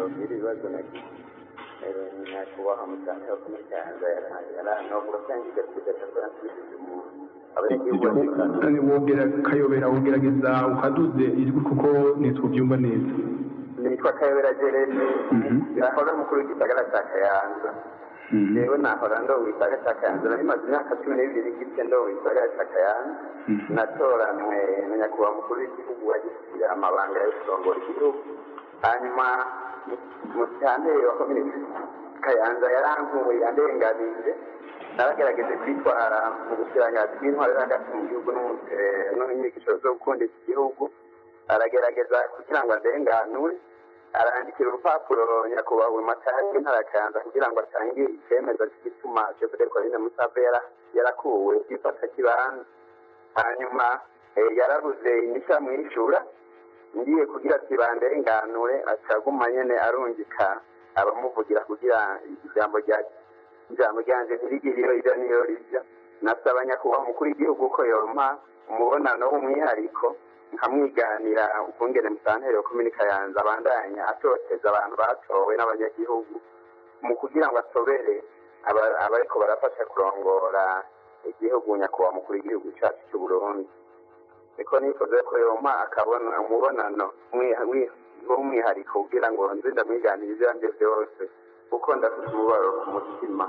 wogerageza ukaduze ijwi kuko ntitwubyumva neza. nitwa Kayobera Jeremy, nahora mukuru w'igisagara cya Kayanza. Rero nahora ndo w'igisagara cya Kayanza, nari maze imyaka 12 n'igice ndo w'igisagara cya Kayanza. Natoranwe na nyakubahwa mukuru w'igihugu wagiye amabanga yo kurongora igihugu. Hanyuma mu cyanteye wa komine Kayanza yarankuye yandenganije, naragerageje kwitwara mu gusirangaza bw'intwaro hagati mu gihugu n'inyigisho zo gukunda iki gihugu. Aragerageza kugira ngo adenganure, arandikira urupapuro nyakubahwa Matari w'intara Kayanza kugira ngo atange icyemezo cy'igituma chef de commune Musave yarakuwe ifata kibanza. Hanyuma yarabuze inyisha mwishura, ngiye kugira ati bandenganure, acaguma nyene arungika abamuvugira kugira ijambo ryanje ntirigiriro ija niyo rija. Nasaba nyakubahwa mukuru w'igihugu ko yompa umubonano w'umwihariko nkamwiganira ukungene musantere yo komine Kayanza abandanya atoteza abantu batowe n'abanyagihugu mu kugira ngo atobere abariko barafasha kurongora igihugu nyakubahwa mukuru w'igihugu cyacu cy'u Burundi. Niko nifuza ko yompa akabona umubonano w'umwihariko kugira ngo nze ndamwiganira ivyanje byose kuko ndafite umubabaro ku mutima.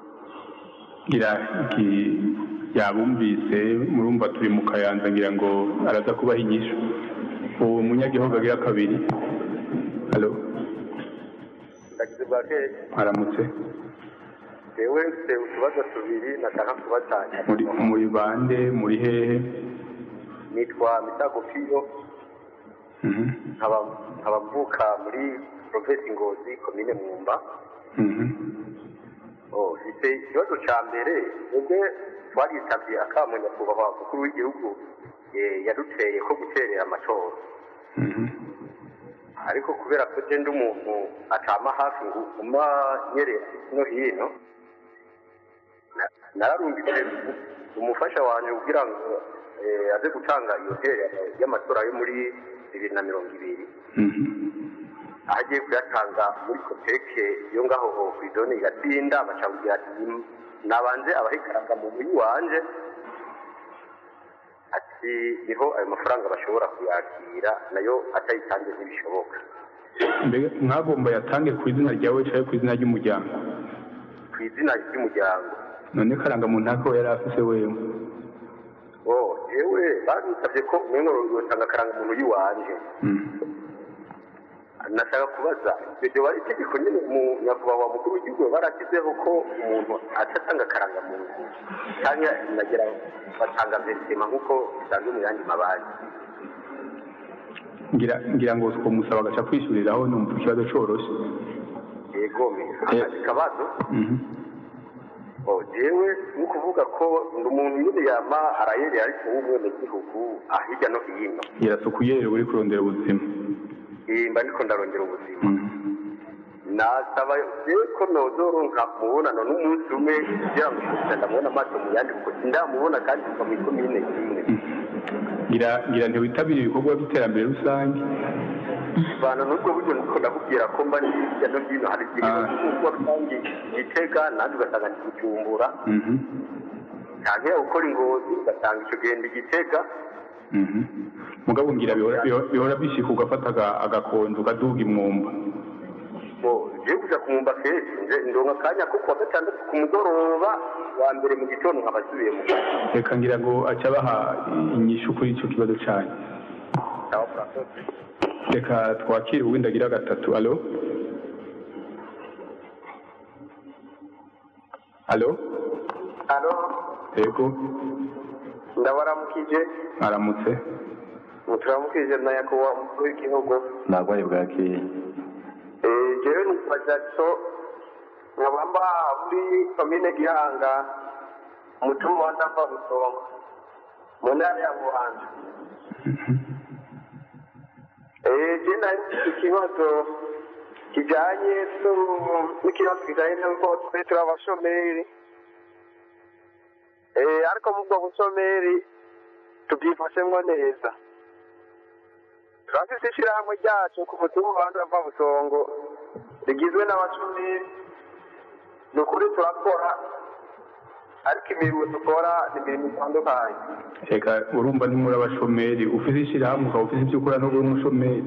yabumvise murumva turi mu Kayanza, ngira ngo araza kubaha inyishu. uwo munyagihugu agira kabiri. alo aramutse. Ewe mfite utubazo tubiri nashaka kubatanya. muri bande, muri hehe? Nitwa Misago Piyo, nkaba mvuka muri provinsi Ngozi, komine Mwumba. Mfite ikibazo cya mbere, ubwe twaritabye akamwe nyakubahwa mukuru w'igihugu yaduteye ko guterera amatora, ariko kubera ko genda umuntu atama hafi ngo uma nyerera no hino, nararungitse umufasha wanjye kugira ngo aze gutanga iyo ntererano y'amatora yo muri 2020. ahagiye kuyatanga muri koteke yo ngaho ku idoni Gatsinda, bacambwira ati nabanze abahikaranga mu muyi wanje, ati niho ayo mafaranga bashobora kuyakira, nayo atayitanze ntibishoboka. mbega mwagomba yatange ku izina ryawe cyangwa ku izina ry'umuryango? Ku izina ry'umuryango. none karanga muntu ako yari afise wewe? yewe banisabye ko umengo yotanga karanga muntu yiwanje. Nashaka kubaza, ibyo bari itegeko nyine mu nyakubahwa mukuru w'igihugu barakizeho ko umuntu atatanga karanga muntu cyangwa nagira batanga verisema nk'uko bisanzwe mu yandi mabanki. ngira ngo twomusaba agaca kwishuriraho, numva ikibazo coroshe. egome akabazo jewe ni kuvuga ko ndi umuntu nyine yama arayereye ariko w'umwenegihugu hirya no hino yarasukuyerera uri kurondera ubuzima mba ndiko ndarondera ubuzima nasaba ko nozoronka mubonano n'umunsi umwe kugira ngo ndamubona amaso mu yandi kuko sindamubona kandi kuva mu ikomine kimwe ngira ntiwitabire ibikorwa by'iterambere rusange bana n'ubwo buryo niko ndakubwira ko mba hirya no hino hari igihe cy'uko rusange Gitega nanjye ugasanga ndi Bujumbura ntange gukora Ingozi ugasanga icyo genda Gitega mugabo ngira bihora bishika ugafata agakonzo ukaduga imwumba je kuja kumwumba kenshi ndonka akanya ko kuwa gatandatu ku mugoroba wa mbere mu gitondo nkabasubiye mu reka ngira ngo aca baha inyishu kuri icyo kibazo cyane reka twakire uwindi agira gatatu alo yego ndabaramukije aramutse turamukije na yakuba umukuru w'igihugu nagwaye bwakeye jewe nitwa Jackson nkaba mba muri komine Gihanga umutumwa wa Ndava Busongo mu ntara ya Buhanza je nari ikibazo kijanye n'ikibazo kijanye n'uko twe turi abashomeri ariko mu bwo bushomeri tubyifashemwo neza turafise ishirahamwe ryacu ku mutumwa wa Ndava Busongo rigizwe n'abashomeri ni ukuri turakora ariko imirimo dukora ni imirimo itandukanye reka urumva ni muri abashomeri ufite ishyirahamwe ukaba ufite ibyo ukora n'ubwo uri umushomeri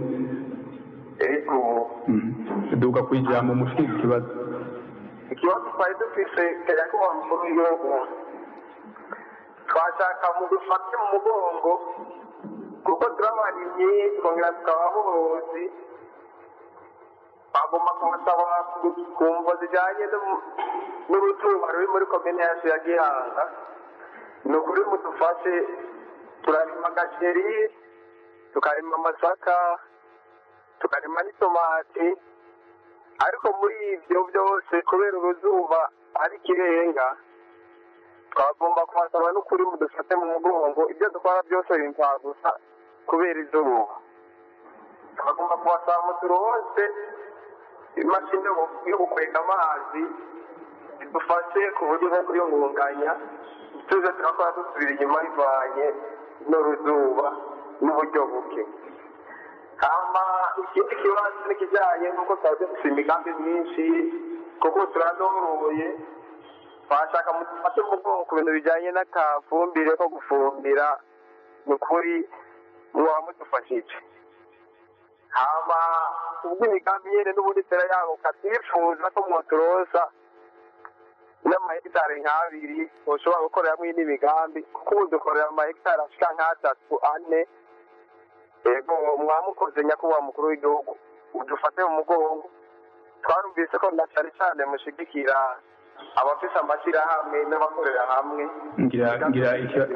duka kwijambo mushinga ikibazo twari dufise nyakubahwa mukuru w'igihugu twashaka mu dufate mu mugongo kuko turabarimyi twongera tukaba aborozi bagomba kubasaba ku mvo zijyanye n'urutuba ruri muri komine yacu ya Gihanga ni ukuri mudufashe turarima agaceri tukarima amasaka tukarima n'itomati ariko muri ibyo byose kubera uruzuba ari ikirenga twagomba kubasaba n'ukuri mudufate mu mugongo ibyo dukora byose bimpfagusa kubera izuba twagomba kubasaba muturonse imashini yo gukwega amazi idufashe ku buryo bwo kuyungunganya tuze turakora dusubira inyuma bivanye n'uruzuba n'uburyo buke hama ikindi kibazo n'ikijyanye n'uko twari dufite imigambi myinshi kuko turanoroye twashaka mudufashe mu bwoko ku bintu bijyanye n'akafumbire ko gufumbira ni ukuri mwaba mudufashije hama ubwo imigambi nyene n'ubundi tera yabo ukatwifuza ko mwoturosa n'amahegitari nk'abiri ushobora gukoreramwo indi migambi kuko ubu dukorera amahegitari ashika nk'atatu ane ego mwamukoze nyakubahwa mukuru w'igihugu udufate mu mugongo twarumvise ko na cane cane mushigikira abafise amashyirahamwe n'abakorera hamwe ngira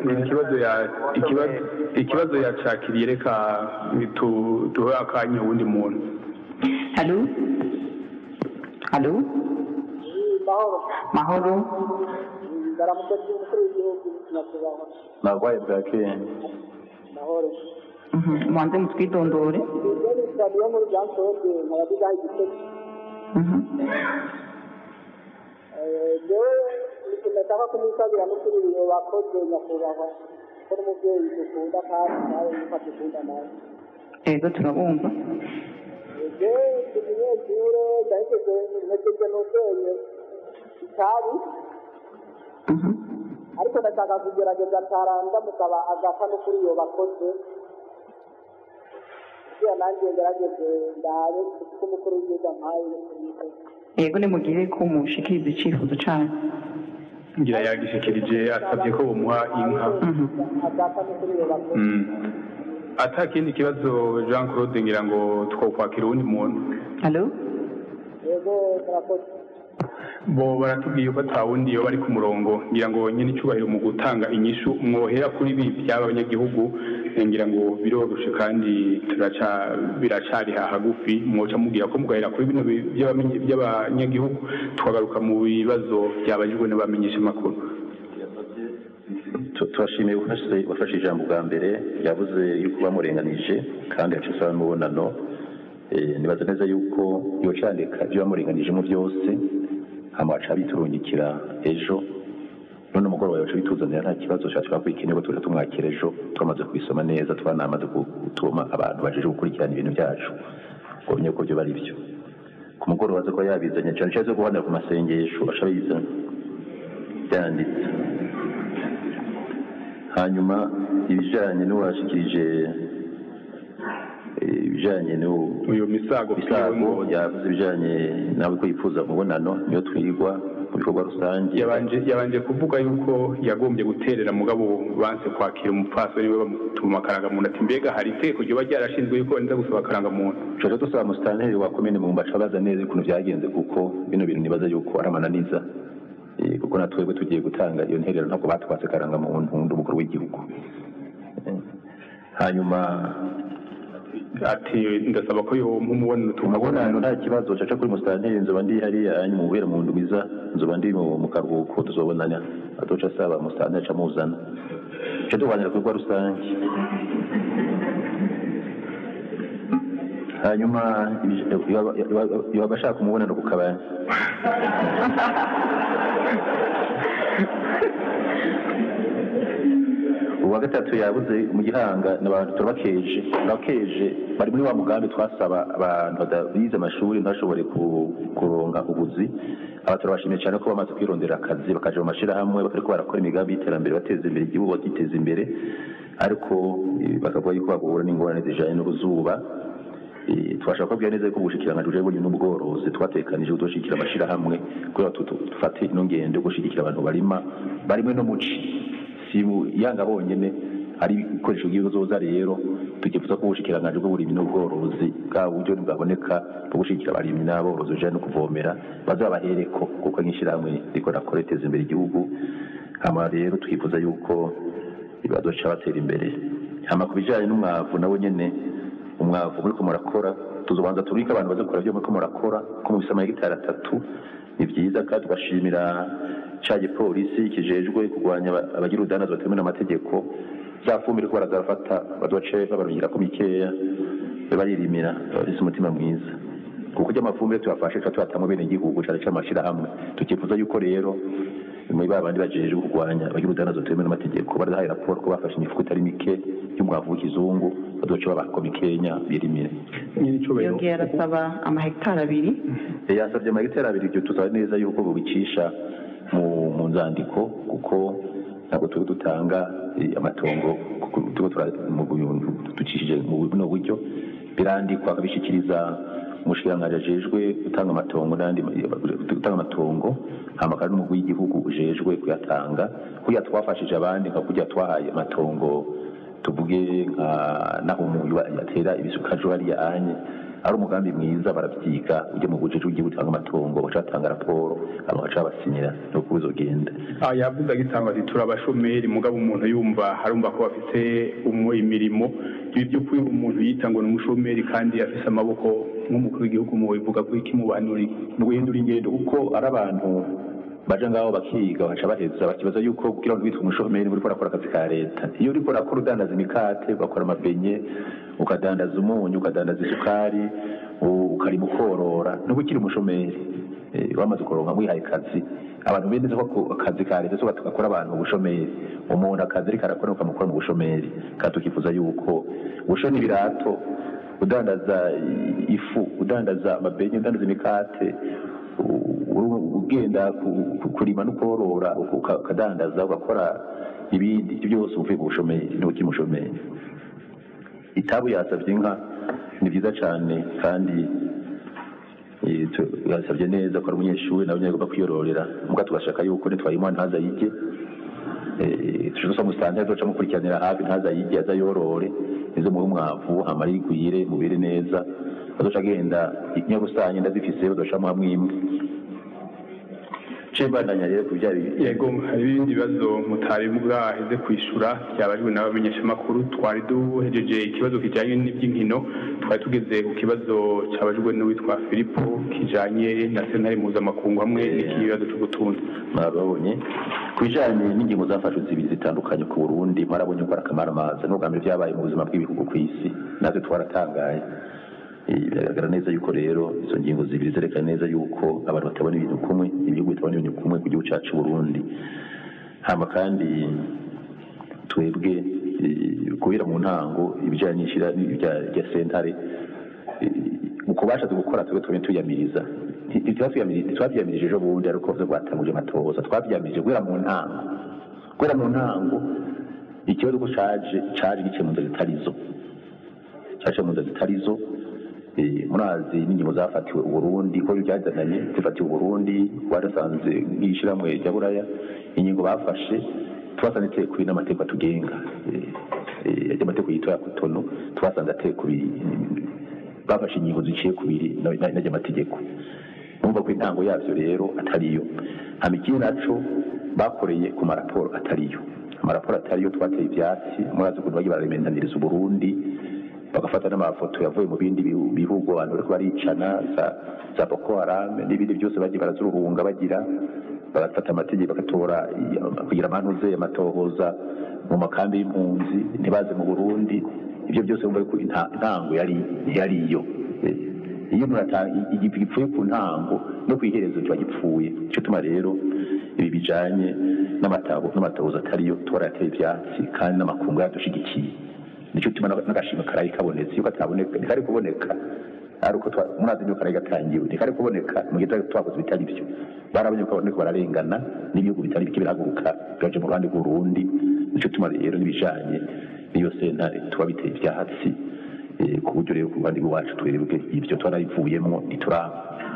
ikibazo yacakiriye reka duhe akanya uwundi muntu halo mahoro ndaramutse umukuru w'igihugu nyakubahwa nagwaye bwakeye mahoro mwanze mutwidondore niyo muri Jean-Claude nkabadigaho igitego jewe ndashaka kumusabira n'ukuri ibintu bakoze nyakubahwa ko n'umubyeyi dukunda kandi nawe yuko dukunda nawe ego turabumva jewe ndi umunyeshure ndahejeje n'ubwenge itabi ariko ndashaka kugerageza karanga mukaba agapfa n'ukuri iyo bakoze kugira nanjye ngerageze ndabe kuko umukuru w'igihugu ampaye yego nimugire ko mushikiriza icifuzo cane ngira yagishikirije asabye ko bumuha inka ata kindi kibazo Jean Claude ngira ngo twokwakira uwundi muntu halo yego murakoze bo baratubwiye ko atawundi iyo bari ku murongo ngira ngo nyine icubahiro mu gutanga inyishu mwohera kuri ibi by'aba abanyagihugu ngira ngo biroroshe kandi biracari hagufi mwoca mubwira ko mugahera kuri bino by'abanyagihugu tukagaruka mu bibazo byabajijwe n'abamenyesha amakuru. Turashimiye wafashe ijambo bwa mbere yavuze yuko bamurenganije kandi yacu asaba n'umubonano. Nibaza neza yuko yocandika ibyo bamurenganijemo byose hama baca biturungikira ejo none umugoroba yacu bituzanira nta kibazo twakwikeneye ko tuja tumwakira ejo twamaze kubisoma neza twanamaze gutuma abantu bajeje gukurikirana ibintu byacu ngo bamenye ko byo bari byo ku mugoroba aza ko yabizanye cyane cyane zo guhanira ku masengesho baca bizana byanditse. Hanyuma ibijanye n'uwashikirije ibijanye uyu misago yavuze ibijanye nawe ko yifuza umubonano niyo twigwa mu bikorwa rusange. Yabanje kuvuga yuko yagombye guterera mugabo banse kwakira umupfasoni we bamutuma akarangamuntu ati mbega hari itegeko ryoba ryarashinzwe yuko nza gusaba akarangamuntu. Tuje dusaba musitanteri wa komine mu mbaca baza neza ukuntu byagenze kuko bino bintu nibaza yuko ari amananiza kuko natwebwe tugiye gutanga iyo nterero ntabwo batwatse akarangamuntu wundi umukuru w'igihugu. Hanyuma ati ndasaba ko yo mumubonano tumubonano nta kibazo caca kuri musitanteri nzoba ndi hariya mu bubera mu ndumiza nzoba ndi mu karuhuko tuzobonana azoca asaba musitanteri aca muzana ico tuganira ku bikorwa rusange. Hanyuma abashaka umubonano ku kabari uwa gatatu yabuze mu Gihanga n'abantu turabakeje bari muri wa mugambi twasaba abantu badabize amashuri ntashobore kuronka ubuzi. Aba turabashimiye cyane ko bamaze kwirondera akazi bakaje mu mashirahamwe bariko barakora imigambi y'iterambere bateza imbere igihugu bagiteza imbere ariko bakavuga yuko bagahura n'ingorane zijanye n'uruzuba. Twashaka kubwira neza ko ubushikiranganje bujanye n'ubworozi twatekanije udoshikira amashirahamwe kugira dufate ino ngendo yo gushigikira abantu barimwe no muci sibu yanga bonyene ari ibikoresho by'ibizoza. Rero tugifuza ko ubushikiranganje bw'uburimyi n'ubworozi bwa buryo bwaboneka bwo gushigikira abarimyi n'aborozi ujanye no kuvomera bazabahereko kuko nk'ishirahamwe riko rakoreteza imbere igihugu. Hama rero twifuza yuko ibazoca batera imbere. Hama kubijanye n'umwavu nawe nyene umwavu muri ko murakora tuzobanza turika abantu bazakora byo muri ko murakora ko mu bisama y'igitara 3 ni byiza kandi tugashimira caje polisi kijejwe kugwanya abagira udanazo batemewe n'amategeko zafumbire ko barazafata badoce babarugira ko mikeya baririmira bafise umutima mwiza kuko ry'amafumbire tuyafashe twatamwe bene igihugu cyane cy'amashira hamwe tukifuza yuko rero muri babandi bajeje kugwanya abagira udanazo batemewe n'amategeko barahaye raporo ko bafashe imifuko itari mike y'umwavu w'ikizungu badoce babako mikenya birimire. Yongera arasaba amahegitari 2 yasabye amahegitari 2 ibyo tuzaba neza yuko bubicisha mu nzandiko kuko ntabwo turi dutanga amatongo ducishije mu buno buryo birandikwa akabishikiriza umushikiranganje ajejwe gutanga amatongo n'andi gutanga amatongo hamakara n'umugwi w'igihugu ujejwe kuyatanga kuya twafashije abandi nka kujya twahaye amatongo tuvuge naho umuntu yatera ibisukajo hariya anye ari umugambi mwiza barabyiga ujye mu bujeje ugiye gutanga amatongo bacatanga raporo abaca basinyira no kuzogenda. Yavuze agitanga ati turabashomeri mugabo umuntu yumva harumva ko bafite imirimo ibyo kwiba umuntu yita ngo n'umushomeri kandi afise amaboko nk'umukuru w'igihugu mu bivuga ko iki mubanuri mu guhindura ingendo kuko ari abantu baje ngaho bakiga baca baheza bakibaza yuko kugira ngo bitwe umushomeri uri gukora akazi ka leta iyo uri gukora udandaza imikate ugakora amabenye ukadandaza umunyu ukadandaza isukari ukarima ukorora n'ubukiri umushomeri wamaze kuronka mwihaye kazi abantu bendeze ko akazi ka leta so batugakora abantu ubushomeri umuntu akazi ariko arakora ukamukora mu bushomeri kandi tukifuza yuko ubushoni birato udandaza ifu udandaza amabenye udandaza imikate ugenda kurima no korora ukadandaza ugakora ibindi byose uvuye ku bushomeri n'uki mushomeri. Itabu yasabye inka ni byiza cyane kandi yasabye neza ko ari umunyeshuri nawe nyagomba kwiyororera muga tugashaka yuko nitwayimwa ntaza yige tushobora musanga azoca mukurikiranira hafi ntaza yige azayorore nizo mu mwavu amari kuyire mubire neza bazoca agenda inyabusanye ndazifise bazoca mu hamwe imwe. cembandanya rero kubyari yego hari ibindi bibazo mutari bwaheze kwishura byabajwe n'abamenyeshamakuru twari duhejeje ikibazo kijyanye n'iby'inkino twari tugeze ku kibazo cyabajwe n'uwitwa Filipo kijanye na sentare mpuzamakungu hamwe n'ikibazo cy'ubutunzi mwabonye ku bijanye n'ingingo zafashwe zibiri zitandukanye ku Burundi mwarabonye ko arakamaraamaza n'ubwa mbere byabaye mu buzima bw'ibihugu ku isi natwe twaratangaye biragaragara neza yuko rero izo ngingo zibiri zerekana neza yuko abantu batabona ibintu kumwe ibihugu bitabona ibintu kumwe ku gihugu cyacu Burundi hama kandi twebwe kubera mu ntango ibijanye n'ishira rya sentare uko bashatse gukora twebwe tuyamiriza twabyamirije ejo bundi ariko vyo rwatanguje amatohoza twabyamirije guhera mu ntango ikibazo ko caje gice mu nzira zitarizo murazi n'ingingo zafatiwe Uburundi ko byazananye zifatiwe Uburundi warasanze nk'ishiramwe rya Buraya ingingo bafashe twasanze tekuri n'amategeko atugenga amategeko yitwa Cotonou twasanze atekuri bafashe ingingo ziciye kubiri n'amategeko numva ko intango yavyo rero atariyo amikiri naco bakoreye ku maraporo atariyo amaraporo atariyo twateye ivyatsi murazi ko bagiye bararemendaniriza Uburundi bagafata n'amafoto yavuye mu bindi bihugu abantu bariko baricana za Boko Haram n'ibindi byose bagiye barazurunga bagira bagafata amategeko bagatora kugira amanuze amatohoza mu makambi y'impunzi ntibaze mu Burundi ibyo byose bumva ko intango yariyo iyo igipfuye ku ntango no kwiherezo cyo gipfuye cyo tuma rero ibi bijanye n'amatohoza atariyo twarateye ivyatsi kandi n'amakungu yadushigikiye nicyo tuma n'agashima karayi kabonetse yuko ataboneka ntikari kuboneka ariko murazi yuko karayi gatangiwe ntikari kuboneka mu gihe twakoze bitari byo barabonye ko bariko bararengana n'ibihugu bitari bike birahaguruka byaje mu Rwanda rw'Urundi nicyo tuma rero n'ibijanye n'iyo sentare twabiteye ivyatsi ku buryo rero ku Rwanda rwacu twebwe ibyo twarabivuyemo ntituraba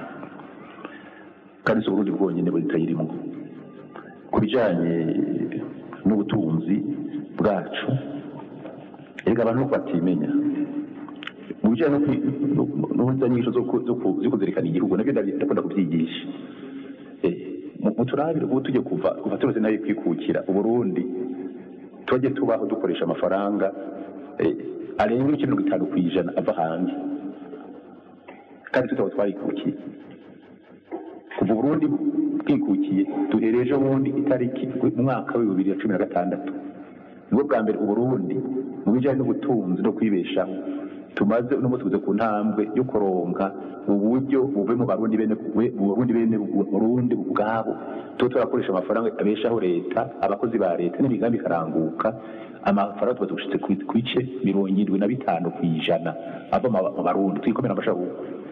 kandi si Uburundi bwonyene butayirimo ku bijanye n'ubutunzi bwacu erega abantu batimenya mu bijanye n'ubuzanyisho zo kuzirikana igihugu nabyo ndakunda kubyigisha mu turabire ubu tujye kuva tuzi nayo kwikukira Uburundi tujye tubaho dukoresha amafaranga arenga 50% ava hanze kandi tutaba twarikukiye kuva Burundi bwikukiye duhereje ubundi itariki mu mwaka wa 2016 nibwo bwa mbere Uburundi mu bijanye n'ubutunzi no kwibeshaho tumaze uno munsi kuze ku ntambwe yo koronka uburyo buve mu Barundi bene Burundi ubwabo turakoresha amafaranga abeshaho leta abakozi ba leta n'imigambi karanguka amafaranga tuba dushitse kwice 75% ava mu Barundi twikomera amashaho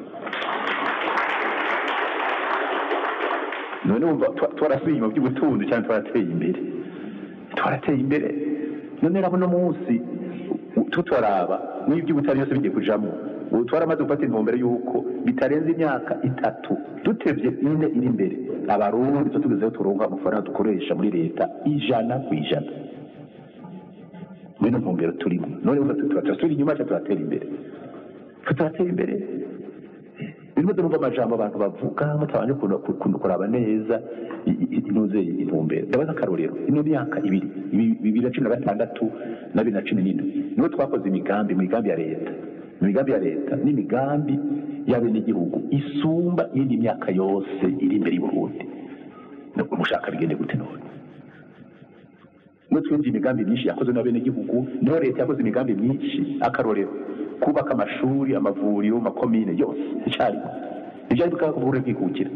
none umva twarasubiye mu by'ubutunzi cyane twarateye imbere none rabo no munsi tutaraba n'iby'ubutari byose bigiye kujamo twaramaze gufata intumbero yuko bitarenze imyaka 3 dutevye ine iri imbere abarundi tutugezeho turonka amafaranga dukoresha muri leta 100%. Mwino ntumbero turimo none uva turatera inyuma cyangwa turatera imbere birimo ndumva amajambo abantu bavuga mutabanje kuraba neza inuze intumbero ndabaza akarorero ino myaka 2016 na 2017 niho twakoze imigambi ya leta n'imigambi y'abene igihugu isumba indi myaka yose iri imbere y'Uburundi no kumushaka bigende gute none twinjiye imigambi myinshi yakoze n'abene igihugu niho leta yakoze imigambi myinshi akarorero kubaka amashuri amavuriro makomine yose icari ibyo bikaba kubura kwikukira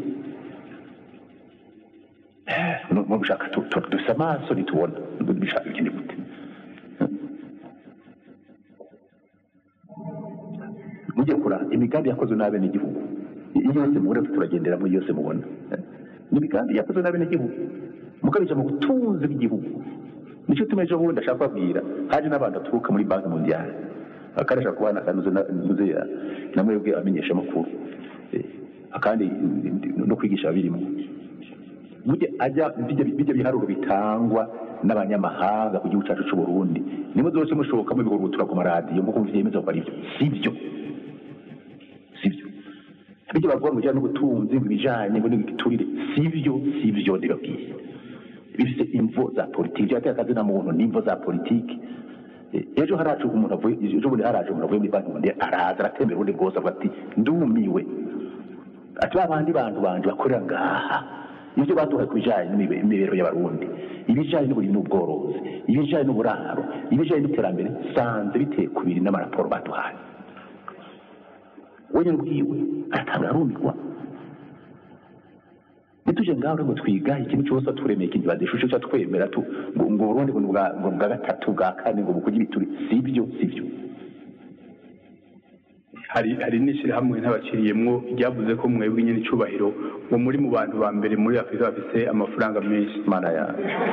no gushaka dusa amaso nitubona bishaka ikindi gute mujye kura imigambi yakoze n'abene igihugu yose mubona turagendera muri yose mubona n'imigambi yakoze n'abene igihugu mukabije mu butunzi bw'igihugu nicyo tumeje ubundi ashaka kubwira haje n'abantu turuka muri banki mondiale akarasha kubana kanuze namwebwe amenyesha makuru akandi no kwigisha birimo mujye ajya bijya biharuro bitangwa n'abanyamahanga ku gihugu cyacu cy'u Burundi nimwe zose mushoboka mu bihugu turakoma radio muko mvyemeza ko ari byo sivyo bijya bavuga mu bijyanye n'ubutunzi mu bijyanye n'igiturire sivyo ndibabwiye bifite imvo za politiki byateye akazi na muntu n'imvo za politiki ejo haraje umuntu avuye ejo bundi haraje umuntu avuye muri banki mondiale araza aratembera ubundi bwose avuga ati ndumiwe ati babandi bantu banje bakorera ngaha ibyo baduhaye ku bijyanye n'imibereho y'abarundi ibijyanye n'uburimyi n'ubworozi ibijyanye n'uburaro ibijyanye n'iterambere sanze biteye ku biri n'amaraporo baduhaye wenyine ubwiwe aratanga arumirwa nituje ngaho ngo twiga ikintu cyose turemeye ikintu badishushe cyo twemera ngo Burundi ngo bwa gatatu bwa kane ngo bukugira ibituri sivyo hari n'ishyirahamwe ntabaciriyemwo ryavuze ko mwebwe nyine icubahiro ngo muri mu bantu ba mbere muri Afurika bafise amafaranga menshi mana ya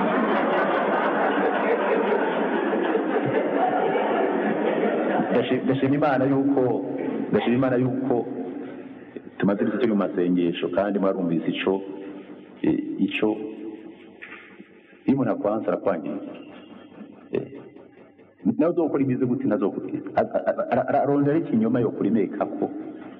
ndashima imana yuko tumaze igihe mu masengesho kandi mwarumvise ico iyo umuntu akwanza arakwangiza nawe uzokora imizi gute ararondera ikinyoma yo kurimekako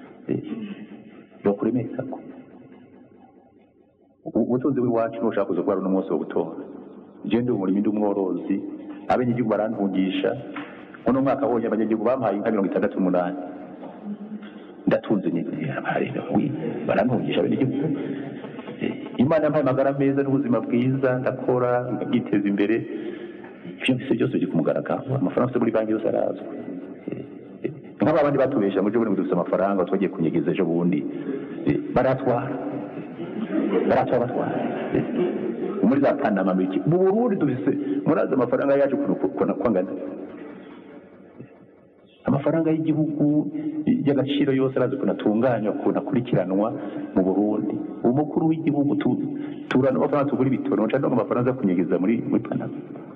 ubutunzi bw'iwacu n'ushaka kuza kubara uno munsi wo gutora je ndi umurimi ndi umworozi abenegihugu barantungisha uno mwaka abonye abanyagihugu bampaye inka 68 ndatunze nyine barantungisha abenegihugu imana yampaye amagara meza n'ubuzima bwiza ndakora nkiteza imbere ibyo byose byose biri kumugaragara amafaranga afite muri banki yose arazwi nk'abandi batubesha mu gihe dufite amafaranga twagiye kunyegeza ejo bundi baratwara muri za Panama miki mu Burundi dufise muraza amafaranga yacu kwangana amafaranga y'igihugu y'agaciro yose arazi kunatunganywa kunakurikiranwa mu Burundi umukuru w'igihugu turana amafaranga tugura ibitoro nca ndo amafaranga kunyegeza muri Panama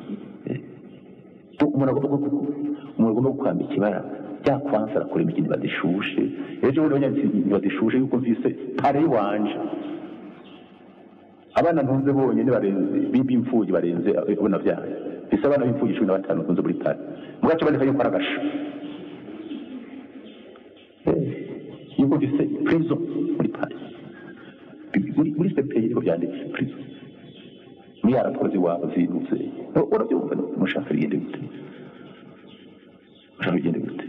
umuntu agomba gukwambika ibara byakwanza arakora imikino badishushe ejo bundi badishushe yuko mvise pare wanje abana ntunze bonyine barenze b'imfugi barenze abona byaye bisa abana b'imfugi 15 ntunze muri pare mugace bandika yuko aragasha yuko dise prison muri pare muri CPI ko byanditse prison muri arakozi wabo zinutse urabyumva mushaka rigende gute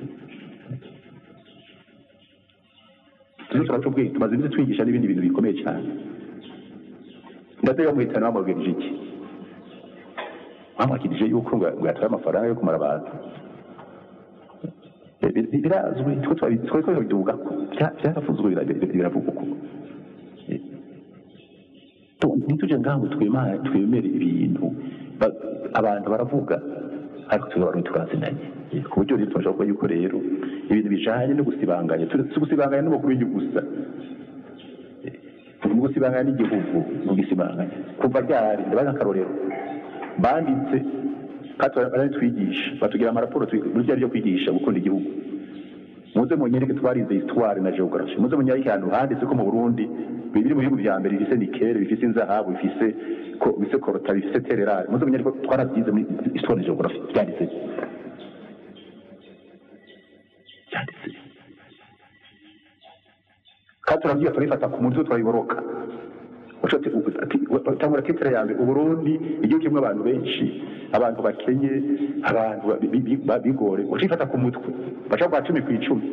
turatubwiye tumaze iminsi twigisha n'ibindi bintu bikomeye cyane ndatega muhitana bamubwirije iki bamwakirije yuko ngo yatwaye amafaranga yo kumara abantu birazwi twari biduga byarafuzwe biravuga uko ntituje ngaho twemere ibintu abantu baravuga ariko tuzabarundi turazinanye ku buryo rero tubasha kuba yuko rero ibintu bijanye no gusibanganya gusibanganya n'umukuru w'igihugu gusa mu gusibanganya n'igihugu mu gisibanganya kuva ryari ndabaza akarorero banditse katwa twigisha batugira amaraporo burya ryo kwigisha gukunda igihugu muze mu nyereke twarize histoire na geography muze mu nyereke ahantu handitse ko mu Burundi bibiri mu bihugu bya mbere bifise nikere bifise inzahabu bifise korota bifise tererare muze mu nyereke twarabyize muri histoire na geography byanditse katuragiye turifata ku munsi turayiboroka ucote utangura kitera yambe Uburundi igihugu kimwe abantu benshi abantu bakenye abantu bigore ucifata ku mutwe bacha kwa 10 ku 10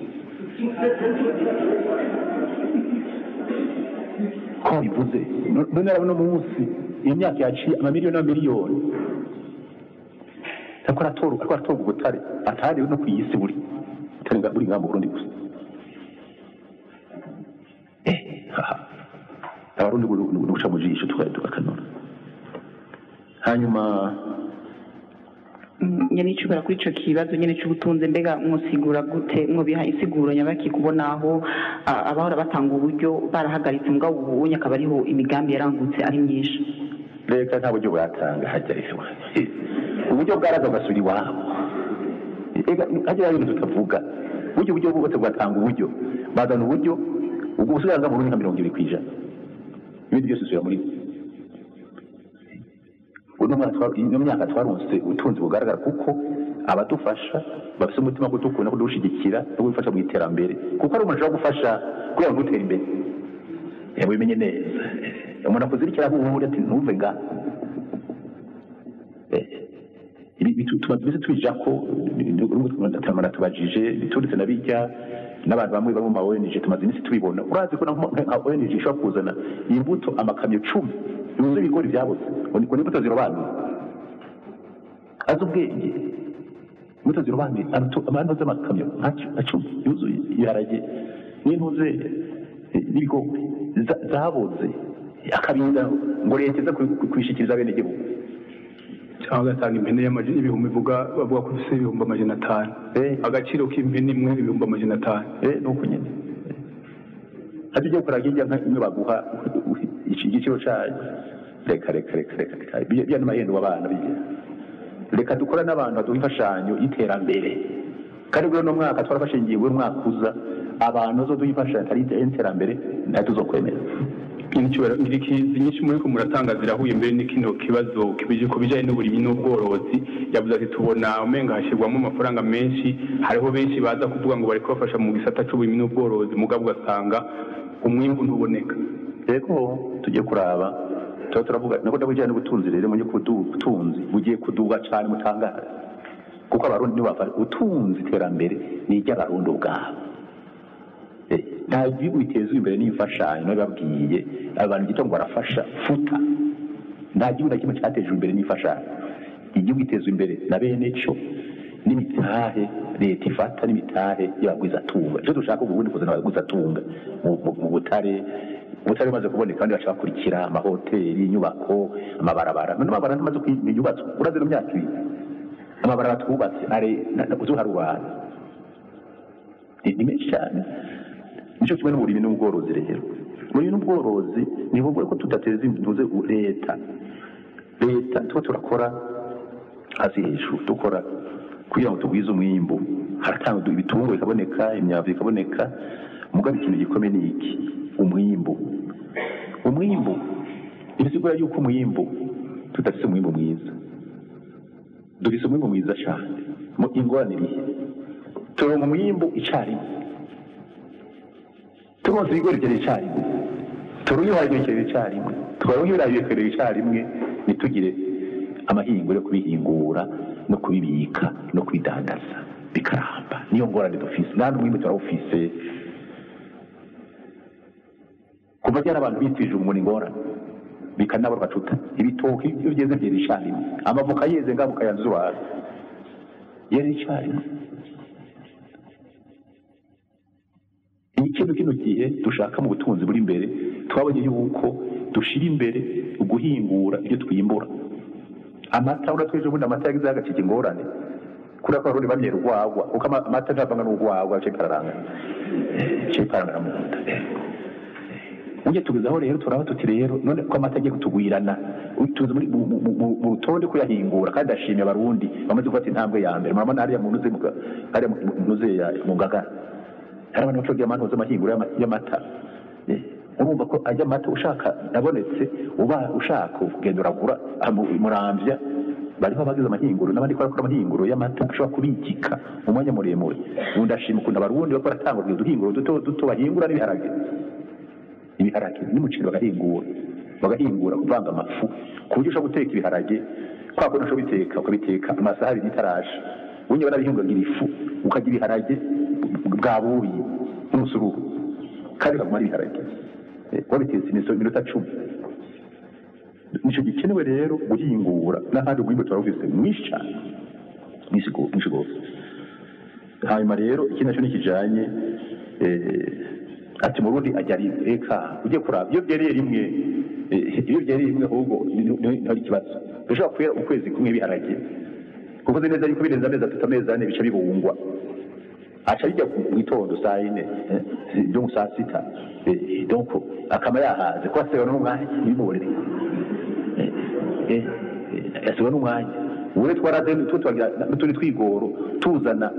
ko bivuze none arabona munsi imyaka yaciye amamiliyoni n'amiliyoni akora toru gutare atari no kwiyisi buri tarenga buri ngambo Burundi gusa abarundi guca mu jisho tukakanona hanyuma nyene icubara kuri ico kibazo nyene c'ubutunzi mbega mwosigura gute mwobiha insiguro nyabaki kubona aho abahora batanga uburyo barahagaritse mugabo ubunye akaba ariho imigambi yarangutse ari myinshi reka nta buryo bwatanga hajya ihewa uburyo bwaraza gasuri wabo hajya ibintu tutavuga buryo bwose bwatanga uburyo bazana uburyo ubwo usubiza mu Burundi nka 20% ibindi byose usubira muri uno myaka twaronse ubutunzi bugaragara kuko abadufasha bafite umutima wo kudukunda kudushigikira no gufasha mu iterambere kuko ari umuntu ushobora gufasha kugira ngo utere imbere wimenye neza umuntu akuzirikira nk'ubundi ati ntumve nga ibi tumaze tubija ko tumaze tubajije biturutse na bijya n'abantu bamwe bari mu ma ONG tumaze iminsi tubibona urazi ko nka ONG ishobora kuzana imbuto amakamyo 10 yuzuye ibigori byabuze ngo ni imbuto zirobanuye azi ubwenge imbuto zirobanuye abantu z'amakamyo 10 yuzuye ibiharage n'intuze n'ibigori zaboze akabinda ngo leta iza kwishikiriza bene gihugu cyangwa agatanga impene y'amajana ibihumbi ivuga bavuga ko ifite ibihumbi 500 agaciro k'impene imwe ibihumbi 500 nuko nyine hati ujya gukora hirya imwe baguha igiciro cyayo reka bijya n'amahendo w'abana bijya reka dukora n'abantu baduha imfashanyo y'iterambere kandi buri no mwaka twarafashingiye buri mwaka uza abantu zo duha imfashanyo ari iterambere ntatuzokwemera izi nyinshi muri ko muratanga zirahuye mbere n'ikino kibazo kibije ku bijyanye n'uburimyi n'ubworozi yavuze ati tubona umenga hashyirwamo amafaranga menshi hariho benshi baza kuvuga ngo bari kubafasha mu gisata cy'uburimyi n'ubworozi mugabo ugasanga umwimbu ntuboneka rero tujye kuraba tuba turavuga nako ndabujyanye n'ubutunzi rero muri ubutunzi bugiye kuduga cyane mutangaza kuko abarundi nibo bafashe ubutunzi iterambere ni iry'abarundi ubwabo nta gihugu bitezwe imbere n'imfashanyo nababwiye abantu gito ngo barafasha futa nta gihugu na kimwe cyatejwe imbere n'imfashanyo igihugu itezwe imbere na bene cyo n'imitahe leta ifata n'imitahe y'abagwizatunga icyo dushaka ubundi kuzana abagwizatunga mu butare bumaze kuboneka kandi bashaka kurikira amahoteli inyubako amabarabara none amabarabara ntamaze kuyubatswe uraze no myaka ibiri amabarabara twubatse ari uzuharubana ni menshi cyane nicyo kimwe n'uburimyi n'ubworozi rero uburimyi n'ubworozi ni ngombwa ko tudateza imbuze leta tuba turakora hasi hejuru dukora kugira ngo tugwize umwimbu haratanga ibitungwa bikaboneka imyavu bikaboneka mugabo ikintu gikomeye ni iki umwimbu ibisigura yuko umwimbu tudafite umwimbu mwiza dufite umwimbu mwiza cyane mu ingorane irihe turonka umwimbu icyarimwe turonse ibigori byerekeye icyarimwe turonka ibirayi byerekeye icyarimwe turonka ibirayi byerekeye icyarimwe ntitugire amahinguro yo kubihingura no kubibika no kubidandaza bikaramba niyo ngorane dufise nandi umwimbu turawufise kuva cyane abantu bitije umuntu ingorane bikanabura bacuta ibitoki iyo bigeze byera icyarimwe amavoka yeze ngabo kayanzu zuwa yera icyarimwe ikintu kino gihe dushaka mu butunzi buri imbere twabonye yuko dushira imbere uguhingura ibyo twimbura amata uratweje ubundi amata yagize agacika ingorane kuriya ko abarundi bamyera urwagwa kuko amata ntavanga n'urwagwa cekarangana mu nda ujye tugezaho rero turaba tuti rero none ko amata agiye kutugwirana tuzi mu rutonde kuyahingura kandi ashimye abarundi bamaze gufata intambwe ya mbere murabona hariya mu ntuze mu ngagara hari abantu bacogiye amanoza amahinguro y'amata urumva ko ajya amata ushaka yabonetse uba ushaka kugenda uragura muramvya bariho abagize amahinguro n'abandi ko barakora amahinguro y'amata ashobora kubikika mu mwanya muremure ubundi ashima ukunda abarundi bako baratanga uduhinguro duto bahingura n'ibiharage n'umuceri bagahingura kuvanga amafu ku buryo ushobora guteka ibiharage kwa kuntu ushobora biteka ukabiteka amasaha 2 itarasha bunye banabihinguragira ifu ukagira ibiharage bwabuyi n'umusururu kandi bagumara ibiharage wabitetse iminota 10 nicyo gikenewe rero guhingura n'ahandi umwimbu turawufise mwinshi cyane mwinshi rwose hanyuma rero iki nacyo nikijanye ati mu Burundi ajya reka ujye kuraba iyo byereye rimwe ahubwo ntari kibazo ushobora kwera ukwezi kumwe biharage kuko neza yuko birenza amezi 3 amezi 4 bica bibungwa aca bijya mu gitondo saa 4 byo mu saa 6 donc akama yahaze ko asewe n'umwanya n'imurire asewe n'umwanya ure twaradeni tutwagira n'utundi twigoro tuzana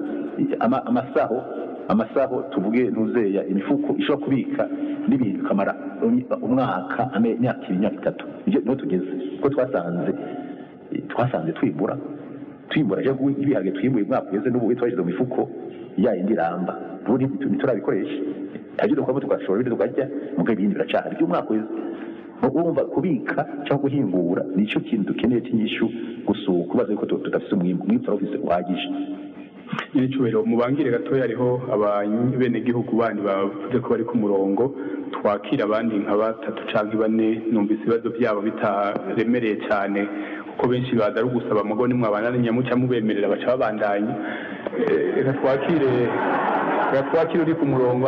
amasaho tuvuge ntuzeya imifuko ishobora kubika n'ibintu kamara umwaka imyaka 3 no tugeze ko twasanze twimbura je ibiharage twimbuye umwaka ugeze n'ubu twaje mu mifuko ya indi ramba buri turabikoresha ibyo dukora tugashora ibyo tukarya mugabo ibindi biracahari by'umwaka wese urumva kubika cyangwa guhingura nicyo kintu dukeneye cy'inyishu gusuka kubaza yuko tudafite umwimbu ufite uhagije. nyir'icyubahiro mubangire gatoya hariho abenegihugu bandi bavuze ko bari ku murongo twakira abandi nka batatu cyangwa bane numvise ibibazo byabo bitaremereye cyane kuko benshi baza ari ugusaba mugo nimwabana nyamuca mubemerera baca babandanya. Reka twakire uri ku murongo.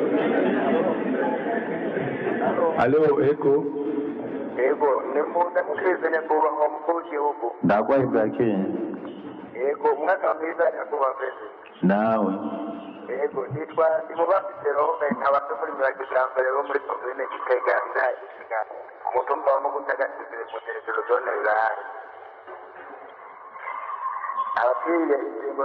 alo eko yego nimunda mukeze nyakubahwa umukuru w'igihugu ndagwaye bwakeye yego umwaka mwiza nyakubahwa perezida nawe yego nitwa Imubasi Jerome nkabase muri mirongo ijambere bo muri komine Gitega Gitega umutumba wa Mugutagatifu mu terezo zone rurahari abakiriye ingingo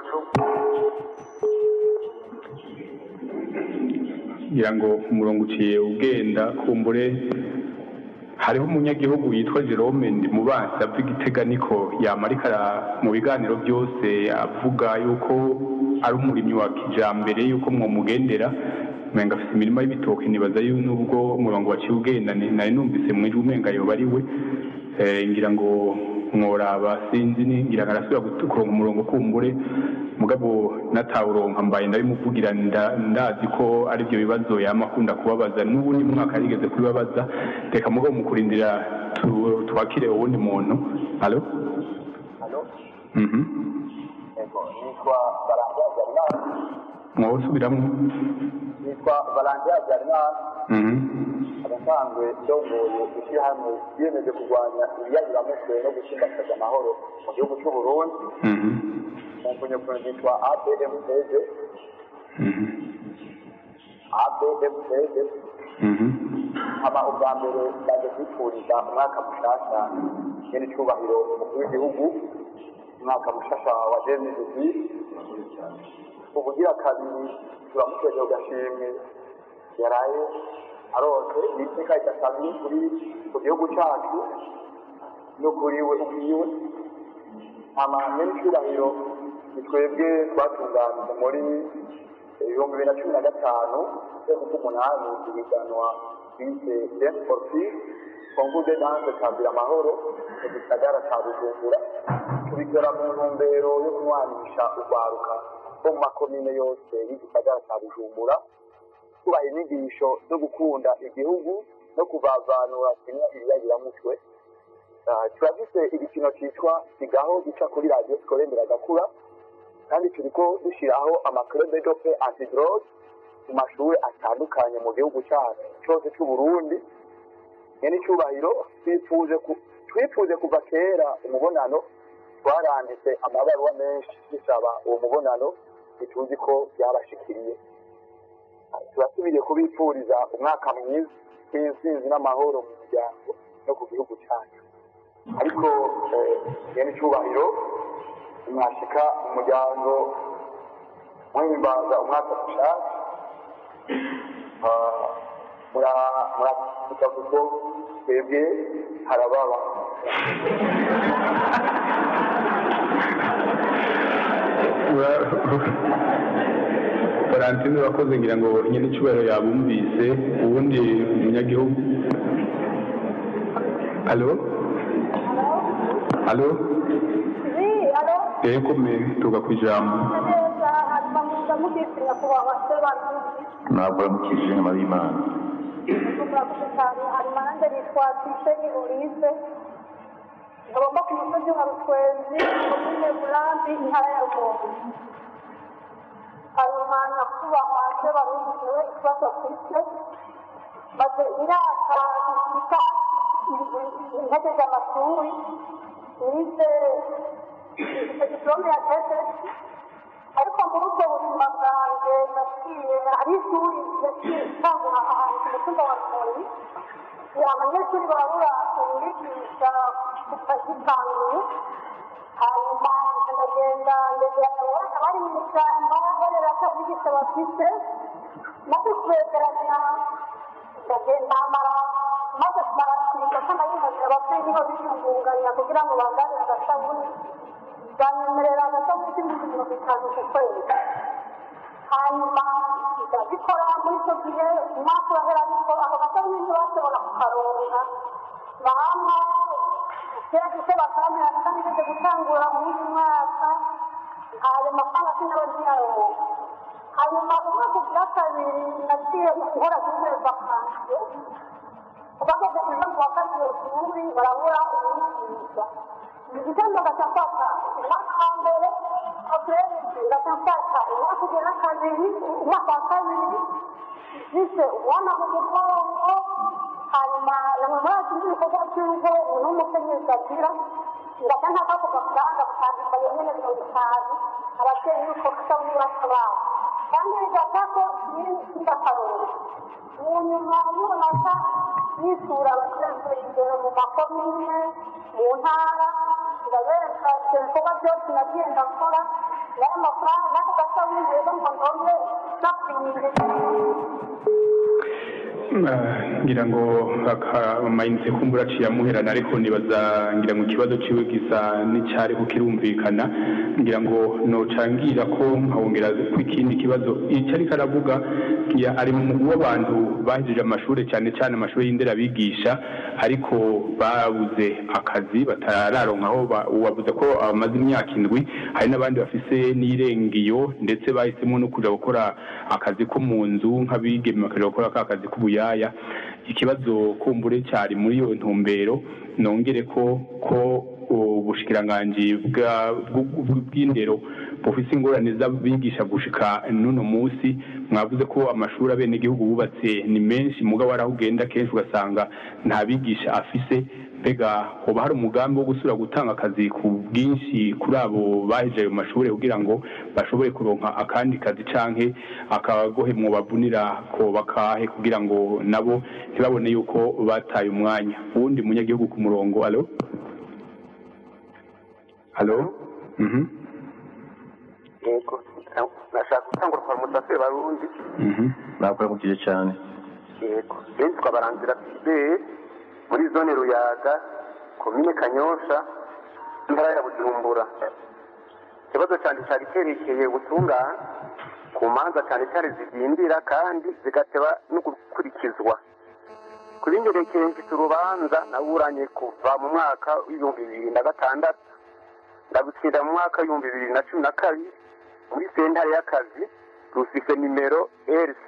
ngira ngo umurongo uciye ugenda kumbure hariho umunyagihugu yitwa Jerome Ndimubansi avuga Igitega niko yamarikara mu biganiro byose avuga yuko ari umurimyi wa kijambere yuko mwomugendera umenga afite imirima y'ibitoki nibaza nubwo umurongo waciye ugenda nari numvise mwijwe umenga yoba ari we ngira ngo mworaba sinzi ngira arasubira gutukuronka umurongo kumbure mugabo natawuronka mbaye ndabimuvugira ndazi ko ari byo bibazo yamakunda kubabaza n'ubundi mwaka yarigeze kubibabaza reka mugabo mukurindira twakire uwundi muntu. alo nitwa Valentin Habyarimana mwosubiramo nitwa Valentin Habyarimana abasanzwe ndongoye ishyirahamwe yiyemeje kurwanya ibiyayuramutwe no gusimbataza amahoro mu gihugu cy'u Burundi mu mpunyapfunyo nitwa ABMPD aba ubwa mbere baje kwifuriza umwaka mushasha nyir'icyubahiro umukuru w'igihugu umwaka mushasha wa 2018 ubugira kabiri turamuteje ugashimwe yaraye aronse iteka ridasanzwe kuri ku gihugu cyacu no kuri we ubwiwe nyir'icyubahiro ni twebwe twatunganije muri 2015 ukwezi k'umunani ibiganwa bise Dance for Peace kongude danse kabira amahoro mu gisagara cya Bujumbura tubikora mu ntumbero yo kunywanisha urwaruka bo mu makomine yose y'igisagara cya Bujumbura tubaha inyigisho zo gukunda igihugu no kuvavanura kimwe ibiyayuramutwe. Turafise igikino cyitwa sigaho gica kuri radiyo sikorendera gakura kandi turiko dushyiraho amaklube dope antidroge mu mashuri atandukanye mu gihugu cyacu cyose cy'u Burundi. Nyir'icyubahiro twifuje kuva kera umubonano twaranditse amabaruwa menshi dusaba uwo mubonano ntituzi ko byabashikiriye. Turasubiriye kubipfuriza umwaka mwiza w'intsinzi n'amahoro mu muryango no ku gihugu cyacu. Ariko nyir'icyubahiro mwashika umuryango mwimbaza umwaka mushasha muravuga kuko twebwe harababa Valentine urakoze ngira ngo nyir'icyubahiro yabumvise ubundi umunyagihugu. alo yego tuga ku ijambo ntabwo mukije nyuma y'Imana hanyuma nanjye nitwa Tisheni Olive ngomba ku musozi wa Rutwenzi komine Burambi intara ya Rumonge. hanyuma nyakubahwa se barugiwe ikibazo afite maze imyaka ishika intege z'amashuri nize diplome ya tese ariko muri ubwo buzima bwanjye naciye hari ishuri yaciye itangura ahantu ku mutumba wa Rumonge abanyeshuri barabura umwigisha gitanguye hanyuma ndagenda ndegera abana bari mu ishyamba barera ko abigisha bafite maze kubegeranya ndagenda maze kumara kwiga ko nabihaze ababyeyi niho biyungunganya kugira ngo banganire agasabuni banyemerera agasabuni k'ibihumbi 50 ku kwezi hanyuma ndabikora muri icyo gihe umwaka urahera ariko ako gasabune ntibashobora kukaronka bampa icyo bakamera kandi bize gutangura muri uyu mwaka ayo mafaranga sinaba ntiyaronka hanyuma umwaka ugira kabiri nagiye guhora gukorerwa kanjye bageze kuza mu wa kabiri ishuri barabura ubwishyurwa igitendo gashafata umwaka wa mbere aprere gashafata umwaka ugera kabiri umwaka wa kabiri bise umwana mu mugongo hanyuma namwe muri ati ibikorwa by'urugo umuntu w'umukenyezi agira ndajya ntaka ku gafaranga butandika nyine 50 ababyeyi yuko basabwe basabana kandi bigata ko n'indakaroro mu nyuma y'ubonaka yisura abaturage imbere mu makomine mu ntara ndabereka ibikorwa byose nagiye ndakora n'ayo mafaranga n'ako gasabune rero ngo ndonke nakwiriye ngira ngo amayinite kumbura aciye amuherana ariko nibaza ngira ngo ikibazo ciwe gisa n'icyari kukirumvikana ngira ngo nocangira ko nkawongera ku ikindi kibazo icyo ariko aravuga ari mu mugwi w'abantu bahejeje amashuri cyane cyane amashuri y'inderabigisha ariko babuze akazi batararonka aho wavuze ko bamaze imyaka 7 hari n'abandi bafise n'irengiyo ndetse bahisemo no kuja gukora akazi ko mu nzu nk'abigeme bakaja gukora akazi k'ubuyaya ikibazo kumbure cyari muri iyo ntumbero nongere ko ubushikiranganje bw'indero bufise ingorane z'abigisha gushika nuno munsi mwavuze ko amashuri abene gihugu bubatse ni menshi mugabo arahugenda kenshi ugasanga nta bigisha afise mbega hoba hari umugambi wo gusura gutanga akazi ku bwinshi kuri abo baheje ayo mashuri kugira ngo bashobore kuronka akandi kazi canke akagohe mu bavunira ko bakahe kugira ngo nabo ntibabone yuko bataye umwanya uwundi munyagihugu ku murongo Halo? Yego, nashaka gutangura kwa Musafe Barundi. Nakora mukije cyane. Yego, benshi twabaranzira Fidel muri zone Ruyaga, komine Kanyosha, intara ya Bujumbura. Ikibazo cyane cyari kerekeye gutungana ku manza cyane cyane zidindira kandi zigateba no gukurikizwa. Kuri ngerekeye mfite urubanza naburanye kuva mu mwaka w'2006 ndagutsinda mu mwaka w'2012 muri sentare y'akazi rufise nimero RC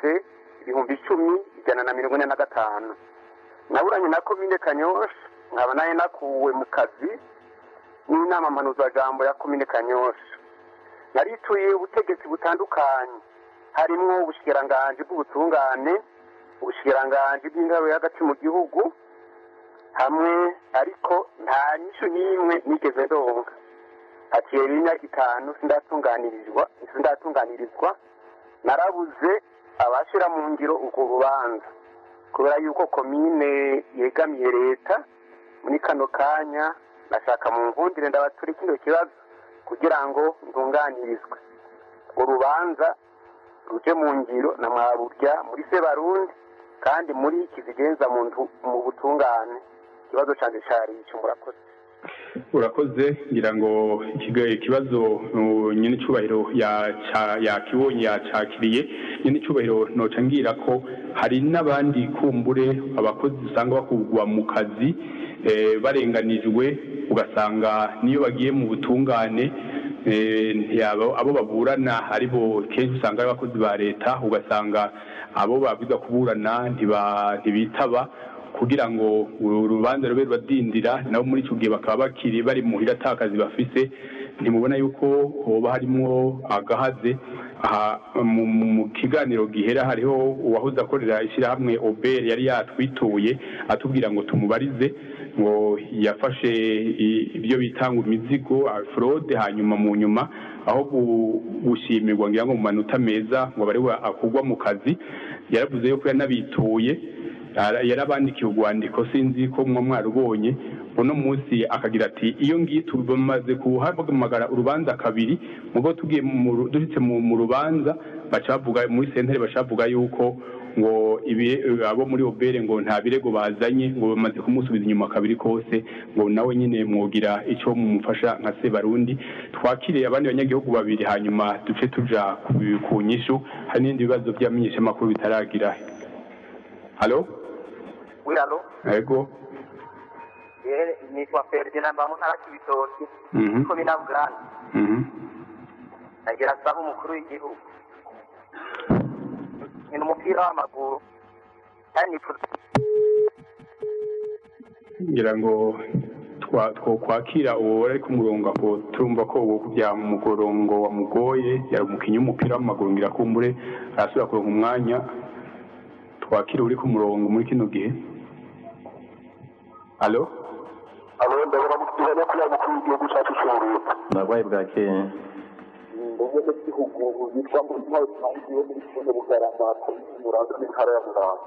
10,145 naburanye na komine Kanyosha nkaba naye nakuwe mu kazi n'inama mpanuzajambo ya komine Kanyosha narituye ubutegetsi butandukanye harimwo ubushikiranganje bw'ubutungane ubushikiranganje bw'ingabo y'agati mu gihugu hamwe ariko nta nyishu n'imwe nigeze ndonka atiye imyaka 5 sindatunganirizwa narabuze abashira mu ngiro uko rubanza kubera yuko komine yegamiye leta muri kano kanya nashaka mu mvundire ndabatura kino kibazo kugira ngo ndunganirizwe urubanza ruje mu ngiro na mwaburya muri se Barundi kandi muri kizigenza mu butungane ikibazo cyane cyari icyo murakoze urakoze ngira ngo ikibazo nyine cyubahiro yakibonye yacakiriye nyine cyubahiro noca ngira ko hari n'abandi kumbure abakozi usanga bakugwa mu kazi barenganijwe ugasanga niyo bagiye mu butungane abo baburana aribo kenshi usanga ari abakozi ba leta ugasanga abo babwiza kuburana ntibitaba kugira ngo urubanza rube rwadindira nabo muri icyo gihe bakaba bakiri bari muhira atakazi bafise ntimubona yuko hoba harimo agahaze aha mu kiganiro gihera hariho uwahoze akorera ishyirahamwe Obert yari yatwituye atubwira ngo tumubarize ngo yafashe ibyo bitanga imizigo fraude hanyuma mu nyuma aho gushimirwa ngira ngo mu manota meza ngo bari akugwa mu kazi yaravuze yuko yanabituye yarabandikiye urwandiko sinzi ko mwarubonye uno munsi akagira ati iyo ngiye tumaze kuhamagara urubanza kabiri mugo tugiye dushitse mu rubanza bacavuga muri sentare bacavuga yuko ngo abo muri obere ngo nta birego bazanye ngo bamaze kumusubiza inyuma kabiri kose ngo nawe nyine mwogira icyo mumufasha nka Sebarundi twakiriye abandi banyagihugu babiri hanyuma duce tuja ku nyishu hari n'ibindi bibazo byamenyesha makuru bitaragira. Halo? Oui, allô? Yego. Nitwa Ferdinand Mbamutara Kibitoki. Ko binavugana. Nagira saba umukuru w'igihugu. Ni umupira w'amaguru. Kandi ngira ngo twakwakira uwo ari ku murongo aho turumva ko uwo kubya mu mugorongo wa mugoye yari umukinnyi w'umupira w'amaguru ngira kumbure arasubira kuronka umwanya twakira uri ku murongo muri kino gihe. Alo? Alo, ndabona mutuzanya kuri mukuru w'igihugu cyacu cy'Uburundi. Nagwaye bwake. Ndabona ko igihugu yitwa ngo ntawe twagiye muri kino Bugarama ko Muranza n'intara ya Muranza.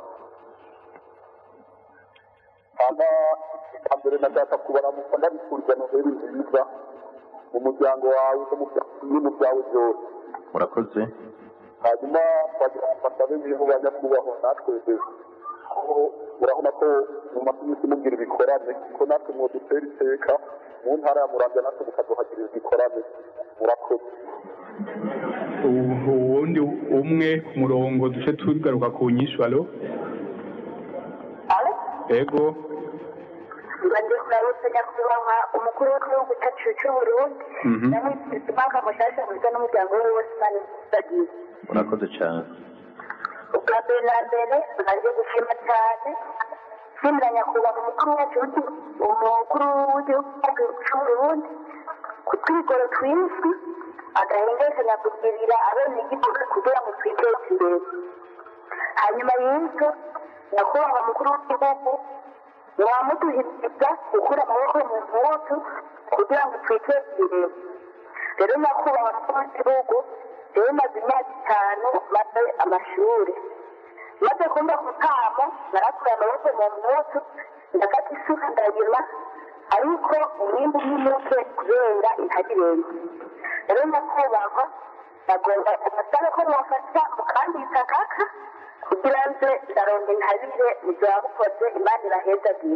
Mbere ndashaka kubaramuka ndabifuriza Noheli nziza mu muryango wawe no mu byawe byose. Murakoze. Hanyuma twagira basabe ibintu banyakubahwa natwe urabona ko mu makumyabiri mubwira ibikorane ko natwe mwodutera iteka mu ntara ya Muramvya natwe mukaduhagirira ibikorane. Murakoze. Uwundi umwe ku murongo duce tugaruka ku nyishu. Alo? Ego. Ndanje kurabutse nyakubahwa umukuru w'igihugu cyacu cy'Uburundi namwifuriza umwaka mushasha mwiza n'umuryango we wose Imana izagiye. Murakoze cyane. Ubwa mbere na mbere naje gushima cyane nshimira nyakubahwa umukuru w'igihugu cy'Uburundi ku twigoro twinshi agahengeshanya kugirira abenegihugu kugira ngo twiteze imbere. Hanyuma y'ibyo nyakubahwa umukuru w'igihugu wamuduhiriza gukura amaboko mu mpuzu kugira ngo twiteze imbere. Rero nyakubahwa umukuru w'igihugu rero maze imyaka 5 maze amashuri maze kumva kutama narakura amaboko mu mpuzu ndafata isuka ndayima ariko umwimbu w'imuke kubera intabirenze. Rero nyakubahwa nagomba amasaba ko mwafasha mukandika kaka kugira ngo ndaronde intabire mu gihe wabukoze Imana irahezagiye.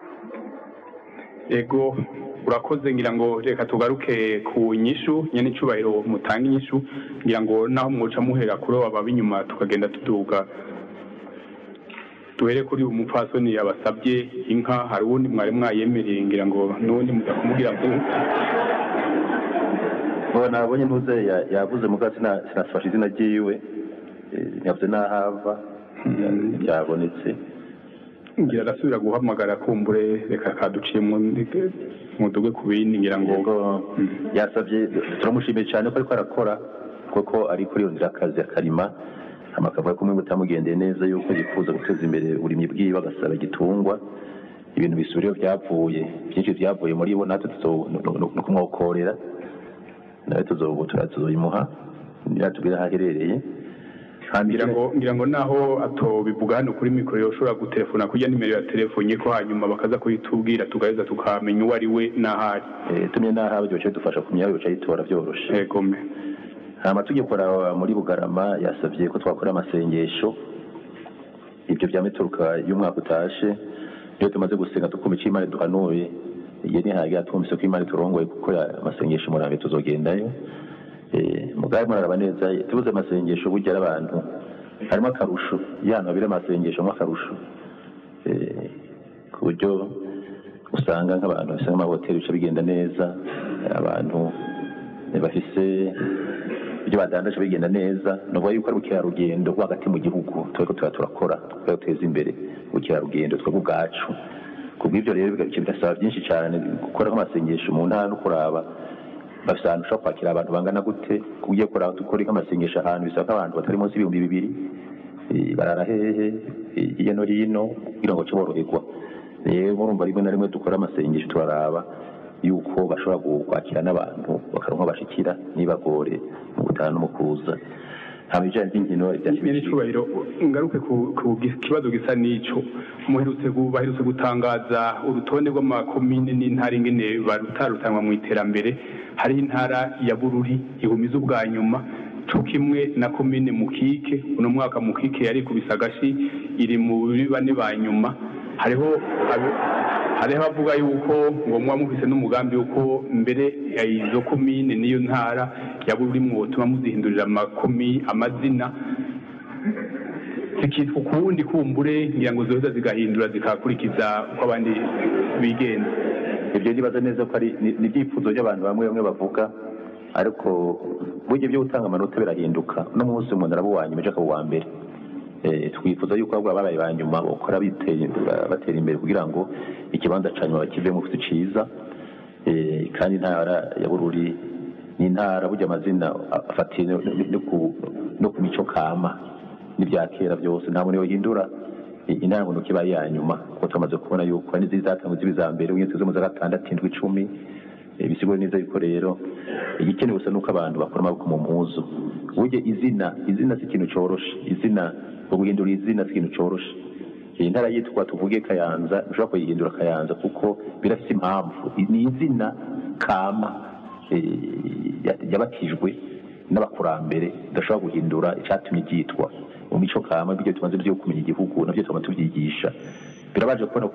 Ego urakoze ngira ngo reka tugaruke ku nyishu nyene icubahiro mutanga inyishu ngira ngo naho mwoca muhera kuro aba inyuma tukagenda tuduga duhere kuri umupfasoni yabasabye inka hari uwundi mwari mwayemereye ngira ngo n'uwundi mudakumubwira ngo nabonye ntuze yavuze muga sinafashe izina ryiwe yavuze n'ahava byabonetse ngira arasubira guhamagara kumbure reka kaduciye mu duge ku bindi ngira ngo yasabye turamushimiye cyane ko ariko arakora kuko ari kuri iyo nzira akazi akarima amakavuga ko umwe butamugendeye neza yuko yifuza guteza imbere uburimyi bwiwe agasaba igitungwa ibintu bisubiriyo byavuye byinshi byavuye muri bo natwe no kumwokorera nawe tuzoyimuha yatubwira aho aherereye ngira ngo naho atobivuga hano kuri mikoro yoshobora gutelefona kujya nimero ya telefone ko hanyuma bakaza kuyitubwira tugaheza tukamenya uwo ari we n'ahari tumye n'ahari byo dufasha kumenya aho bicaye yitora byoroshe yego me hama tugikora muri Bugarama yasabye ko twakora amasengesho ibyo byamituruka y'umwaka utashe iyo tumaze gusenga tukumva icyo Imana duhanuye igihe nihaga twumvise ko Imana turongoye gukora amasengesho murambe tuzogendayo mugaye muraraba neza tubuze amasengesho burya abantu harimo akarusho yana bire amasengesho mu akarusho ku buryo usanga nk'abantu basa nk'amahoteli bica bigenda neza abantu bafise ibyo badandaje bigenda neza nuvuga yuko ari ubukerarugendo bwo hagati mu gihugu turiko turakora twateza imbere ubukerarugendo twebwe ubwacu kubw'ibyo rero birasaba byinshi cyane gukora nk'amasengesho mu ntara no kuraba bafise ahantu ushobora kwakira abantu bangana gute kugiye kuraba dukora nk'amasengesho ahantu bisaba ko abantu batari munsi y'ibihumbi 200 barara hehe hirya no hino kugira ngo boroherwa rero murumva rimwe na rimwe dukora amasengesho turaraba yuko bashobora kwakira n'abantu bakaronka bashikira nibagore mu gutana no mu kuza habijanye n'inkino iby'icubahiro ngaruke ku kibazo gisa n'ico baherutse gutangaza urutonde rw'amakomine n'intara ingene barutarutanwa mu iterambere hari intara ya Bururi ihumiza ubwa nyuma co kimwe na komine Mukike. Uno mwaka Mukike yari ku Bisagashi iri mu bane ba nyuma. Hariho bavuga yuko ngo muba mufise n'umugambi yuko mbere izo komine niyo ntara yaba urimwo tuma muzihindurira amazina zikitwa ukundi kumbure ngira ngo zoza zigahindura zikakurikiza uko abandi bigenza. Ibyo nibaza neza ko ari n'ibyifuzo by'abantu bamwe bavuga, ariko burya byo gutanga amanota birahinduka. No munsi umuntu araba uwanyuma ejo akaba uwa mbere. Twifuza yuko ahubwo ababaye ba nyuma bakora batera imbere kugira ngo ikibanza ca nyuma bakivemo ciza. Kandi intara ya Bururi ni intara burya amazina afatiye no ku mico kama n'ibya kera byose nta muntu yohindura intara ngo kiba ya nyuma, kuko tumaze kubona yuko ari zizatangwa zibiza mbere unyetse zo mu za 6, 7, 10 bisigura neza yuko rero igikenewe gusa nuko abantu bakora amaboko mu mpuzu. Burya izina si ikintu coroshe, izina guhindura izina si ikintu coroshe. Intara yitwa tuvuge Kayanza ushobora kuyihindura Kayanza kuko birafite impamvu, ni izina kama yabatijwe n'abakurambere udashobora guhindura icyatumye ryitwa mu mico kama. Bityo tumaze byo kumenya igihugu nabyo twama tubyigisha. Birabaje kubona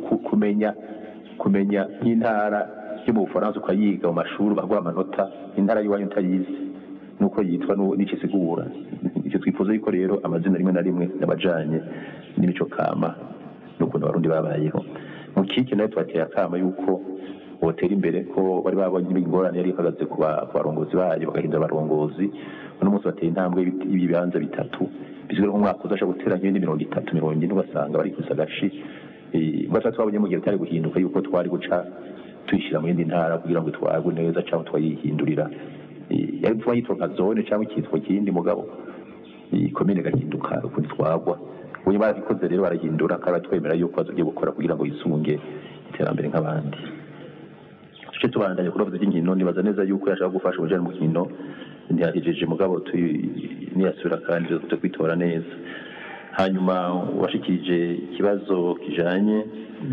kumenya intara yo mu Bufaransa ukayiga mu mashuri baguha amanota, intara y'iwanyu utayizi nuko yitwa n'ikisigura. Icyo twifuza yuko rero amazina rimwe na rimwe n'abajanye n'imico kama n'ukuntu abarundi babayeho. Mu kiki nayo twateye akama yuko botera imbere ko bari babonye ingorane yari ihagaze ku barongozi bayo bagahindura abarongozi. Uno munsi bateye intambwe y'ibibanza 3 bisigura nk'umwaka uzashobora guteranya ibindi 30, 40 ugasanga bari ku Bisagashi. Basa twabonye mu gihe bitari guhinduka yuko twari guca tuyishira mu yindi ntara kugira ngo twagwe neza cyangwa twayihindurira. Yari twayitwa nka zone cyangwa ikitwa kindi mugabo komine gahinduka uko twagwa. Ubu barabikoze rero barahindura kandi twemera yuko bazogiye gukora kugira ngo yisunge iterambere nk'abandi. Tuce tubandanye kurovuza inkino, nibaza neza yuko yashaka gufasha ubujana mu kino ntiyahejeje mugabo niyasubira kandi zo kwitora neza. Hanyuma washikirije ikibazo kijanye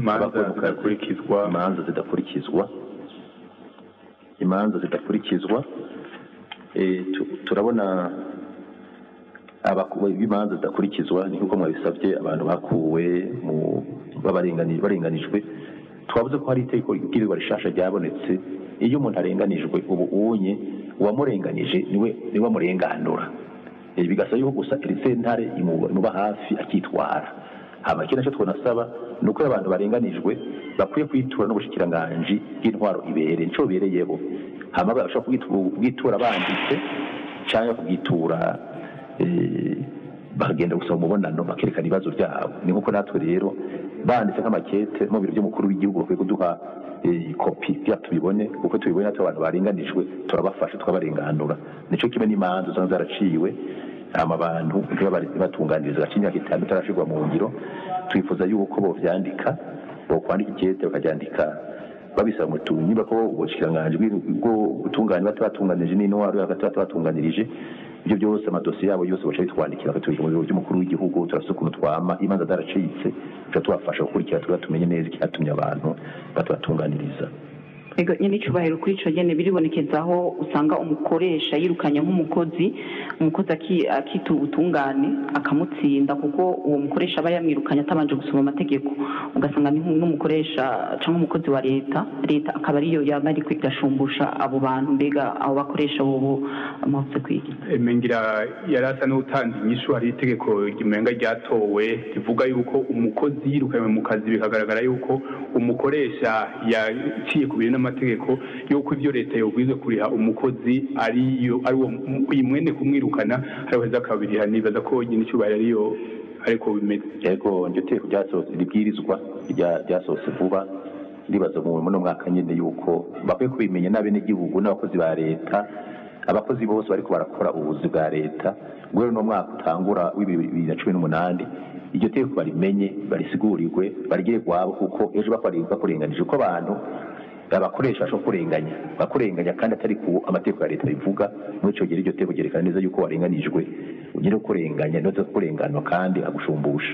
imanza zidakurikizwa. Turabona abakuwe b'imanza zidakurikizwa ni kuko mwabisabye abantu bakuwe mu barenganijwe. Twavuze ko hari itegeko ry'ibirwa rishasha ryabonetse, iyo umuntu arenganijwe ubu unye uwamurenganije niwe amurenganura. Bigasa yuko gusa sentare imuba hafi akitwara. Ikindi cyo twonasaba ni uko abantu barenganijwe bakwiye kwitura n'ubushikiranganji bw'intwaro ibere nico bereyebo. Hama bashobora kugitura banditse cyangwa kugitura bagenda gusaba umubonano bakerekana ibibazo byabo. Ni nkuko natwe rero banditse nk'amakete mu biro by'umukuru w'igihugu bakwiye kuduha kopi bya tubibone, kuko tubibone natwe abantu barenganijwe turabafasha tukabarenganura. Nico kimwe n'imanza usanga zaraciwe abantu batunganiriza gacinya kitanu tarashirwa mu ngiro. Twifuza yuko bo vyandika bo kwandika ikete bakaryandika babisaba mu tunyiba ko ubushikiranganje bwo gutunganya batatunganije n'intwaro y'abatatunganirije. Ibyo byose amadosiye yabo yose bacha bitwandikira batubika mu biro by'umukuru w'igihugu. Turasukuno twama imanza zaracitse cyo tubafasha gukurikira tugatumenya neza icyatumye abantu batatunganiriza. Ego nyene icubahiro kuri ico nyene biribonekezaho usanga umukoresha yirukanya nk'umukozi akita ubutungane akamutsinda kuko uwo mukoresha aba yamwirukanya atabanje gusoma amategeko, ugasanga ni n'umukoresha cyangwa umukozi wa leta akaba ariyo yaba ari kwigashumbusha abo bantu. Mbega abo bakoresha bobo amahotse kwiki mengira yarasa n'utanze inyishu. Hari itegeko rimenga ryatowe rivuga yuko umukozi yirukanywe mu kazi bikagaragara yuko umukoresha yaciye ku bintu amategeko yuko ibyo leta yogwize kuriha umukozi ari uwo imwene kumwirukana hariho kabiri. Hanibaza ko nyine cyubahiro ariyo ariko bimeze. Yego ndio teko ryasohotse libwirizwa ryasohotse vuba. Ndibaza mu mwaka nyine yuko bakwiye kubimenya n'abene gihugu n'abakozi ba leta. Abakozi bose bariko barakora ubuzi bwa leta gwero no mwaka utangura w'2018 iryo teko barimenye barisigurirwe barigire gwabo, kuko ejo bakurenganije uko abantu abakoresha bashobora kurenganya kandi atari ku amategeko ya leta bivuga. Muri ico gihe iryo teko ryerekana neza yuko warenganijwe ugire kurenganya no kurenganwa kandi agushumbusha.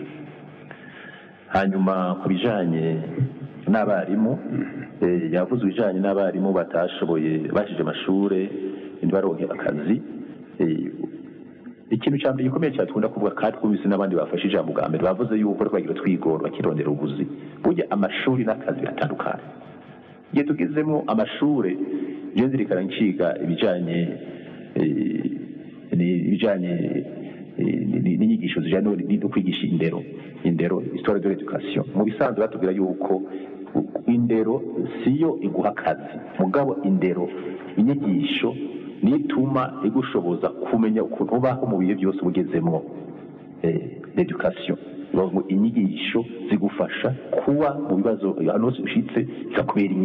Hanyuma ku bijanye n'abarimu yavuze ibijanye n'abarimu batashoboye bashije amashure ndibaronke akazi. ikintu cya mbere gikomeye cyane tukunda kuvuga kandi twumvise n'abandi bafashe ijambo bwa mbere bavuze yuko twagira twigora bakirondera ubuzi burya amashuri n'akazi biratandukanye igihe tugezemo amashuri iyo nzirikana nshiga ibijyanye n'inyigisho zijyanye no kwigisha indero histoire de l'éducation mu bisanzwe batubwira yuko indero siyo iguha akazi mugabo indero inyigisho nituma igushoboza kumenya ukuntu ubaho mu bihe byose ugezemo l'éducation inyigisho zigufasha kuba mu bibazo ahantu hose ushitse ikakubera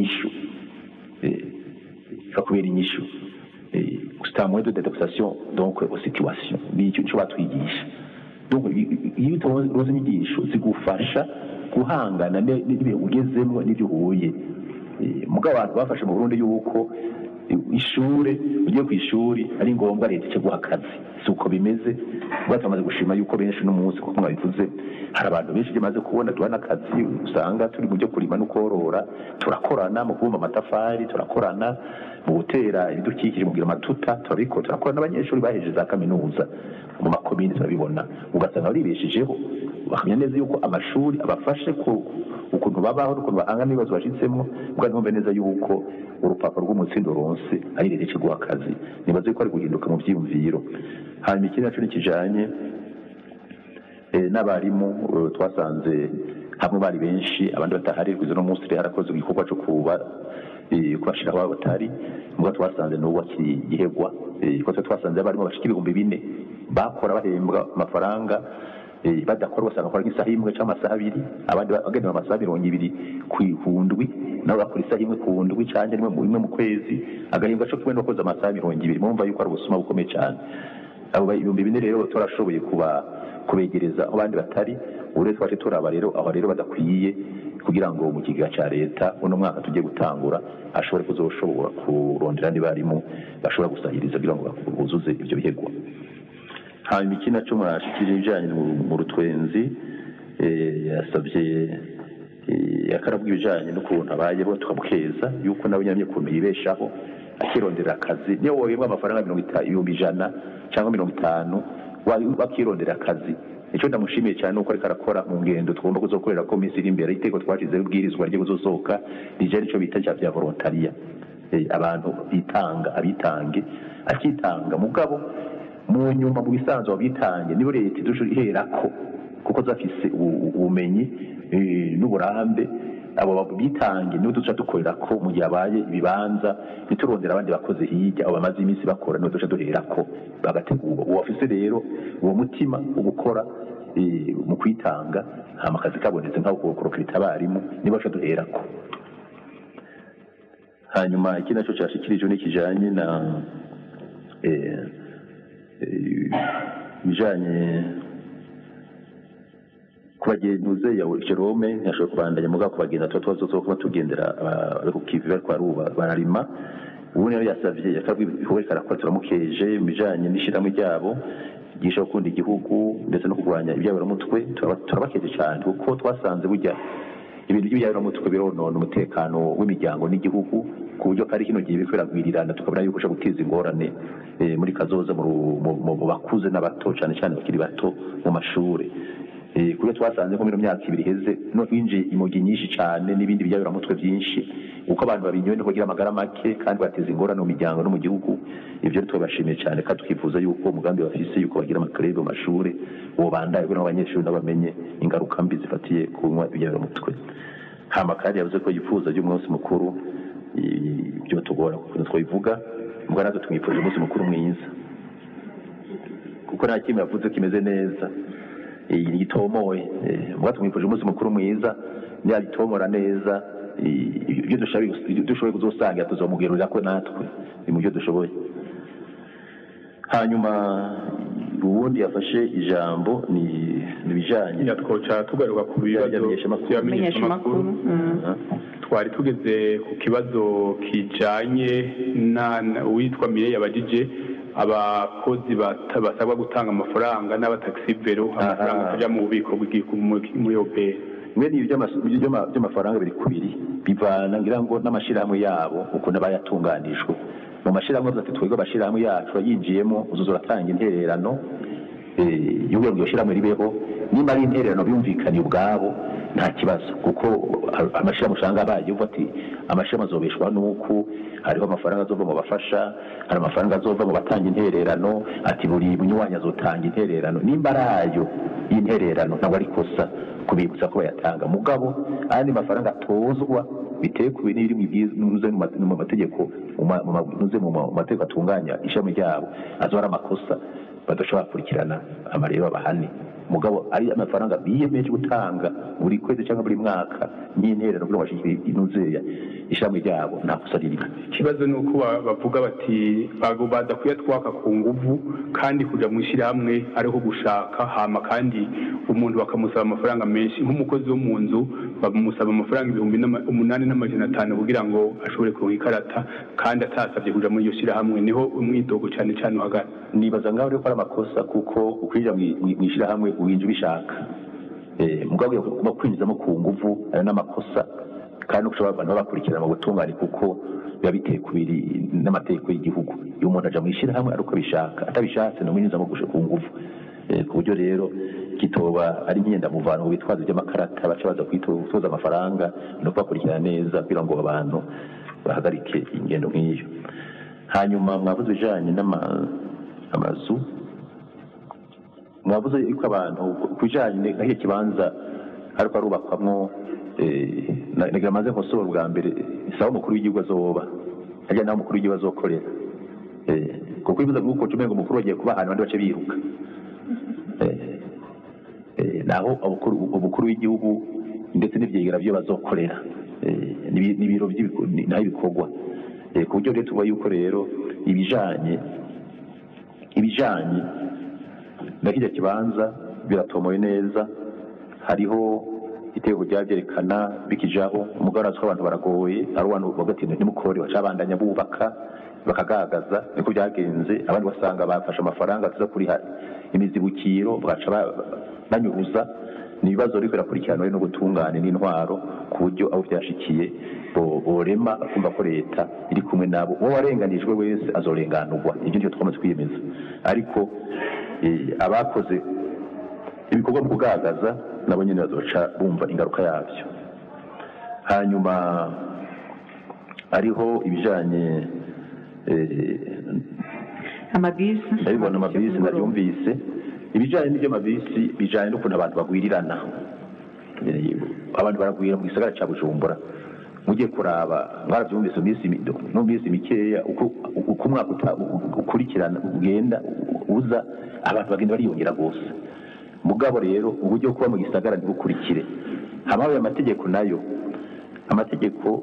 inyishu c'est un moyen d'adaptation donc aux situations nicyo batwigisha donc iyo utoza inyigisho zigufasha guhangana n'ibihe ugezemo n'ibyo uhuye mugabo abantu bafashe mu Burundi yuko ishure ugiye ku ishuri ari ngombwa leta icyo guha akazi si uko bimeze batamaze gushima yuko benshi n'umunsi kuko mwabivuze hari abantu benshi bamaze kubona duhana akazi usanga turi mu byo kurima no korora turakorana mu kubumba amatafari turakorana mu gutera ibidukikije mu kugira amatuta turakorana n'abanyeshuri bahejeje za kaminuza mu makomini turabibona ugasanga baribeshejeho bakamenya neza yuko amashuri abafashe ku ukuntu babaho n'ukuntu bahangana n'ibibazo bashitsemo ubwo ntumve neza yuko urupapuro rw'umutsindo ronse ari rero cyo guha akazi nibaze ko ari guhinduka mu byiyumviro hanyuma ikindi naco nikijanye n'abarimu twasanze hamwe bari benshi abandi batahari kwizo no munsi harakoze igikorwa cyo kubashira aho batari mbwa twasanze n'uwo akigihegwa ko twasanze abarimu bashika 4,000 bakora bahembwa amafaranga badakora basanga bakora nk'isaha imwe cyangwa amasaha abiri abandi bagenewe amasaha 200 ku ihundwi nabo bakora isaha imwe ku hundwi cyangwa rimwe mu kwezi agahembwa cyo kimwe no koza amasaha 200 mumva yuko ari ubusuma bukomeye cyane abo 4,000 rero turashoboye kubegereza abandi batari ure twaje turaba rero aho rero badakwiye kugira ngo mu kiga cya leta uno mwaka tugiye gutangura ashobore kuzoshobora kurondera n'ibarimu bashobora gusahiriza kugira ngo buzuze ibyo bihegwa hanyuma ikindi naco mwashikije ibijanye mu rutwenzi yasabye yakarabwa ibijanye n'ukuntu abayeho tukamukeza yuko nawe nyamye kuntu yibeshaho akirondera akazi niyo woyemwa amafaranga 100,000 cyangwa 50 wakirondera akazi icyo ndamushimiye cyane nuko ariko arakora mu ngendo tugomba kuzokorera ko minsi iri imbere iteko twashizeho ubwirizwa ryo kuzosohoka rije nicyo bita cya volontariat abantu bitanga abitange akitanga mugabo mu nyuma mu bisanzwe abitange nibo leta iherako kuko zafise ubumenyi n'uburambe abo babitange nibo duca dukorera ko mu gihe abaye ibibanza niturondera abandi bakoze hirya abo bamaze iminsi bakora nibo duca duherako bagategura uwo afise rero uwo mutima wo gukora mu kwitanga hama akazi kabonetse nk'aho kurokita abarimu nibo duca duherako hanyuma iki nacyo cyashikirijwe n'ikijanye na bijanye kubagenduze ya Jerome ntashobora kubandanya muga kubagenda tuzo kuba tugendera ariko kivi bari kwaruba bararima ubu rero yasavye yakabwiwe karakora turamukeje bijanye n'ishiramwe ryabo gisha gukunda igihugu ndetse no kugwanya ibyabera mutwe turabakeje cyane kuko twasanze burya ibintu by'ibyabera mutwe bironona umutekano w'imiryango n'igihugu ku buryo kari kino gihe bikwiragwirirana tukabona yuko cyo gutiza ingorane muri kazoza mu bakuze n'abato cyane cyane bakiri bato mu mashuri kuko twasanze ko mu myaka 2 heze no hinje imogi nyinshi cyane n'ibindi byabera mutwe byinshi uko abantu babinyoye no kugira amagara make kandi bateza ingorane mu miryango no mu gihugu ibyo twabashimiye cyane kandi tukifuza yuko umugambi bafise yuko bagira amakarebe mu mashuri uwo bandaye kugira abanyeshuri n'abamenye ingaruka mbi zifatiye kunywa ibyabera mutwe hama kandi yavuze ko yifuza y'umunsi mukuru ibyo tugora kuko twabivuga mbwa natwe tumwifuje umunsi mukuru mwiza kuko nta kimwe yavuze kimeze neza yitomoye mbwa tumwifuje umunsi mukuru mwiza niyabitomora neza ibyo dushoboye kuzosanga tuzomugerurira ko natwe ni mu byo dushoboye hanyuma ubundi yafashe ijambo ni bijanye twoca tugaruka ku bibazo byamenyesha makuru twari tugeze ku kibazo kijanye na witwa Mireille yabajije abakozi basabwa gutanga amafaranga n'abataxi vero amafaranga ajya mu bubiko muri OPR mwe ni by'amafaranga biri kubiri bivana ngira ngo n'amashirahamwe yabo uko nabayatunganijwe mu mashirahamwe avuze ati twebwe amashirahamwe yacu yinjiyemo uzuza uratanga intererano y'ubwo iryo shirahamwe ribeho nimba ari intererano biyumvikaniye ubwabo nta kibazo kuko amashirahamwe usanga abaye uvuga ati amashirahamwe azobeshwa n'uko hariho amafaranga azova mu bafasha hari amafaranga azova mu batanga intererano ati buri munywanyi azotanga intererano nimba arayo y'intererano ntabwo ari kosa kubibutsa ko bayatanga mugabo ayandi mafaranga atozwa biteye ku bintu biri mu mategeko mu mategeko atunganya ishami ryabo azora amakosa badashobora gukurikirana amareba bahane mugabo ari amafaranga biyemeje gutanga buri kwezi cyangwa buri mwaka n'intererano kugira ngo bashikire inuzeya ishami ryabo nta kosa ririmo. Ikibazo ni uko bavuga bati baza kuyatwaka ku nguvu kandi kuja mu ishyirahamwe ariho gushaka hama kandi umuntu bakamusaba amafaranga menshi nk'umukozi wo mu nzu bamusaba amafaranga 8,500 kugira ngo ashobore kuronka ikarata kandi atasabye kuja muri iyo shyirahamwe niho umwidogo cyane cyane uhagana. Nibaza ngaho rero ko ari amakosa kuko ukwinjira mu ishyirahamwe uwinjira ubishaka mugabo kuba kwinjizamo ku nguvu ari n'amakosa kandi ushobora abantu bakurikirana mu butungane kuko biba biteye kubiri n'amategeko y'igihugu iyo umuntu aja mu ishyirahamwe ari uko bishaka atabishatse no mwinjizamo gushe ku nguvu ku buryo rero kitoba ari nk'iyenda muvano mu bitwazo by'amakarata baca baza kwitoza amafaranga no kubakurikirana neza kugira ngo abantu bahagarike ingendo nk'iyo. Hanyuma mwavuze bijanye n'amazu mwavuze yuko abantu kujanye n'aho kibanza ariko arubakwamwo nagira maze nkosora bwa mbere isaba umukuru w'igihugu azoba ajya naho umukuru w'igihugu azokorera kuko bivuze ngo uko cumengo umukuru wagiye kuba ahantu abandi bace biruka naho umukuru w'igihugu ndetse n'ivyegera byo bazokorera n'ibiro naho ibikorwa ku buryo rero tuba yuko rero ibijanye na kirya kibanza biratomoye neza hariho itego ryabyerekana bikijaho umugabo arazwa abantu baragoye ari abantu bavuga ati nimukore bacabandanya bubaka bakagagaza niko byagenze abandi basanga bafashe amafaranga tuza kuri imizibukiro baca banyuruza nibibazo riko birakurikirana no gutungana n'intwaro ku buryo aho byashikiye borema akumva ko leta iri kumwe nabo uwo warenganijwe wese azorenganurwa ibyo ndio twamaze kwiyemeza ariko abakoze ibikorwa mu kugagaza nabo nyine bazoca bumva ingaruka yabyo. Hanyuma ariho ibijanye amabisi ndabibona amabisi ndabyumvise ibijanye n'ibyo mabisi bijanye n'ukuntu abantu bagwirirana abantu baragwira mu gisagara cya Bujumbura mugiye kuraba mwarabyumvise mu minsi mikeya uko umwaka ukurikirana ugenda uza abantu bagenda bariyongera gose mugabo rero uburyo kuba mu gisagara ntibukurikire hamawe amategeko nayo amategeko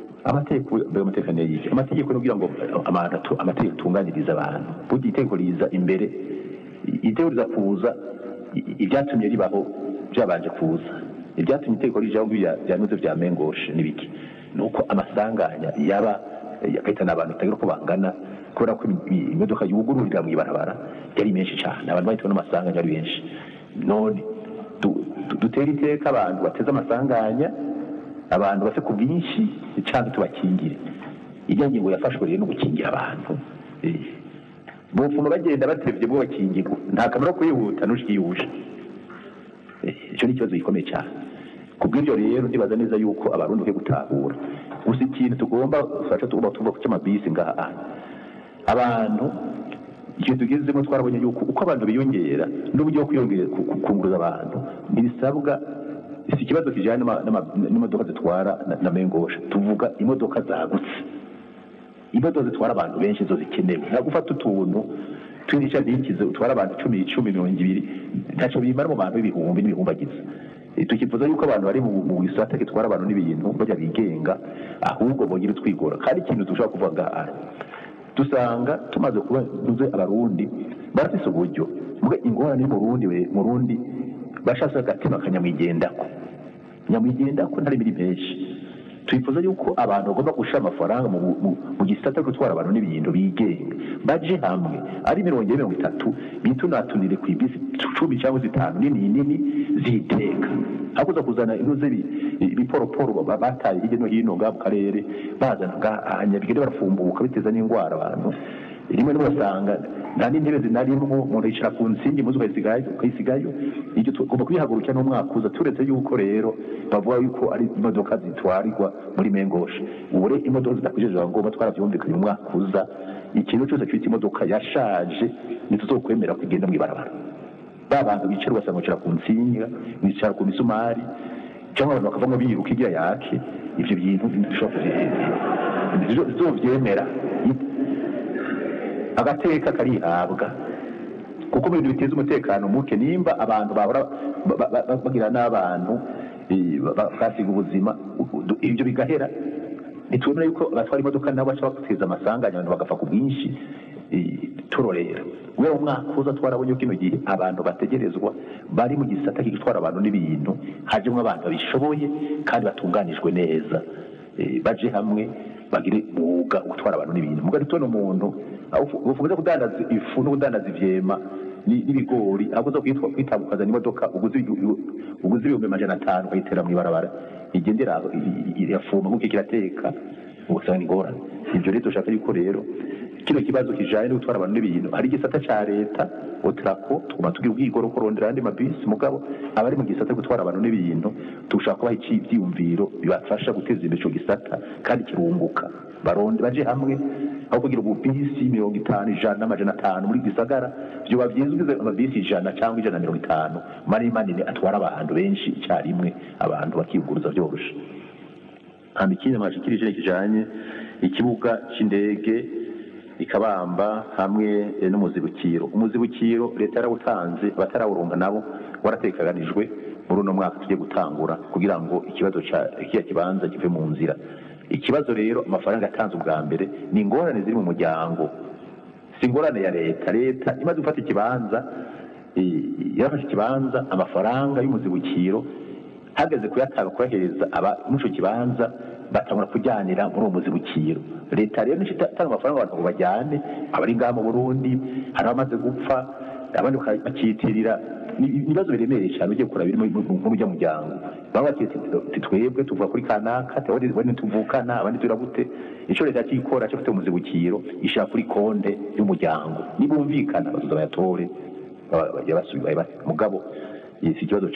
kugira ngo amategeko tunganiriza abantu burya itegeko riza imbere itegeko riza kuza ibyatumye ribaho byabanje kuza ibyatumye itegeko rijaho byanuze vya mengoshe nibiki nuko amasanganya yaba yakahitana abantu tagira ko bangana kubera ko imodoka yugururira mu ibarabara yari menshi cyane abantu bahitwa n'amasanganya ari benshi none dutera iteka abantu bateze amasanganya abantu base ku bwinshi cyangwa tubakingire ijya ngingo yafashwe rero no gukingira abantu bufuma bagenda batevye bwo bakingirwa nta kamaro kwihuta n'ushiyuje icyo ni ikibazo gikomeye cyane kubw'ibyo rero ndibaza neza yuko abarundi bwe gutahura gusa ikintu tugomba gufasha tugomba tuvuga ku cy'amabisi ngaha abantu igihe tugezemo twarabonye yuko uko abantu biyongera n'uburyo bwo kwiyongera kunguruza abantu ntibisabwa si ikibazo kijyanye n'imodoka zitwara na mengosha tuvuga imodoka zagutse imodoka zitwara abantu benshi zo zikenewe nta gufata utuntu twinica ntikize utwara abantu 10, 20 ntacyo bimara mu bantu ibihumbi n'ibihumbagiza tukifuza yuko abantu bari mu gisata gitwara abantu n'ibintu bajya bigenga ahubwo bogira twigora kandi ikintu dushobora kuvuga dusanga tumaze kuba duze abarundi barafise uburyo mbwe ingorane mu Rundi bashaka gatima kanyamwigendako ntari biri benshi twifuza yuko abantu bagomba gushira amafaranga mu gisata cyo gutwara abantu n'ibintu bigenga baje hamwe ari 30 bitunatunire ku ibisi 10 cyangwa 5 nini ziteka hakuza kuzana intuze ibiporoporo bataye hirya no hino ngaho mu karere bazana ngahanya bigende barafumbuka biteza n'indwara abantu rimwe n'ubasanga nta n'intebe zinarimwo umuntu yicara ku nsingi muzi ukayisigayo ibyo tugomba kubihagurukira n'umwaka uza turetse yuko rero bavuga yuko ari imodoka zitwarirwa muri Mengoshe ubure imodoka zidakujeje ngomba twaravyumvikanye mu mwaka uza ikintu cyose cyita imodoka yashaje nituzokwemera kugenda mu ibarabara babantu bicara ugasanga bicara ku nsinga bicara ku misumari cyangwa abantu bakavamo biruka igira yake ivyo bintu bishobora kuziheza bizovyemera agateka karihabwa kuko mu bintu biteza umutekano muke nimba abantu bahora bagira n'abantu basiga ubuzima ibyo bigahera nitubona yuko abatwara imodoka nabo bashobora guteza amasanganya abantu bagafa ku bwinshi turorera wewe umwaka uza twarabonye kino gihe abantu bategerezwa bari mu gisata gitwara abantu n'ibintu hajemo abantu babishoboye kandi batunganijwe neza baje hamwe bagire muga gutwara abantu n'ibintu mugari tubona umuntu ufuza kudandaza ifu no kudandaza ivyema n'ibigori abuza kwitabukaza n'imodoka uguzi 500 ukayitera mu ibarabara igendera irafuma kuko kirateka usanga ingorane ibyo rero dushaka yuko rero kino kibazo kijanye no gutwara abantu n'ibintu hari igisata ca leta otrako tuguma tugira ubwigoro kurondera andi mabisi mugabo abari mu gisata gutwara abantu n'ibintu tushaka kubaha ivyiyumviro bibafasha guteza imbere ico gisata kandi kirunguka baronde baje hamwe aho kugira ububisi 50 ijana n'amajana 5 muri gisagara byo bavyizwize amabisi 100 cyangwa 150 mari manini atwara abantu benshi icyarimwe abantu bakiguruza byoroshe kandi ikindi mashikirije kijanye ikibuga c'indege ikabamba hamwe n'umuzibukiro umuzibukiro leta yarawutanze batarawuronga nabo waratekanijwe muri uno mwaka tugiye gutangura kugira ngo ikibazo cya kibanza kive mu nzira ikibazo rero amafaranga atanze ubwa mbere ni ingorane ziri mu muryango si ingorane ya leta imaze gufata ikibanza yarafashe ikibanza amafaranga y'umuzibukiro hageze kuyatanga kuyahereza muco kibanza batangura kujyanira muri uwo muzibukiro leta rero nico itanga amafaranga abantu ngo bajyane abari ngaha mu Burundi hari abamaze gupfa abandi bakitirira ibibazo biremereye cyane ugiye kuraba biri mu muryango baba bati twebwe tuvuga kuri kanaka tewari tuvukana abandi turabute ico leta cyikora cyo gufite umuzibukiro ishaka kuri konde y'umuryango nibumvikana bazoza bayatore yabasubiye mugabo iki kibazo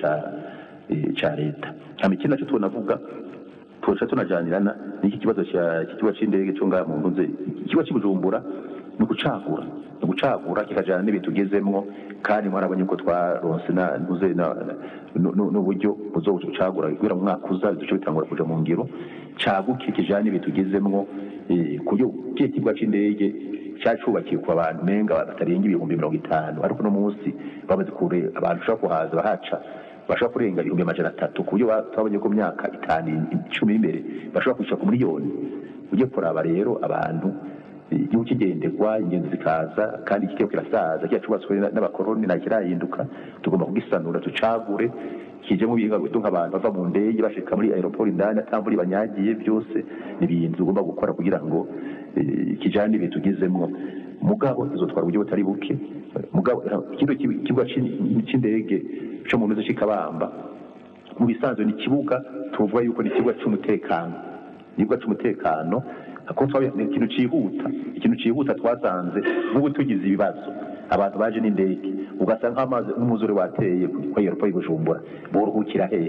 ca leta amikina cyo tunavuga tuca tunajanirana n'iki kibazo cy'ikibuga c'indege cyo ngaha mu ntuze ikibuga cy'Ibujumbura no gucagura kikajana n'ibintu tugezemwo kandi mwarabonye ko twaronse na ntuze n'uburyo buzogucagura kugira mu mwaka uza duce bitangura kuja mu ngiro caguke kijana n'ibintu tugezemwo kuyo kibuga c'indege cyacubakiye ku abantu menga batarenga 50 ariko no munsi bamaze kure abantu ushaka kuhaza bahaca bashobora kurenga 300,000 ku buryo twabonye ko myaka 5-10 imbere bashobora kwishyura ku miliyoni ugiye kuraba rero abantu igihugu kigendegwa ingenzi zikaza kandi igitego kirasaza cyacubatswe n'abakoroni nta kirahinduka tugomba kugisanura tucagure kije mu biga gutunga abantu bava mu ndege bashika muri aeroport indani atamburi banyagiye byose n'ibintu tugomba gukora kugira ngo kijane ibintu tugezemwo mugabo izotwara uburyo butari buke mugabo ikindo kibuga c'indege cyo mu ntuze cy'Ikabamba mu bisanzwe ni kibuga tuvuga yuko ni kibuga cy'umutekano nibwo cy'umutekano ako twabe ikintu cihuta twasanze nk'ubu tugize ibibazo abantu baje n'indege ugasanga amazi n'umuzuri wateye ku aeroport y'Ibujumbura boruhukira hehe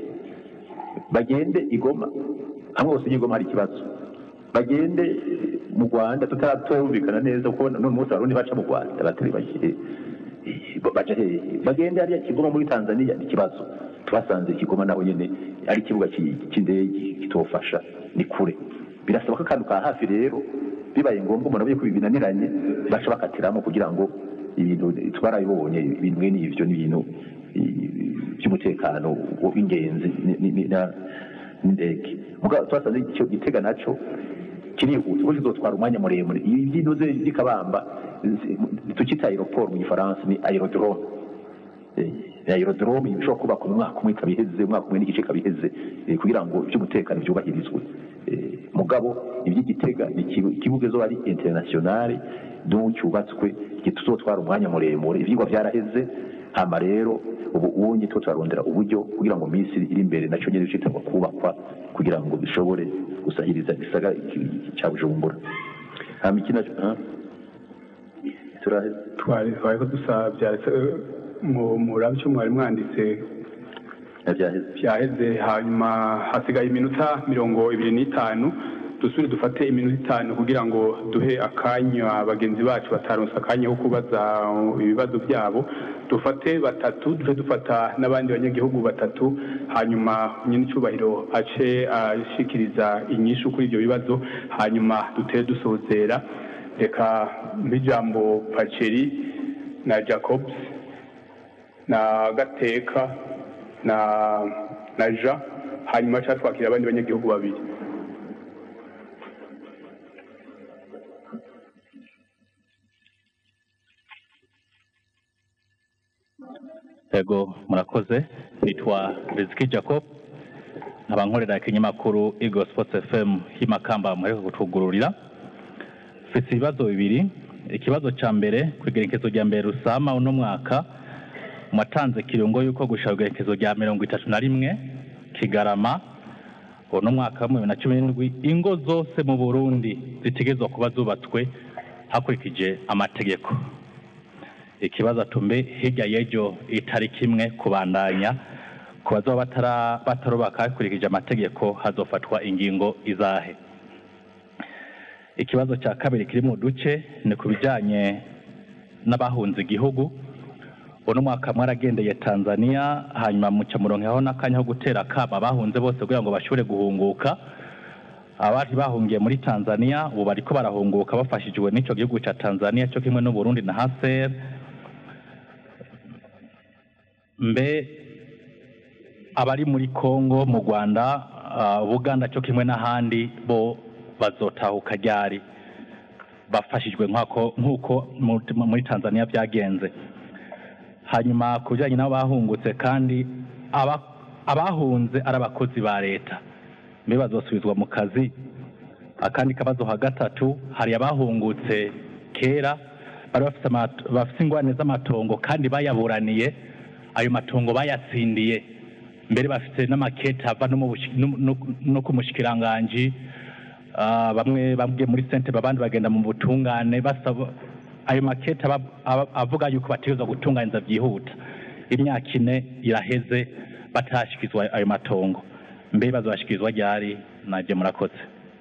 bagende igoma hamwe hose igoma hari ikibazo bagende mu Rwanda tutarumvikana neza kuko none umunsi barundi baca mu Rwanda batari bagiye baje hehe bagende ari Kigoma muri Tanzania ikibazo twasanze Kigoma naho nyene ari kibuga c'indege kitofasha ni kure birasaba ko akantu ka hafi rero bibaye ngombwa umuntu abiye kubinaniranye baca bakatiramo kugira ngo ibintu twarabibonye ibintu mwe n'ivyo n'ibintu by'umutekano w'ingenzi n'indege mugabo twasanze icyo gitega naco kirihuta uko kizotwara umwanya muremure ibintu z'Ikabamba tukita aeroport mu Gifaransa ni aerodrome aerodrome ishobora kubaka umwaka umwe ikabiheze umwaka umwe n'igice ikabiheze kugira ngo iby'umutekano byubahirizwe mugabo iby'igitega ni ikibuga zo ari internationale donc cyubatswe kituzotwara umwanya muremure ivyigwa byaraheze hama rero ubu unye two twarondera uburyo kugira ngo Misiri iri imbere naco nyene citangwa kubakwa kugira ngo bishobore gusahiriza gisagara cya Bujumbura hama ikina twari ko dusabya mu rabyo mwari mwanditse byaheze hanyuma hasigaye iminota 25 dusubire dufate iminota 5 kugira ngo duhe akanya bagenzi bacu bataronsa akanya ko kubaza ibibazo byabo dufate batatu dufata n'abandi banyagihugu batatu hanyuma nyine cyubahiro ace ashikiriza inyishu kuri ibyo bibazo hanyuma dutere dusozera reka mbijambo Paceri na Jacobs na Gateka na Jean hanyuma cha twakira abandi banyagihugu babiri. Ego murakoze nitwa Riziki Jacob abankorera ikinyamakuru Eagle Sports FM himakamba muri kutugururira fite ibibazo bibiri ikibazo ca mbere kwigerekezo rya mbere rusama uno mwaka mwatanze kirungo yuko gushagerekezo rya 31 Kigarama uno mwaka wa 2017 ingo zose mu Burundi zitegezwa kuba zubatswe hakurikije amategeko ikibazo atumbe hirya yejo itariki imwe kubandanya kubazo batarubaka hakurikije amategeko hazofatwa ingingo izahe ikibazo cya kabiri kiri mu duce ni kubijanye n'abahunze igihugu uno mwaka mwaragendeye Tanzania hanyuma muca muronkeho n'akanya ho gutera kaba bahunze bose kugira ngo bashobore guhunguka abari bahungiye muri Tanzania ubu bariko barahunguka bafashijwe n'ico gihugu ca Tanzania cyo kimwe n'u Burundi na HCR mbe abari muri Kongo mu Rwanda Buganda cyo kimwe n'ahandi bo bazotahuka ryari bafashijwe nk'uko muri Tanzania byagenze hanyuma kujanye nabo bahungutse kandi abahunze ari abakozi ba leta mbe bazosubizwa mu kazi akandi kabazo hagatatu hari abahungutse kera bari bafite ingwane z'amatongo kandi bayaburaniye ayo matongo bayatsindiye mbere bafite n'amakete ava no ku mushikiranganje bamwe bambwiye muri sente babandi bagenda mu butungane basaba ayo makete avuga yuko bategezwa gutunganiza byihuta imyaka 4 iraheze batashikizwa ayo matongo mbe bazashikizwa ryari naje murakoze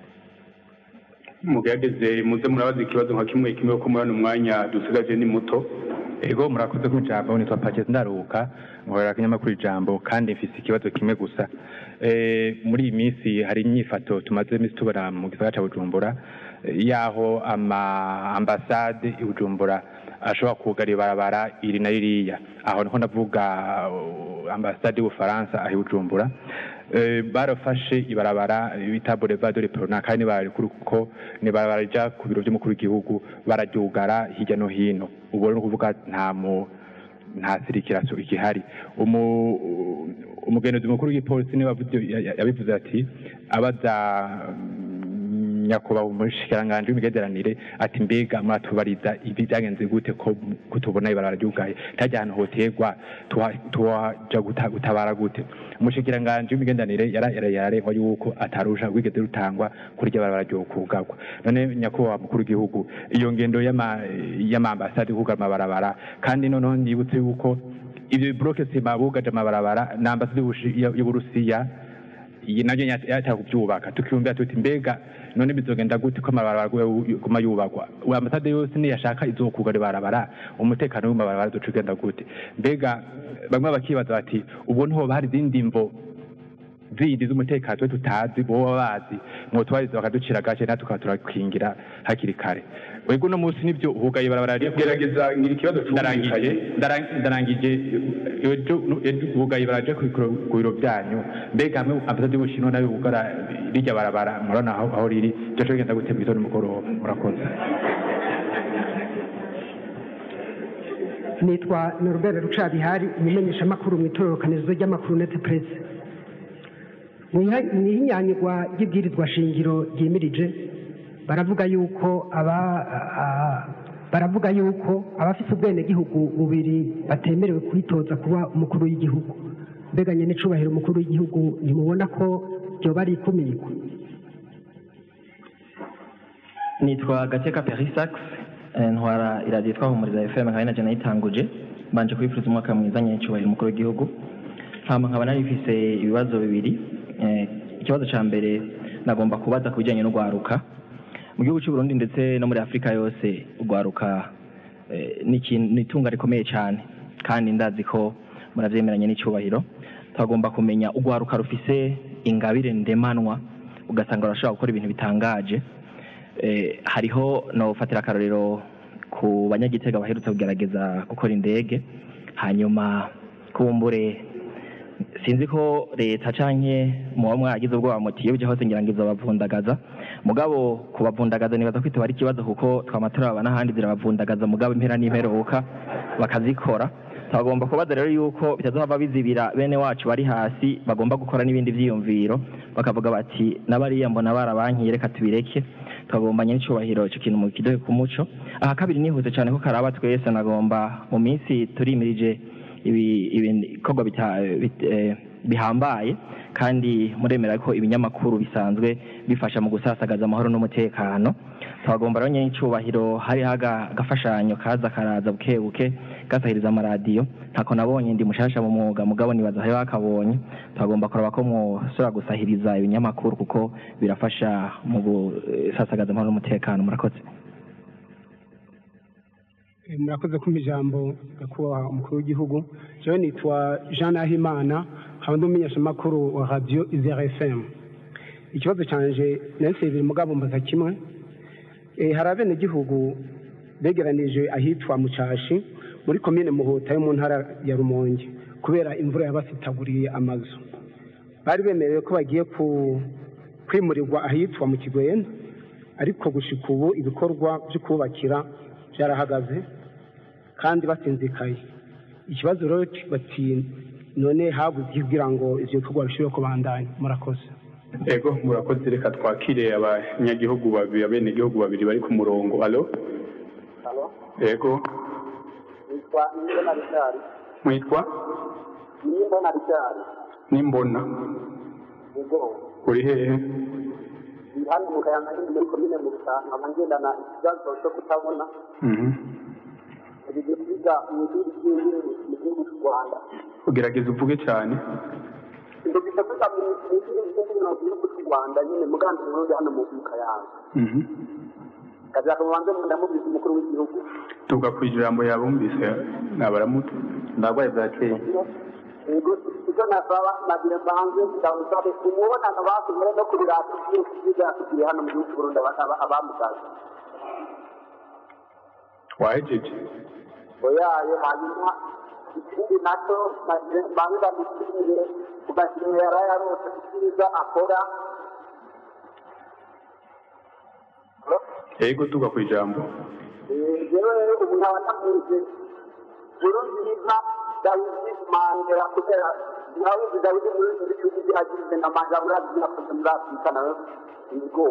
mugerageze muze murabaza ikibazo nka kimwe ko murana umwanya dusigaje ni muto ego murakoze ku jambo nitwa Paceri ndaruka nkorera akanyamakuru ijambo kandi mfise ikibazo kimwe gusa muri iyi minsi hari inyifato tumaze imisi tubara mu gisagara ca Bujumbura yaho ambasade i Bujumbura ashobora kugara ibarabara iri na ririya aho niho ndavuga ambasade y'Ubufaransa aho i Bujumbura barafashe ibarabara bita Boulevard de l'Eperona kandi bari kuko ni barabara rija ku biro by'umukuru w'igihugu bararyugara hirya no hino ubu rero kuvuga nta sirikiraso igihari umugenzi mukuru w'igipolisi ni yabivuze ati abaza nyakuba umushikiranganje w'imigenderanire ati mbega muratubariza ibi byagenze gute ko kutubona ibarara ryugaye tajya ahantu hotegwa tuwaja gutabara gute umushikiranganje w'imigenderanire yararengwa yuko atarusha wigeze rutangwa kuri rya barabara ryo kugagwa none nyakuba mukuru w'igihugu iyo ngendo y'amambasade kugama barabara kandi noneho ndibutse yuko ibyo bloke simabugaje amabarabara na ambasade y'Uburusiya iyi nabyo yatakubyubaka tukiyumvira tuti mbega none bizogenda gute ko amabarabara guma yubakwa ambasade yose ni yashaka izokugara barabara umutekano w'amabarabara ducugenda gute mbega bamwe bakibaza bati ubu nho bari zindi mvo zindi z'umutekano tutazi bo babazi ngo twarize bakaducira gace natwe turakingira hakiri kare wego no munsi nivyo hugaye barabara gerageza ngira ikibazo ndarangije hugaye baraje ku biro byanyu mbega hamwe ambasade y'Ubushinwa nayo bugara rijya barabara murana aho riri cyo cyo gute bwito n'umukoro murakoze nitwa Norbert Rucabihari umumenyeshamakuru mu itororokanizo ry'amakuru Net Press. Ihinyanyurwa ry'ibwirizwa shingiro ryimirije baravuga yuko abafite ubwenegihugu bubiri batemerewe kwitoza kuba umukuru w'igihugu. Mbega nyene icubahiro umukuru w'igihugu ntimubona ko ryoba ari ikumirwa? Nitwa Gateka Perisax ntwara iradiyo twahumuriza FM nkaba naje nayitanguje mbanje kwifuriza umwaka mwiza nyecubahiro umukuru w'igihugu. Nkaba nari mfise ibibazo bibiri. Ikibazo ca mbere nagomba kubaza ku bijanye no gwaruka mu gihugu cy'u Burundi ndetse no muri Afrika yose. Ugwaruka ni itunga rikomeye cyane kandi ndazi ko muravyemeranye n'icubahiro. Twagomba kumenya ugwaruka rufise ingabire ndemanwa ugasanga urashobora gukora ibintu bitangaje. Hariho no fatira akarorero ku banyagitega baherutse kugerageza gukora indege, hanyuma kumbure sinzi ko leta canke muba mwagize ubwoba muti iyo bije hose ngira ngo izobavundagaza. Mugabo kubavundagaza nibaza ko itaba ari ikibazo kuko twamatora abana handi zirabavundagaza mugabo impera n'imperuka bakazikora. Twagomba kubaza rero yuko bitazohava bizibira bene wacu bari hasi bagomba gukora n'ibindi vyiyumviro bakavuga bati nabariya mbona barabankiye reka tubireke. Twagomba nyicubahiro ico kintu mu kidohe ku muco. Aha kabiri nihuse cyane ko karaba twese nagomba mu minsi turimirije ibikorwa bihambaye kandi muremera ko ibinyamakuru bisanzwe bifasha mu gusasagaza amahoro n'umutekano. Twagomba rero nyicubahiro hari gafashanyo kaza karaza bukebuke gasahiriza amaradiyo ntako nabonye ndi mushasha mu mwuga mugabo nibaza hari bakabonye. Twagomba kuraba ko mwosora gusahiriza ibinyamakuru kuko birafasha mu gusasagaza amahoro n'umutekano. Murakoze. Murakoze kumpa ijambo gakubaha umukuru w'igihugu. Jewe nitwa Jean Nahimana nkaba ndi umumenyeshamakuru wa radio Izere FM. Ikibazo canje nahise biri mugabo mbaza kimwe. Hari abenegihugu begeranije ahitwa Mucashi muri komine Muhuta yo mu ntara ya Rumonge kubera imvura yabasitaguriye amazu. Bari bemerewe ko bagiye kwimurirwa ahitwa mu Kigwena, ariko gushika ubu ibikorwa byo kubakira byarahagaze kandi basinzikaye. Ikibazo rero bati none habuze kugira ngo ivyo bikorwa bishobore kubandanya. Murakoze. Ego murakoze, reka twakire abanyagihugu babiri abenegihugu babiri bari ku murongo. Allo? Allo? Ego. Nitwa Nimbona Richard. Mwitwa? Nimbona Richard. Nimbona. Ego. Uri hehe? Hano mu Kayanza muri komine mu Rusanga ngendana ikibazo cyo kutabona. Ibyo kwiga mu gihugu cy'u Rwanda. Ugerageza uvuge cyane. Ibyo kwiga mu gihugu cy'u Rwanda nyine mugambi murundi hano mu Kayanza. Kaza kubanza ndamubiza umukuru w'igihugu. Tuga ku ijambo yabumvise nabaramuto. Ndagwaye bwakeye. Ego nasaba nagira banze ndamusabe kumubona n'abatumire no kurira kwiga kiri hano mu gihugu cy'u Burundi abamugaza. Wahejeje? Oyaye hanyuma ikindi naco banza gusubire kugashyira yarose kwiza akora. Ego tuga ku ijambo. Jewe ubu ntabanamuje Burundi niza Dawidi Mandela kubera Dawidi muri gihugu agize na majabura y'Afrika muri Afurika nayo nigo.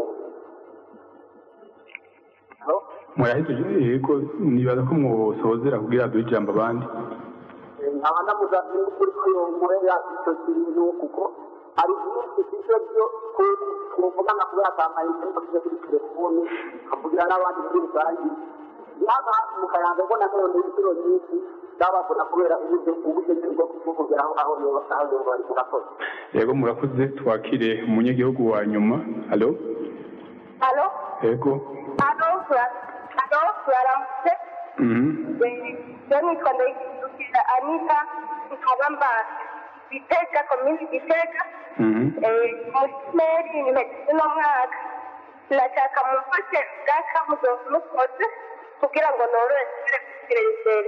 Murahejeje? Ego nibaza ko mwosozera kugira duhe ijambo abandi. Nkabanamuzazi n'ukuri ko yomurera icyo kintu kuko ari byinshi byo kuvuga na kubera atambaye ibintu kuri telefone avugira n'abandi muri rusange. Yaba mu Kayanza ngo none ibitiro nyinshi ndabakora kubera uburyo bwo kuvugera aho bari murakoze. Yego murakoze, twakire umunyagihugu wa nyuma. Allo? Allo? Yego. Allo, twaramutse. Nitwa Ndayikira Anita nkabamba Bitega komini Bitega. Musimeri nimeze no mwaka. Ndashaka mufashe bwaka muzomukoze kugira ngo norore kugira imbere.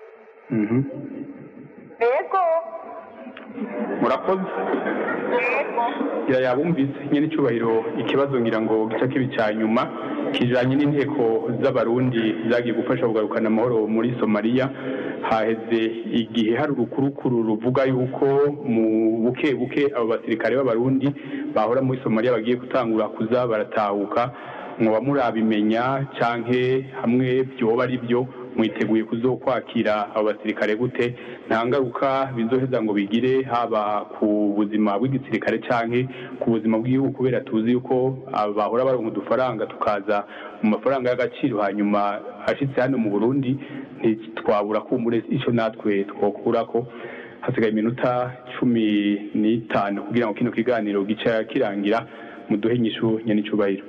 Ego. Murakoze. Ego. Yabumvise nyene icubahiro ikibazo ngira ngo gica kibi cya nyuma kijanye n'inteko z'abarundi zagiye gufasha kugarukana amahoro muri Somalia. haheze igihe hari urukurukuru ruvuga yuko mu buke buke abo basirikare b'abarundi bahora muri Somalia bagiye gutangura kuza baratahuka mwoba murabimenya canke hamwe byoba ari byo mwiteguye kuzokwakira abo basirikare gute nta ngaruka bizoheza ngo bigire haba ku buzima bw'igisirikare canke ku buzima bw'igihugu kubera tuzi yuko bahora baronka udufaranga tukaza mu mafaranga y'agaciro hanyuma ashitse hano mu Burundi ntitwabura kumbure ico natwe twokurako hasigaye iminota 15 kugira ngo kino kiganiro gica kirangira muduhe inyishu nyenicubahiro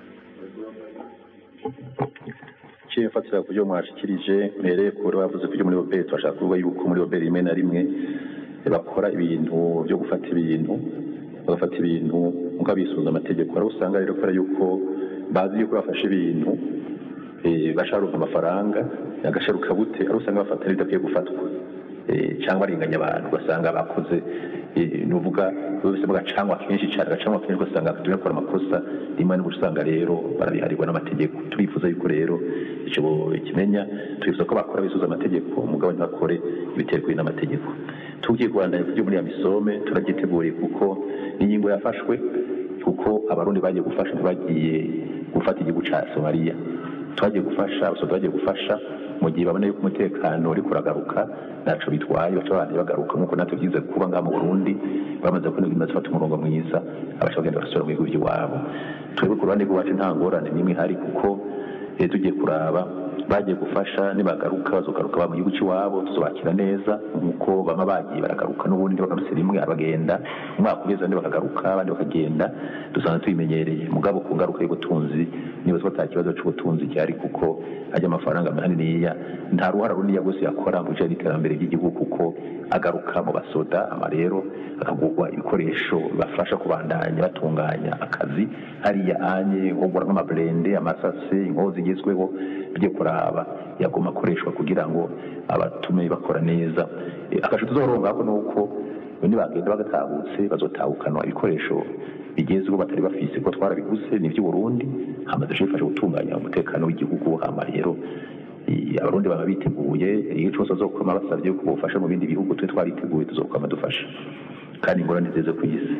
mfatira ku byo mwashikirije mbere kuri bavuze ko muri OBE twashaka kuvuga yuko muri OBE rimwe na rimwe bakora ibintu byo gufata ibintu bagafata ibintu muka bisuza amategeko ari usanga rero kubera yuko bazi yuko bafashe ibintu basharuka amafaranga yagasharuka bute ari usanga bafata n'ibyo gufatwa cyangwa arenganya abantu ugasanga bakoze nuvuga bose bagacangwa kenshi cyane agacangwa kenshi ugasanga tugiye gukora amakosa rimwe n'ubu usanga rero barabiharirwa n'amategeko turifuza yuko rero icyo kimenya turifuza ko bakora bisuza amategeko umugabo ntibakore ibiterwa n'amategeko tugiye Rwanda kujya muri ya misome turagiteguriye kuko ingingo yafashwe kuko abarundi bagiye gufasha bagiye gufata igihugu cya Somalia twagiye gufasha abasoda bagiye gufasha mu gihe babona yuko umutekano uri kuragaruka naco bitwaye baca bandi bagaruka nkuko natwe byize kuba ngaha mu Burundi bamaze kubona bimaze fata umurongo mwiza abashobora basubira mu bihugu by'iwabo twebwe ku ruhande rwacu nta ngorane nimwe hari kuko tugiye kuraba bagiye gufasha nibagaruka bazogaruka mu gihugu cy'iwabo tuzobakira neza nkuko bama bagiye baragaruka n'ubundi bagarutse rimwe abagenda umwaka ugeze ndi bakagaruka abandi bakagenda dusanzwe tubimenyereye mugabo ku ngaruka y'ubutunzi niba twata kibazo cy'ubutunzi cyari kuko ajya amafaranga maniniya nta ruhara runini yagose yakora mu bijanye n'iterambere ry'igihugu kuko agaruka mu basoda amarero akagurwa ibikoresho bafasha kubandanya batunganya akazi hariya anye ogura nk'amablende amasase inkozi igezweho byo kuraba yagoma akoreshwa kugira ngo abatume bakora neza akasho tuzoronga ko nuko bindi bagenda bagatahutse bazotahukanwa ibikoresho bigezweho batari bafise ko twarabiguze ni by'u Burundi hamaze shifasha gutunganya umutekano w'igihugu hama rero abarundi baba biteguye iyo cyose azokoma basabye ko bufasha mu bindi bihugu twe twariteguye tuzokoma dufasha kandi ingorane nziza ku isi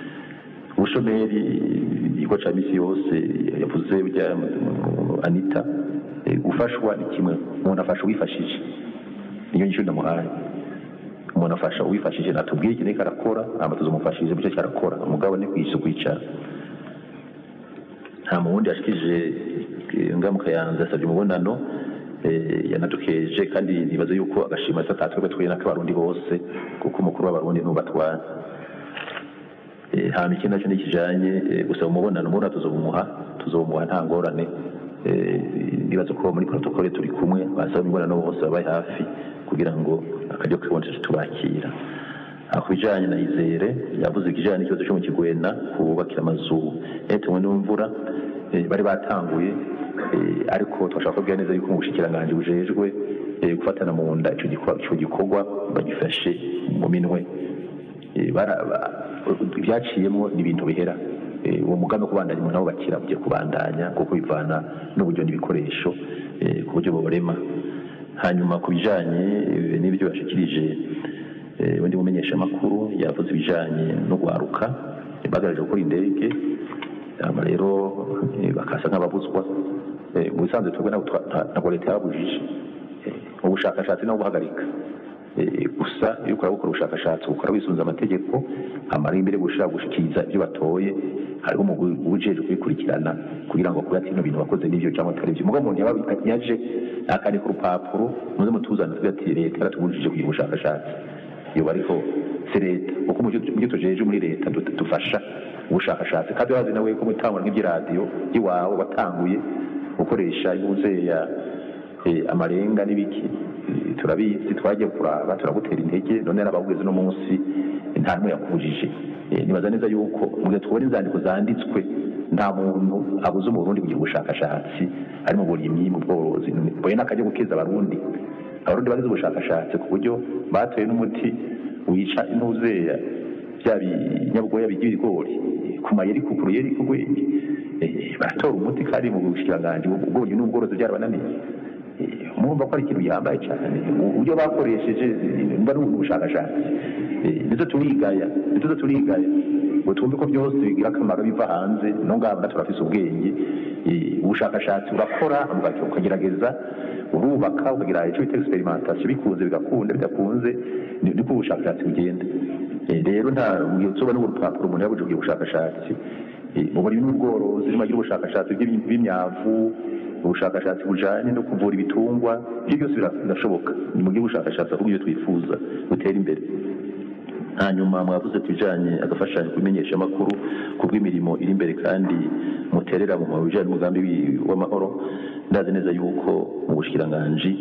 ubushomeri igikorwa cya misi yose yavuze bya Anita gufashwa ni kimwe umuntu afasha uwifashije niyo nyishu ndamuhaye umuntu afasha uwifashije natubwiye ikintu karakora hama tuzomufashije mu cyo cyarakora umugabo ni kwicara nta muwundi yashikije ngamuka yanze asabye umubonano yanadukeje kandi nibaza yuko agashima tatatwe twe n'akabarundi bose kuko umukuru w'abarundi nubatwara hama ikindi nacyo nikijanye gusa umubonano muri tuzomuha nta ngorane nibaza ko muri protokole turi kumwe basaba imibonano bose babaye hafi kugira ngo akajya kwibonera tubakira aho bijanye na Izere yavuze ikijanye n'ikibazo cyo mu Kigwena kubakira amazu yatumwe n'imvura bari batanguye ariko twashaka kubwira neza yuko umushikiranganje bujejwe gufatana mu nda ico gikorwa bagifashe mu minwe byaciyemo n'ibintu bihera uwo mugambi kubandanya umuntu abo bakira bugiye kubandanya kuko bivana n'uburyo n'ibikoresho ku buryo borema hanyuma ku bijanye n'ibyo bashikirije undi mumenyesha makuru yavuze ibijanye no gwaruka bagaraje gukora indege ama rero bakasa nk'ababuzwa mu bisanzwe twebwe ntabwo leta yabujije ubushakashatsi no guhagarika gusa iyo ukora gukora ubushakashatsi ukora wisunza amategeko amara imbere gushaka gushikiriza ibyo batoye hariho mu bujeje kubikurikirana kugira ngo kuri ati bintu bakoze n'ibyo cyangwa atari byo mugabo umuntu yaje akandi ku rupapuro muze mutuzana ati leta yaratubujije kugira ubushakashatsi iyo bariho leta uko mu byo tujeje muri leta dufasha ubushakashatsi kandi wazi nawe ko mutangwa nk'iby'iradiyo iwawe watanguye gukoresha ibuze ya amarenga n'ibiki turabizi twagiye kuraba turagutera intege none n'abagweze no munsi nta numwe yakubujije nibaza neza yuko mu gihe tubona inzandiko zanditswe nta muntu abuze mu Burundi kugira ubushakashatsi ari mu burimyi mu bworozi boye n'akajya gukeza abarundi bagize ubushakashatsi ku buryo batoye n'umuti wica intuzeya bya binyabwoya bigira ibigori ku mayeri kukuru yeri kugwenge baratora umuti kandi mu bushikiranganje ubwo n'ubworozi byarabananiye murumva ko ari ikintu gihambaye cyane uburyo bakoresheje mba ni ubushakashatsi nizo turigaya ngo twumve ko byose bigira akamaro biva hanze no ngamba turafise ubwenge ubushakashatsi urakora ukagerageza urubaka ukagira icyo bita experimentation bikunze bigakunda bidakunze niko ubushakashatsi bugenda rero nta uzoba n'urupapuro umuntu yabujije ubushakashatsi mu buri n'ubworozi urimo agira ubushakashatsi bw'imyavu ubushakashatsi bujanye no kuvura ibitungwa ibyo byose birashoboka ni mu gihe ubushakashatsi ahubwo ibyo twifuza gutera imbere hanyuma mwavuze tujanye agafashanyo kumenyesha amakuru kubw'imirimo iri imbere kandi muterera mu mabujanye n'umugambi w'amahoro ndazi neza yuko mu bushikiranganji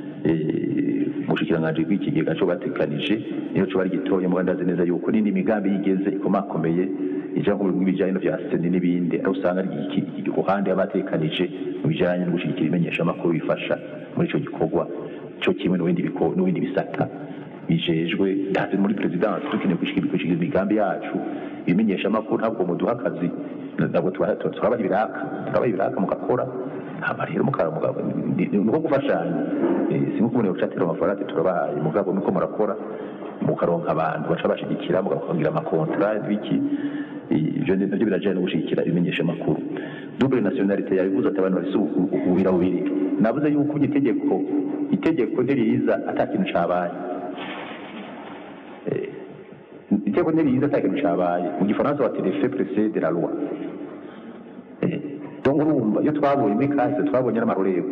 bw'ikigega cyo batekanije niyo cyo bari gitoya mu ndazi neza yuko n'indi migambi yigeze ikomakomeye ija mu bijanye no vya seni n'ibindi aho usanga ari ruhande y'abatekanije mu bijanye no gushigikira imenyesha amakuru bifasha muri ico gikorwa cyo kimwe n'ibindi bisata bijejwe ndazi muri presidence tukeneye gushigikira imigambi yacu bimenyesha amakuru ntabwo muduha akazi ntabwo turaba ibiraka mugakora hama rero nuko gufashanya sinkuko ucatira amafaranga turabahaye mugabo nuko murakora mukaronka abantu baca bashigikira mukagira amakontra biki ibyo nabyo birajyana no gushigikira ibimenyesha amakuru double nationalité yabivuze ati abantu bari ububira bubiri navuze yuko itegeko ntiriza atakintu cabaye itegeko ntiriza atakintu cabaye mu gifaransa wa fait précéder la loi donc urumva iyo twabonye muri kahise twabonye n'amarorerwa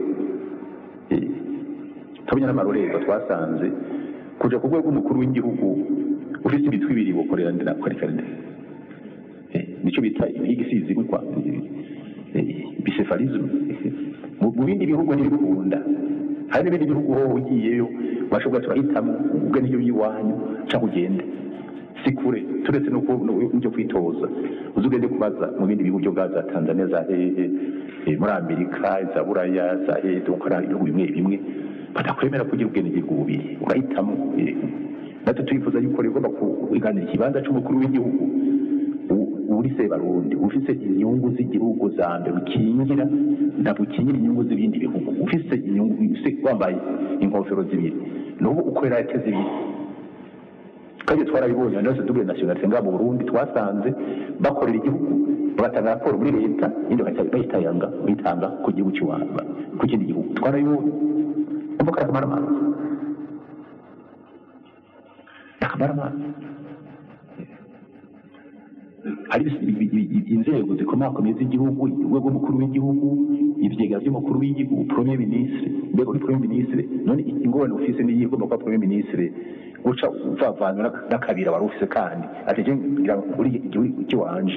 twasanze kuja ku rwego rw'umukuru w'igihugu ufite imitwe ibiri bukorera ndina kwerekana nicyo bita igisizi kwa bicephalisme mu bindi bihugu ntibikunda hari n'ibindi bihugu ho ugiyeyo bashobora turahitamo ubwo niyo yiwanyu cyangwa ugende sikure turetse no kujya kwitoza uzugende kubaza mu bindi bihugu bya Tanzania za muri Amerika za Buraya za dukora ibihugu bimwe batakwemera kugira ubwenegihugu bubiri urahitamo natwe twifuza yuko rigomba kuganira ikibanza cy'umukuru w'igihugu uri Sebarundi ufise inyungu z'igihugu za mbere ukingira ntabwo ukingira inyungu z'ibindi bihugu ufise inyungu wambaye inkofero zibiri n'ubu ukorera leta zibiri kandi twarabibonye ndetse double nationalité ngaho mu Burundi twasanze bakorera igihugu bagatanga raporo muri leta indi bayitanga ku gihugu cy'uwaba ku kindi gihugu twarabibonye umva karakamara hari inzego zikomakomeye z'igihugu urwego rw'umukuru w'igihugu ibyegera by'umukuru w'igihugu premier ministre mbega uri premier ministre none ingorane ufise niyi ugomba kuba premier ministre guca uvavanura n'akabira wari ufise kandi ati je ngira uri igihugu cy'iwanje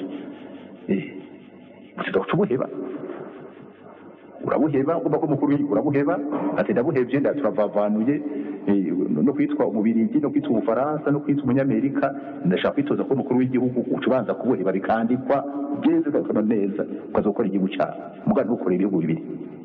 ubuheba urabuheba ugomba ko umukuru w'igihugu urabuheba ati ndabuhevye turavavanuye no kwitwa umubirigi no kwitwa umufaransa no kwitwa umunyamerika ndashaka kwitoza ko umukuru w'igihugu ucubanza kubuheba bikandikwa byeze gakora neza ukazokora igihugu cyawe mugana ukorera ibihugu bibiri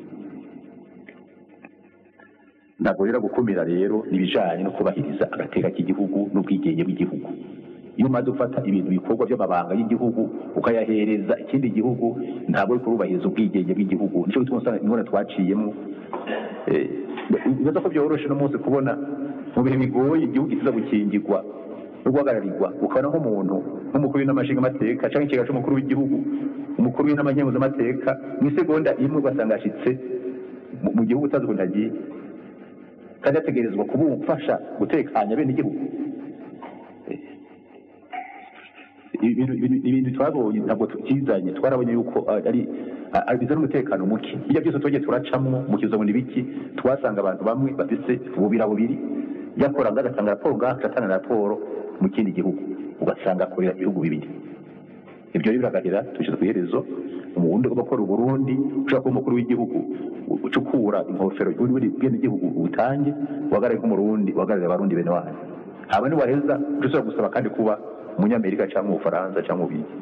ntabwo rero gukumira rero nibijanye no kubahiriza agateka k'igihugu n'ubwigenge bw'igihugu iyo umaze gufata ibintu bikorwa by'amabanga y'igihugu ukayahereza ikindi gihugu ntabwo uri kurubahiriza ubwigenge bw'igihugu nicyo gituma usanga ingorane twaciyemo bibaza ko byoroshe no munsi kubona mu bihe bigoye igihugu kiza gukingirwa no guhagararirwa ukabona nk'umuntu nk'umukuru w'inamashinga amateka cyangwa ikigega cy'umukuru w'igihugu umukuru w'inamanyenguza amateka mu isegonda imwe ugasanga yashitse mu gihugu utazi ukuntu agiye kandi ategerezwa kubumfasha gutekanya bene igihugu ibintu twabonye ntabwo tukizanye twarabonye yuko ari bizana umutekano muke ibyo byose twagiye turacamwo mu kizo bundi biki twasanga abantu bamwe bafise ububira bubiri yakora agatanga raporo agatanga raporo mu kindi gihugu ugasanga akorera ibihugu bibiri ibyo rero biragahera tujye kwiherezo umuwundi ugomba gukora Burundi ushaka kuba umukuru w'igihugu ucukura inkofero bwene igihugu utange uhagarare nk'umurundi uhagarare abarundi bene wanyu haba ni waheza ushobora gusaba kandi kuba umunyamerika cyangwa umufaransa cyangwa ubiki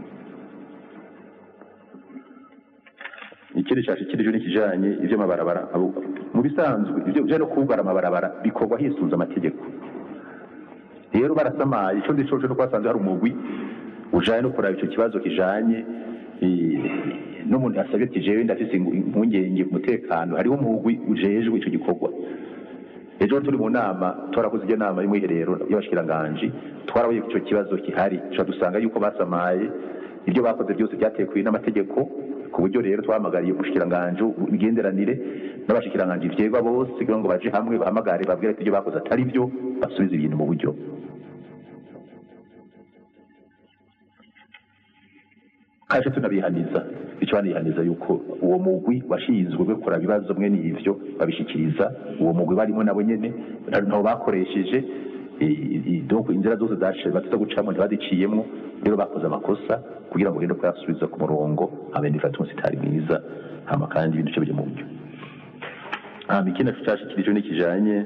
ikindi cyashikirije n'ikijanye iby'amabarabara mu bisanzwe ibyo byo no kubara amabarabara bikorwa hisunza amategeko rero barasamaye icyo ndicoje no kwasanze hari umugwi ujanye no kuraba icyo kibazo kijanye n'umuntu yasabye ati jewe ndafise impungenge ku mutekano hariho umugwi ujejwe ico gikorwa ejo turi mu nama twarakoze iyo nama y'umwiherero y'abashikiranganji twarabaye ico kibazo kihari tuca dusanga yuko basamaye ibyo bakoze byose byatekuye n'amategeko ku buryo rero twahamagariye umushikiranganji imigenderanire n'abashikiranganji vyegwa bose kugira ngo baje hamwe bahamagare babwire ati ibyo bakoze atari byo basubize ibintu mu buryo kaje tunabihaniza icyo banihaniza yuko uwo mugwi washinzwe gukora ibibazo mwe n'ivyo babishikiriza uwo mugwi barimo nabo nyene nabo bakoresheje donc inzira zose zashe batuza gucamo ntibadiciyemo rero bakoze amakosa kugira ngo rero kwasubiza ku murongo abende ifatunsi itari mwiza hama kandi ibintu cyo bije mu buryo ikindi cyashikirije n'ikijanye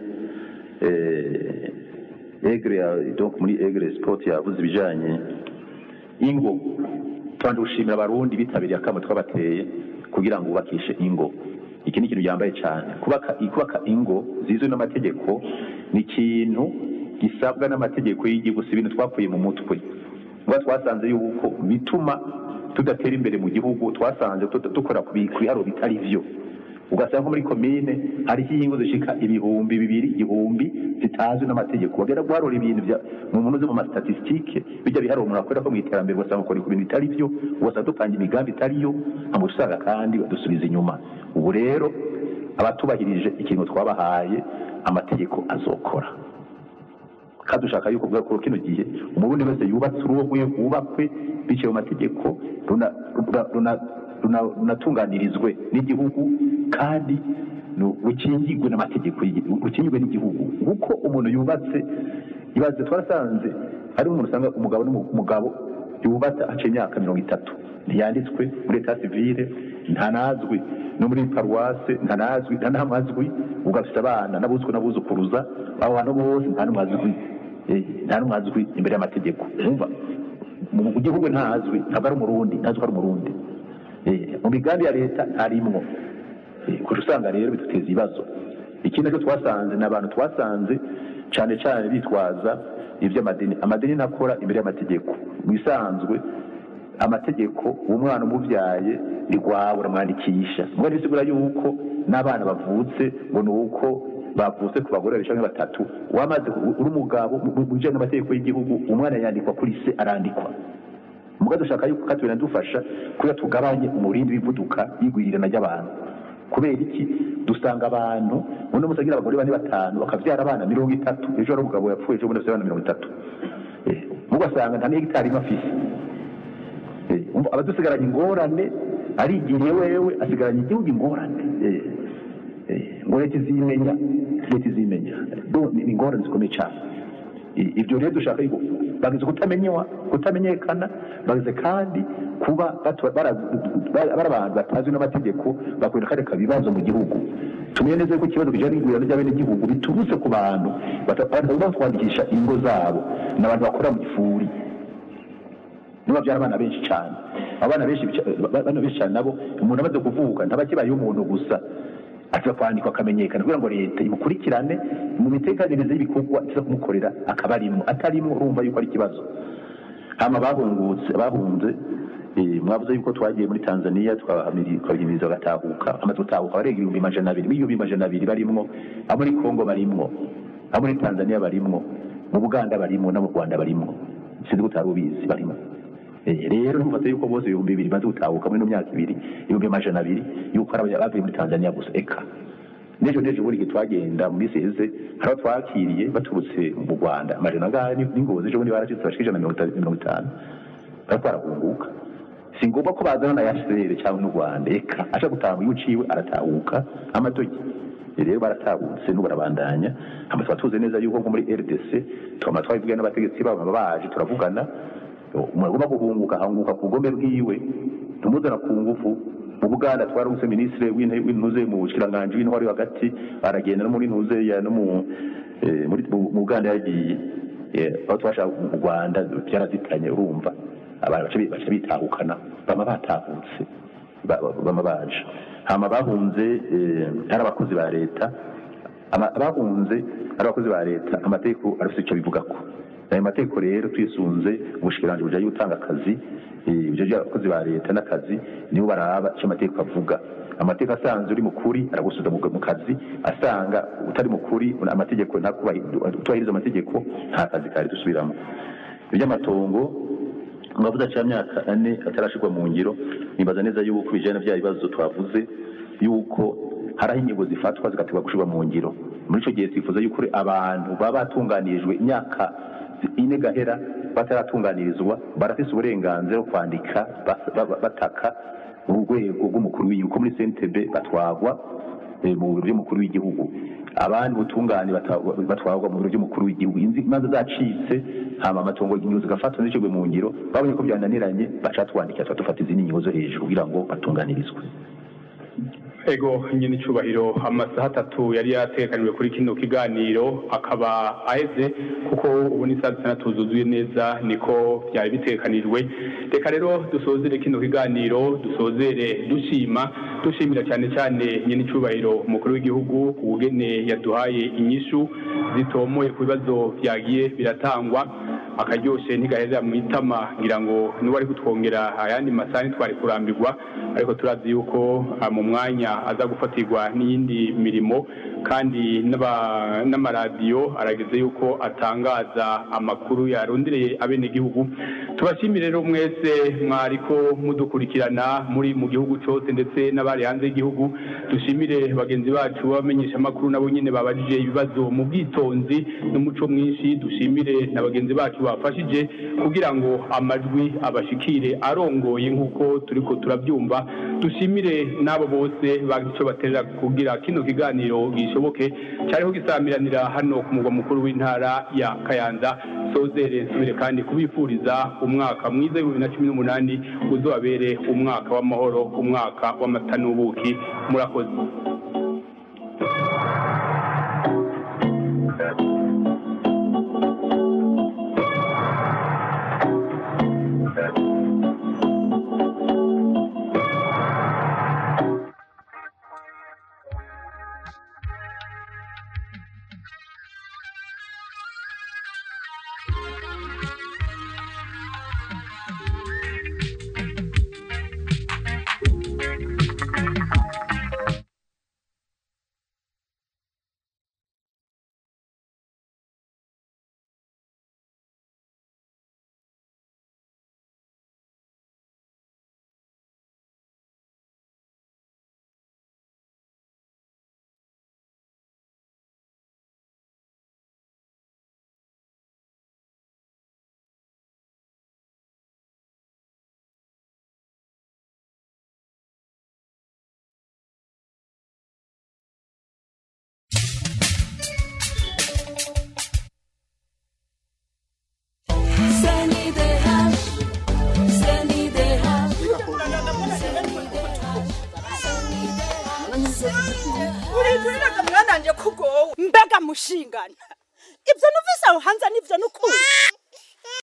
egre donc muri egre sport yavuze ibijanye ingo twanje gushimira abarundi bitabiriye akamo twabateye kugira ngo ubakishe ingo iki ni ikintu yambaye cyane kubaka ingo zizwe n'amategeko ni ikintu gisabwa n'amategeko y'igihugu si ibintu twapfuye mu mutwe ngo twasanze yuko bituma tudatera imbere mu gihugu twasanze dukora ku biharo bitari vyo ugasanga muri komine hariho ingo zishika ibihumbi bibiri igihumbi zitazwi n'amategeko bagera guharura ibintu mu muntu zo mu mastatistike bijya biharura umuntu akorera ko mu iterambere ugasanga ukora ku bintu bitari vyo ugasanga dupanga imigambi itariyo amusanga kandi badusubiza inyuma ubu rero abatubahirije ikintu twabahaye amategeko azokora kandi ushaka yuko bwa ko kino gihe umurundi wese yubatse urugo rwubakwe biciye mu mategeko runatunganirizwe n'igihugu kandi rukingirwe n'amategeko rukingirwe n'igihugu kuko umuntu yubatse ibaze twarasanze hari umuntu usanga umugabo yubatse aciye imyaka 30 ntiyanditswe muri etat civile ntanazwi no muri paruwase ntanazwi ntanamazwi ugafite abana n'abuzukuruza abo bantu bose ntanumazwi imbere y'amategeko umva mu gihugu ntazwi ntabwo ari umurundi ntazwi ko ari umurundi mu migambi ya leta ntarimwo kuko usanga rero biduteza ibibazo ikindi cyo twasanze n'abantu twasanze cyane cyane bitwaza iby'amadini amadini ntakora imbere y'amategeko bisanzwe amategeko umwana umubyaye ni gwawe uramwandikisha mwene bisigura yuko n'abana bavutse ngo nuko bavutse ku bagore bishange batatu wamaze uri umugabo uje n'amategeko y'igihugu umwana yandikwa kuri se arandikwa muga dushaka yuko katubera dufasha kuya tugabanye umurindi w'ivuduka yigwirirana ry'abantu kubera iki dusanga abantu uno musagira abagore bane batanu bakavyara abana 30 ejo ari umugabo yapfuye ejo bundi abana 30 mugasanga nta n'hegitari mafisi abadusigaranye ingorane arigiriye wewe asigaranye igihugu ingorane ngo leta izimenya ni ingorane zikomeye cyane ibyo rero dushaka yuko bageze kutamenyekana bageze kandi kuba abantu batazwi n'amategeko bakwira kare kabibazo mu gihugu tumenye neza ko ikibazo kijanye n'iguriro ry'abenegihugu biturutse ku bantu batagomba kwandikisha ingo zabo n'abantu bakora mu gifuri nibabyara abana benshi cyane abana benshi cyane nabo umuntu amaze kuvuka ntabakibaye umuntu gusa aza kwandikwa akamenyekana kugira ngo leta imukurikirane mu mitekanirize y'ibikorwa iza kumukorera akaba atarimo urumva yuko ari ikibazo hama bahunze mwavuze yuko twagiye muri Tanzania twahimiriza bagatahuka amaze gutahuka barenga 200,000 barimwo abo muri Kongo barimwo abo muri Tanzania barimwo mu Buganda barimwo no mu Rwanda barimwo sinzi gutarubizi barimwo rero numvise yuko bose 2,000 baze gutahuka muri no myaka 2,200 yuko ari abavuye muri Tanzania gusa eka nejo buri gitwagenda muri seze haro twakiriye baturutse mu Rwanda amajana ngani n'ingozi ejo bundi baracitse bashikije na 150 baratwarahunguka singomba ko bazana na yasere cyangwa n'u Rwanda eka acha gutaha yuciwe aratahuka amatoki rero baratahutse n'ubarabandanya amatwa tuze neza yuko muri RDC twabivuga n'abategetsi babo baje turavugana umugomba guhunguka hanguka ku gombe bwiwe tumuzana ku ngufu mu Buganda twaruse ministre w'intuze mu bushikiranganje w'intwari hagati aragenda no muri ntuze ya no muri Buganda yagiye aho twasha mu Rwanda byarazitanye urumva abantu bace bitahukana bama batahutse bama baje hama bahunze ari abakozi ba leta abahunze ari abakozi ba leta amategeko arafite icyo bivugako ayo mategeko rero twisunze ubushikiranganje bujanye gutanga akazi ibyo abakozi ba leta n'akazi nibo baraba icyo amategeko avuga. Amategeko asanzwe uri mukuri aragusubiza mu kazi, asanga utari mukuri amategeko utubahiriza amategeko nta kazi kari dusubiramo. Iby'amatongo mwavuze cya myaka 4 atarashirwa mu ngiro, nibaza neza yuko bijana bya bibazo twavuze yuko haraho ingingo zifatwa zigategwa gushirwa mu ngiro. Muri ico gihe twifuza yuko abantu baba batunganirijwe imyaka 4 gahera bataratunganirizwa barafise uburenganzira bwo kwandika bataka urwego rw'umukuru w'igihugu muri CNTB batwagwa mu biro by'umukuru w'igihugu, abandi butungane batwagwa mu biro by'umukuru w'igihugu. Imanza zacitse hama amatongo ingingo zigafatwa n'icyo mu ngiro, babonye ko byananiranye bacatwandikira twatufata izindi ngingo zo hejuru kugira ngo batunganirizwe. Ego nyine icubahiro amasaha 3 yari yatekaniwe kuri kino kiganiro akaba aheze kuko ubu ni saa 6 zuzuye neza niko byari bitekanijwe. Reka rero dusozere kino kiganiro, dusozere dushimira cyane cyane nyine icubahiro umukuru w'igihugu ubugene yaduhaye inyishu zitomoye ku bibazo byagiye biratangwa, akaryoshe ntigaheza mu itama ngira ngo niba ari kutwongera ayandi masaha twari kurambirwa, ariko turazi yuko mu mwanya aza gufatirwa n'iyindi mirimo kandi n'amaradiyo arageze yuko atangaza amakuru yarondereye abenegihugu. Tubashimire rero mwese mwariko mudukurikirana muri mu gihugu cyose ndetse n'abari hanze y'igihugu. Dushimire bagenzi bacu bamenyesha amakuru nabo nyine babajije ibibazo mu bwitonzi n'umuco mwinshi. Dushimire na bagenzi bacu bafashije kugira ngo amajwi abashikire arongoye nk'uko turiko turabyumva. Dushimire n'abo bose bagico baterera kugira kino kiganiro gishoboke cyariho gisamiranira hano ku mugwa mukuru w'intara ya Kayanza. Sozere nsubire kandi kubifuriza umwaka mwiza w'2018 uzobabere umwaka w'amahoro, umwaka w'amata n'ubuki. Murakoze. Mbega mushingana ibyo numvise aho hanze nivyo nukuri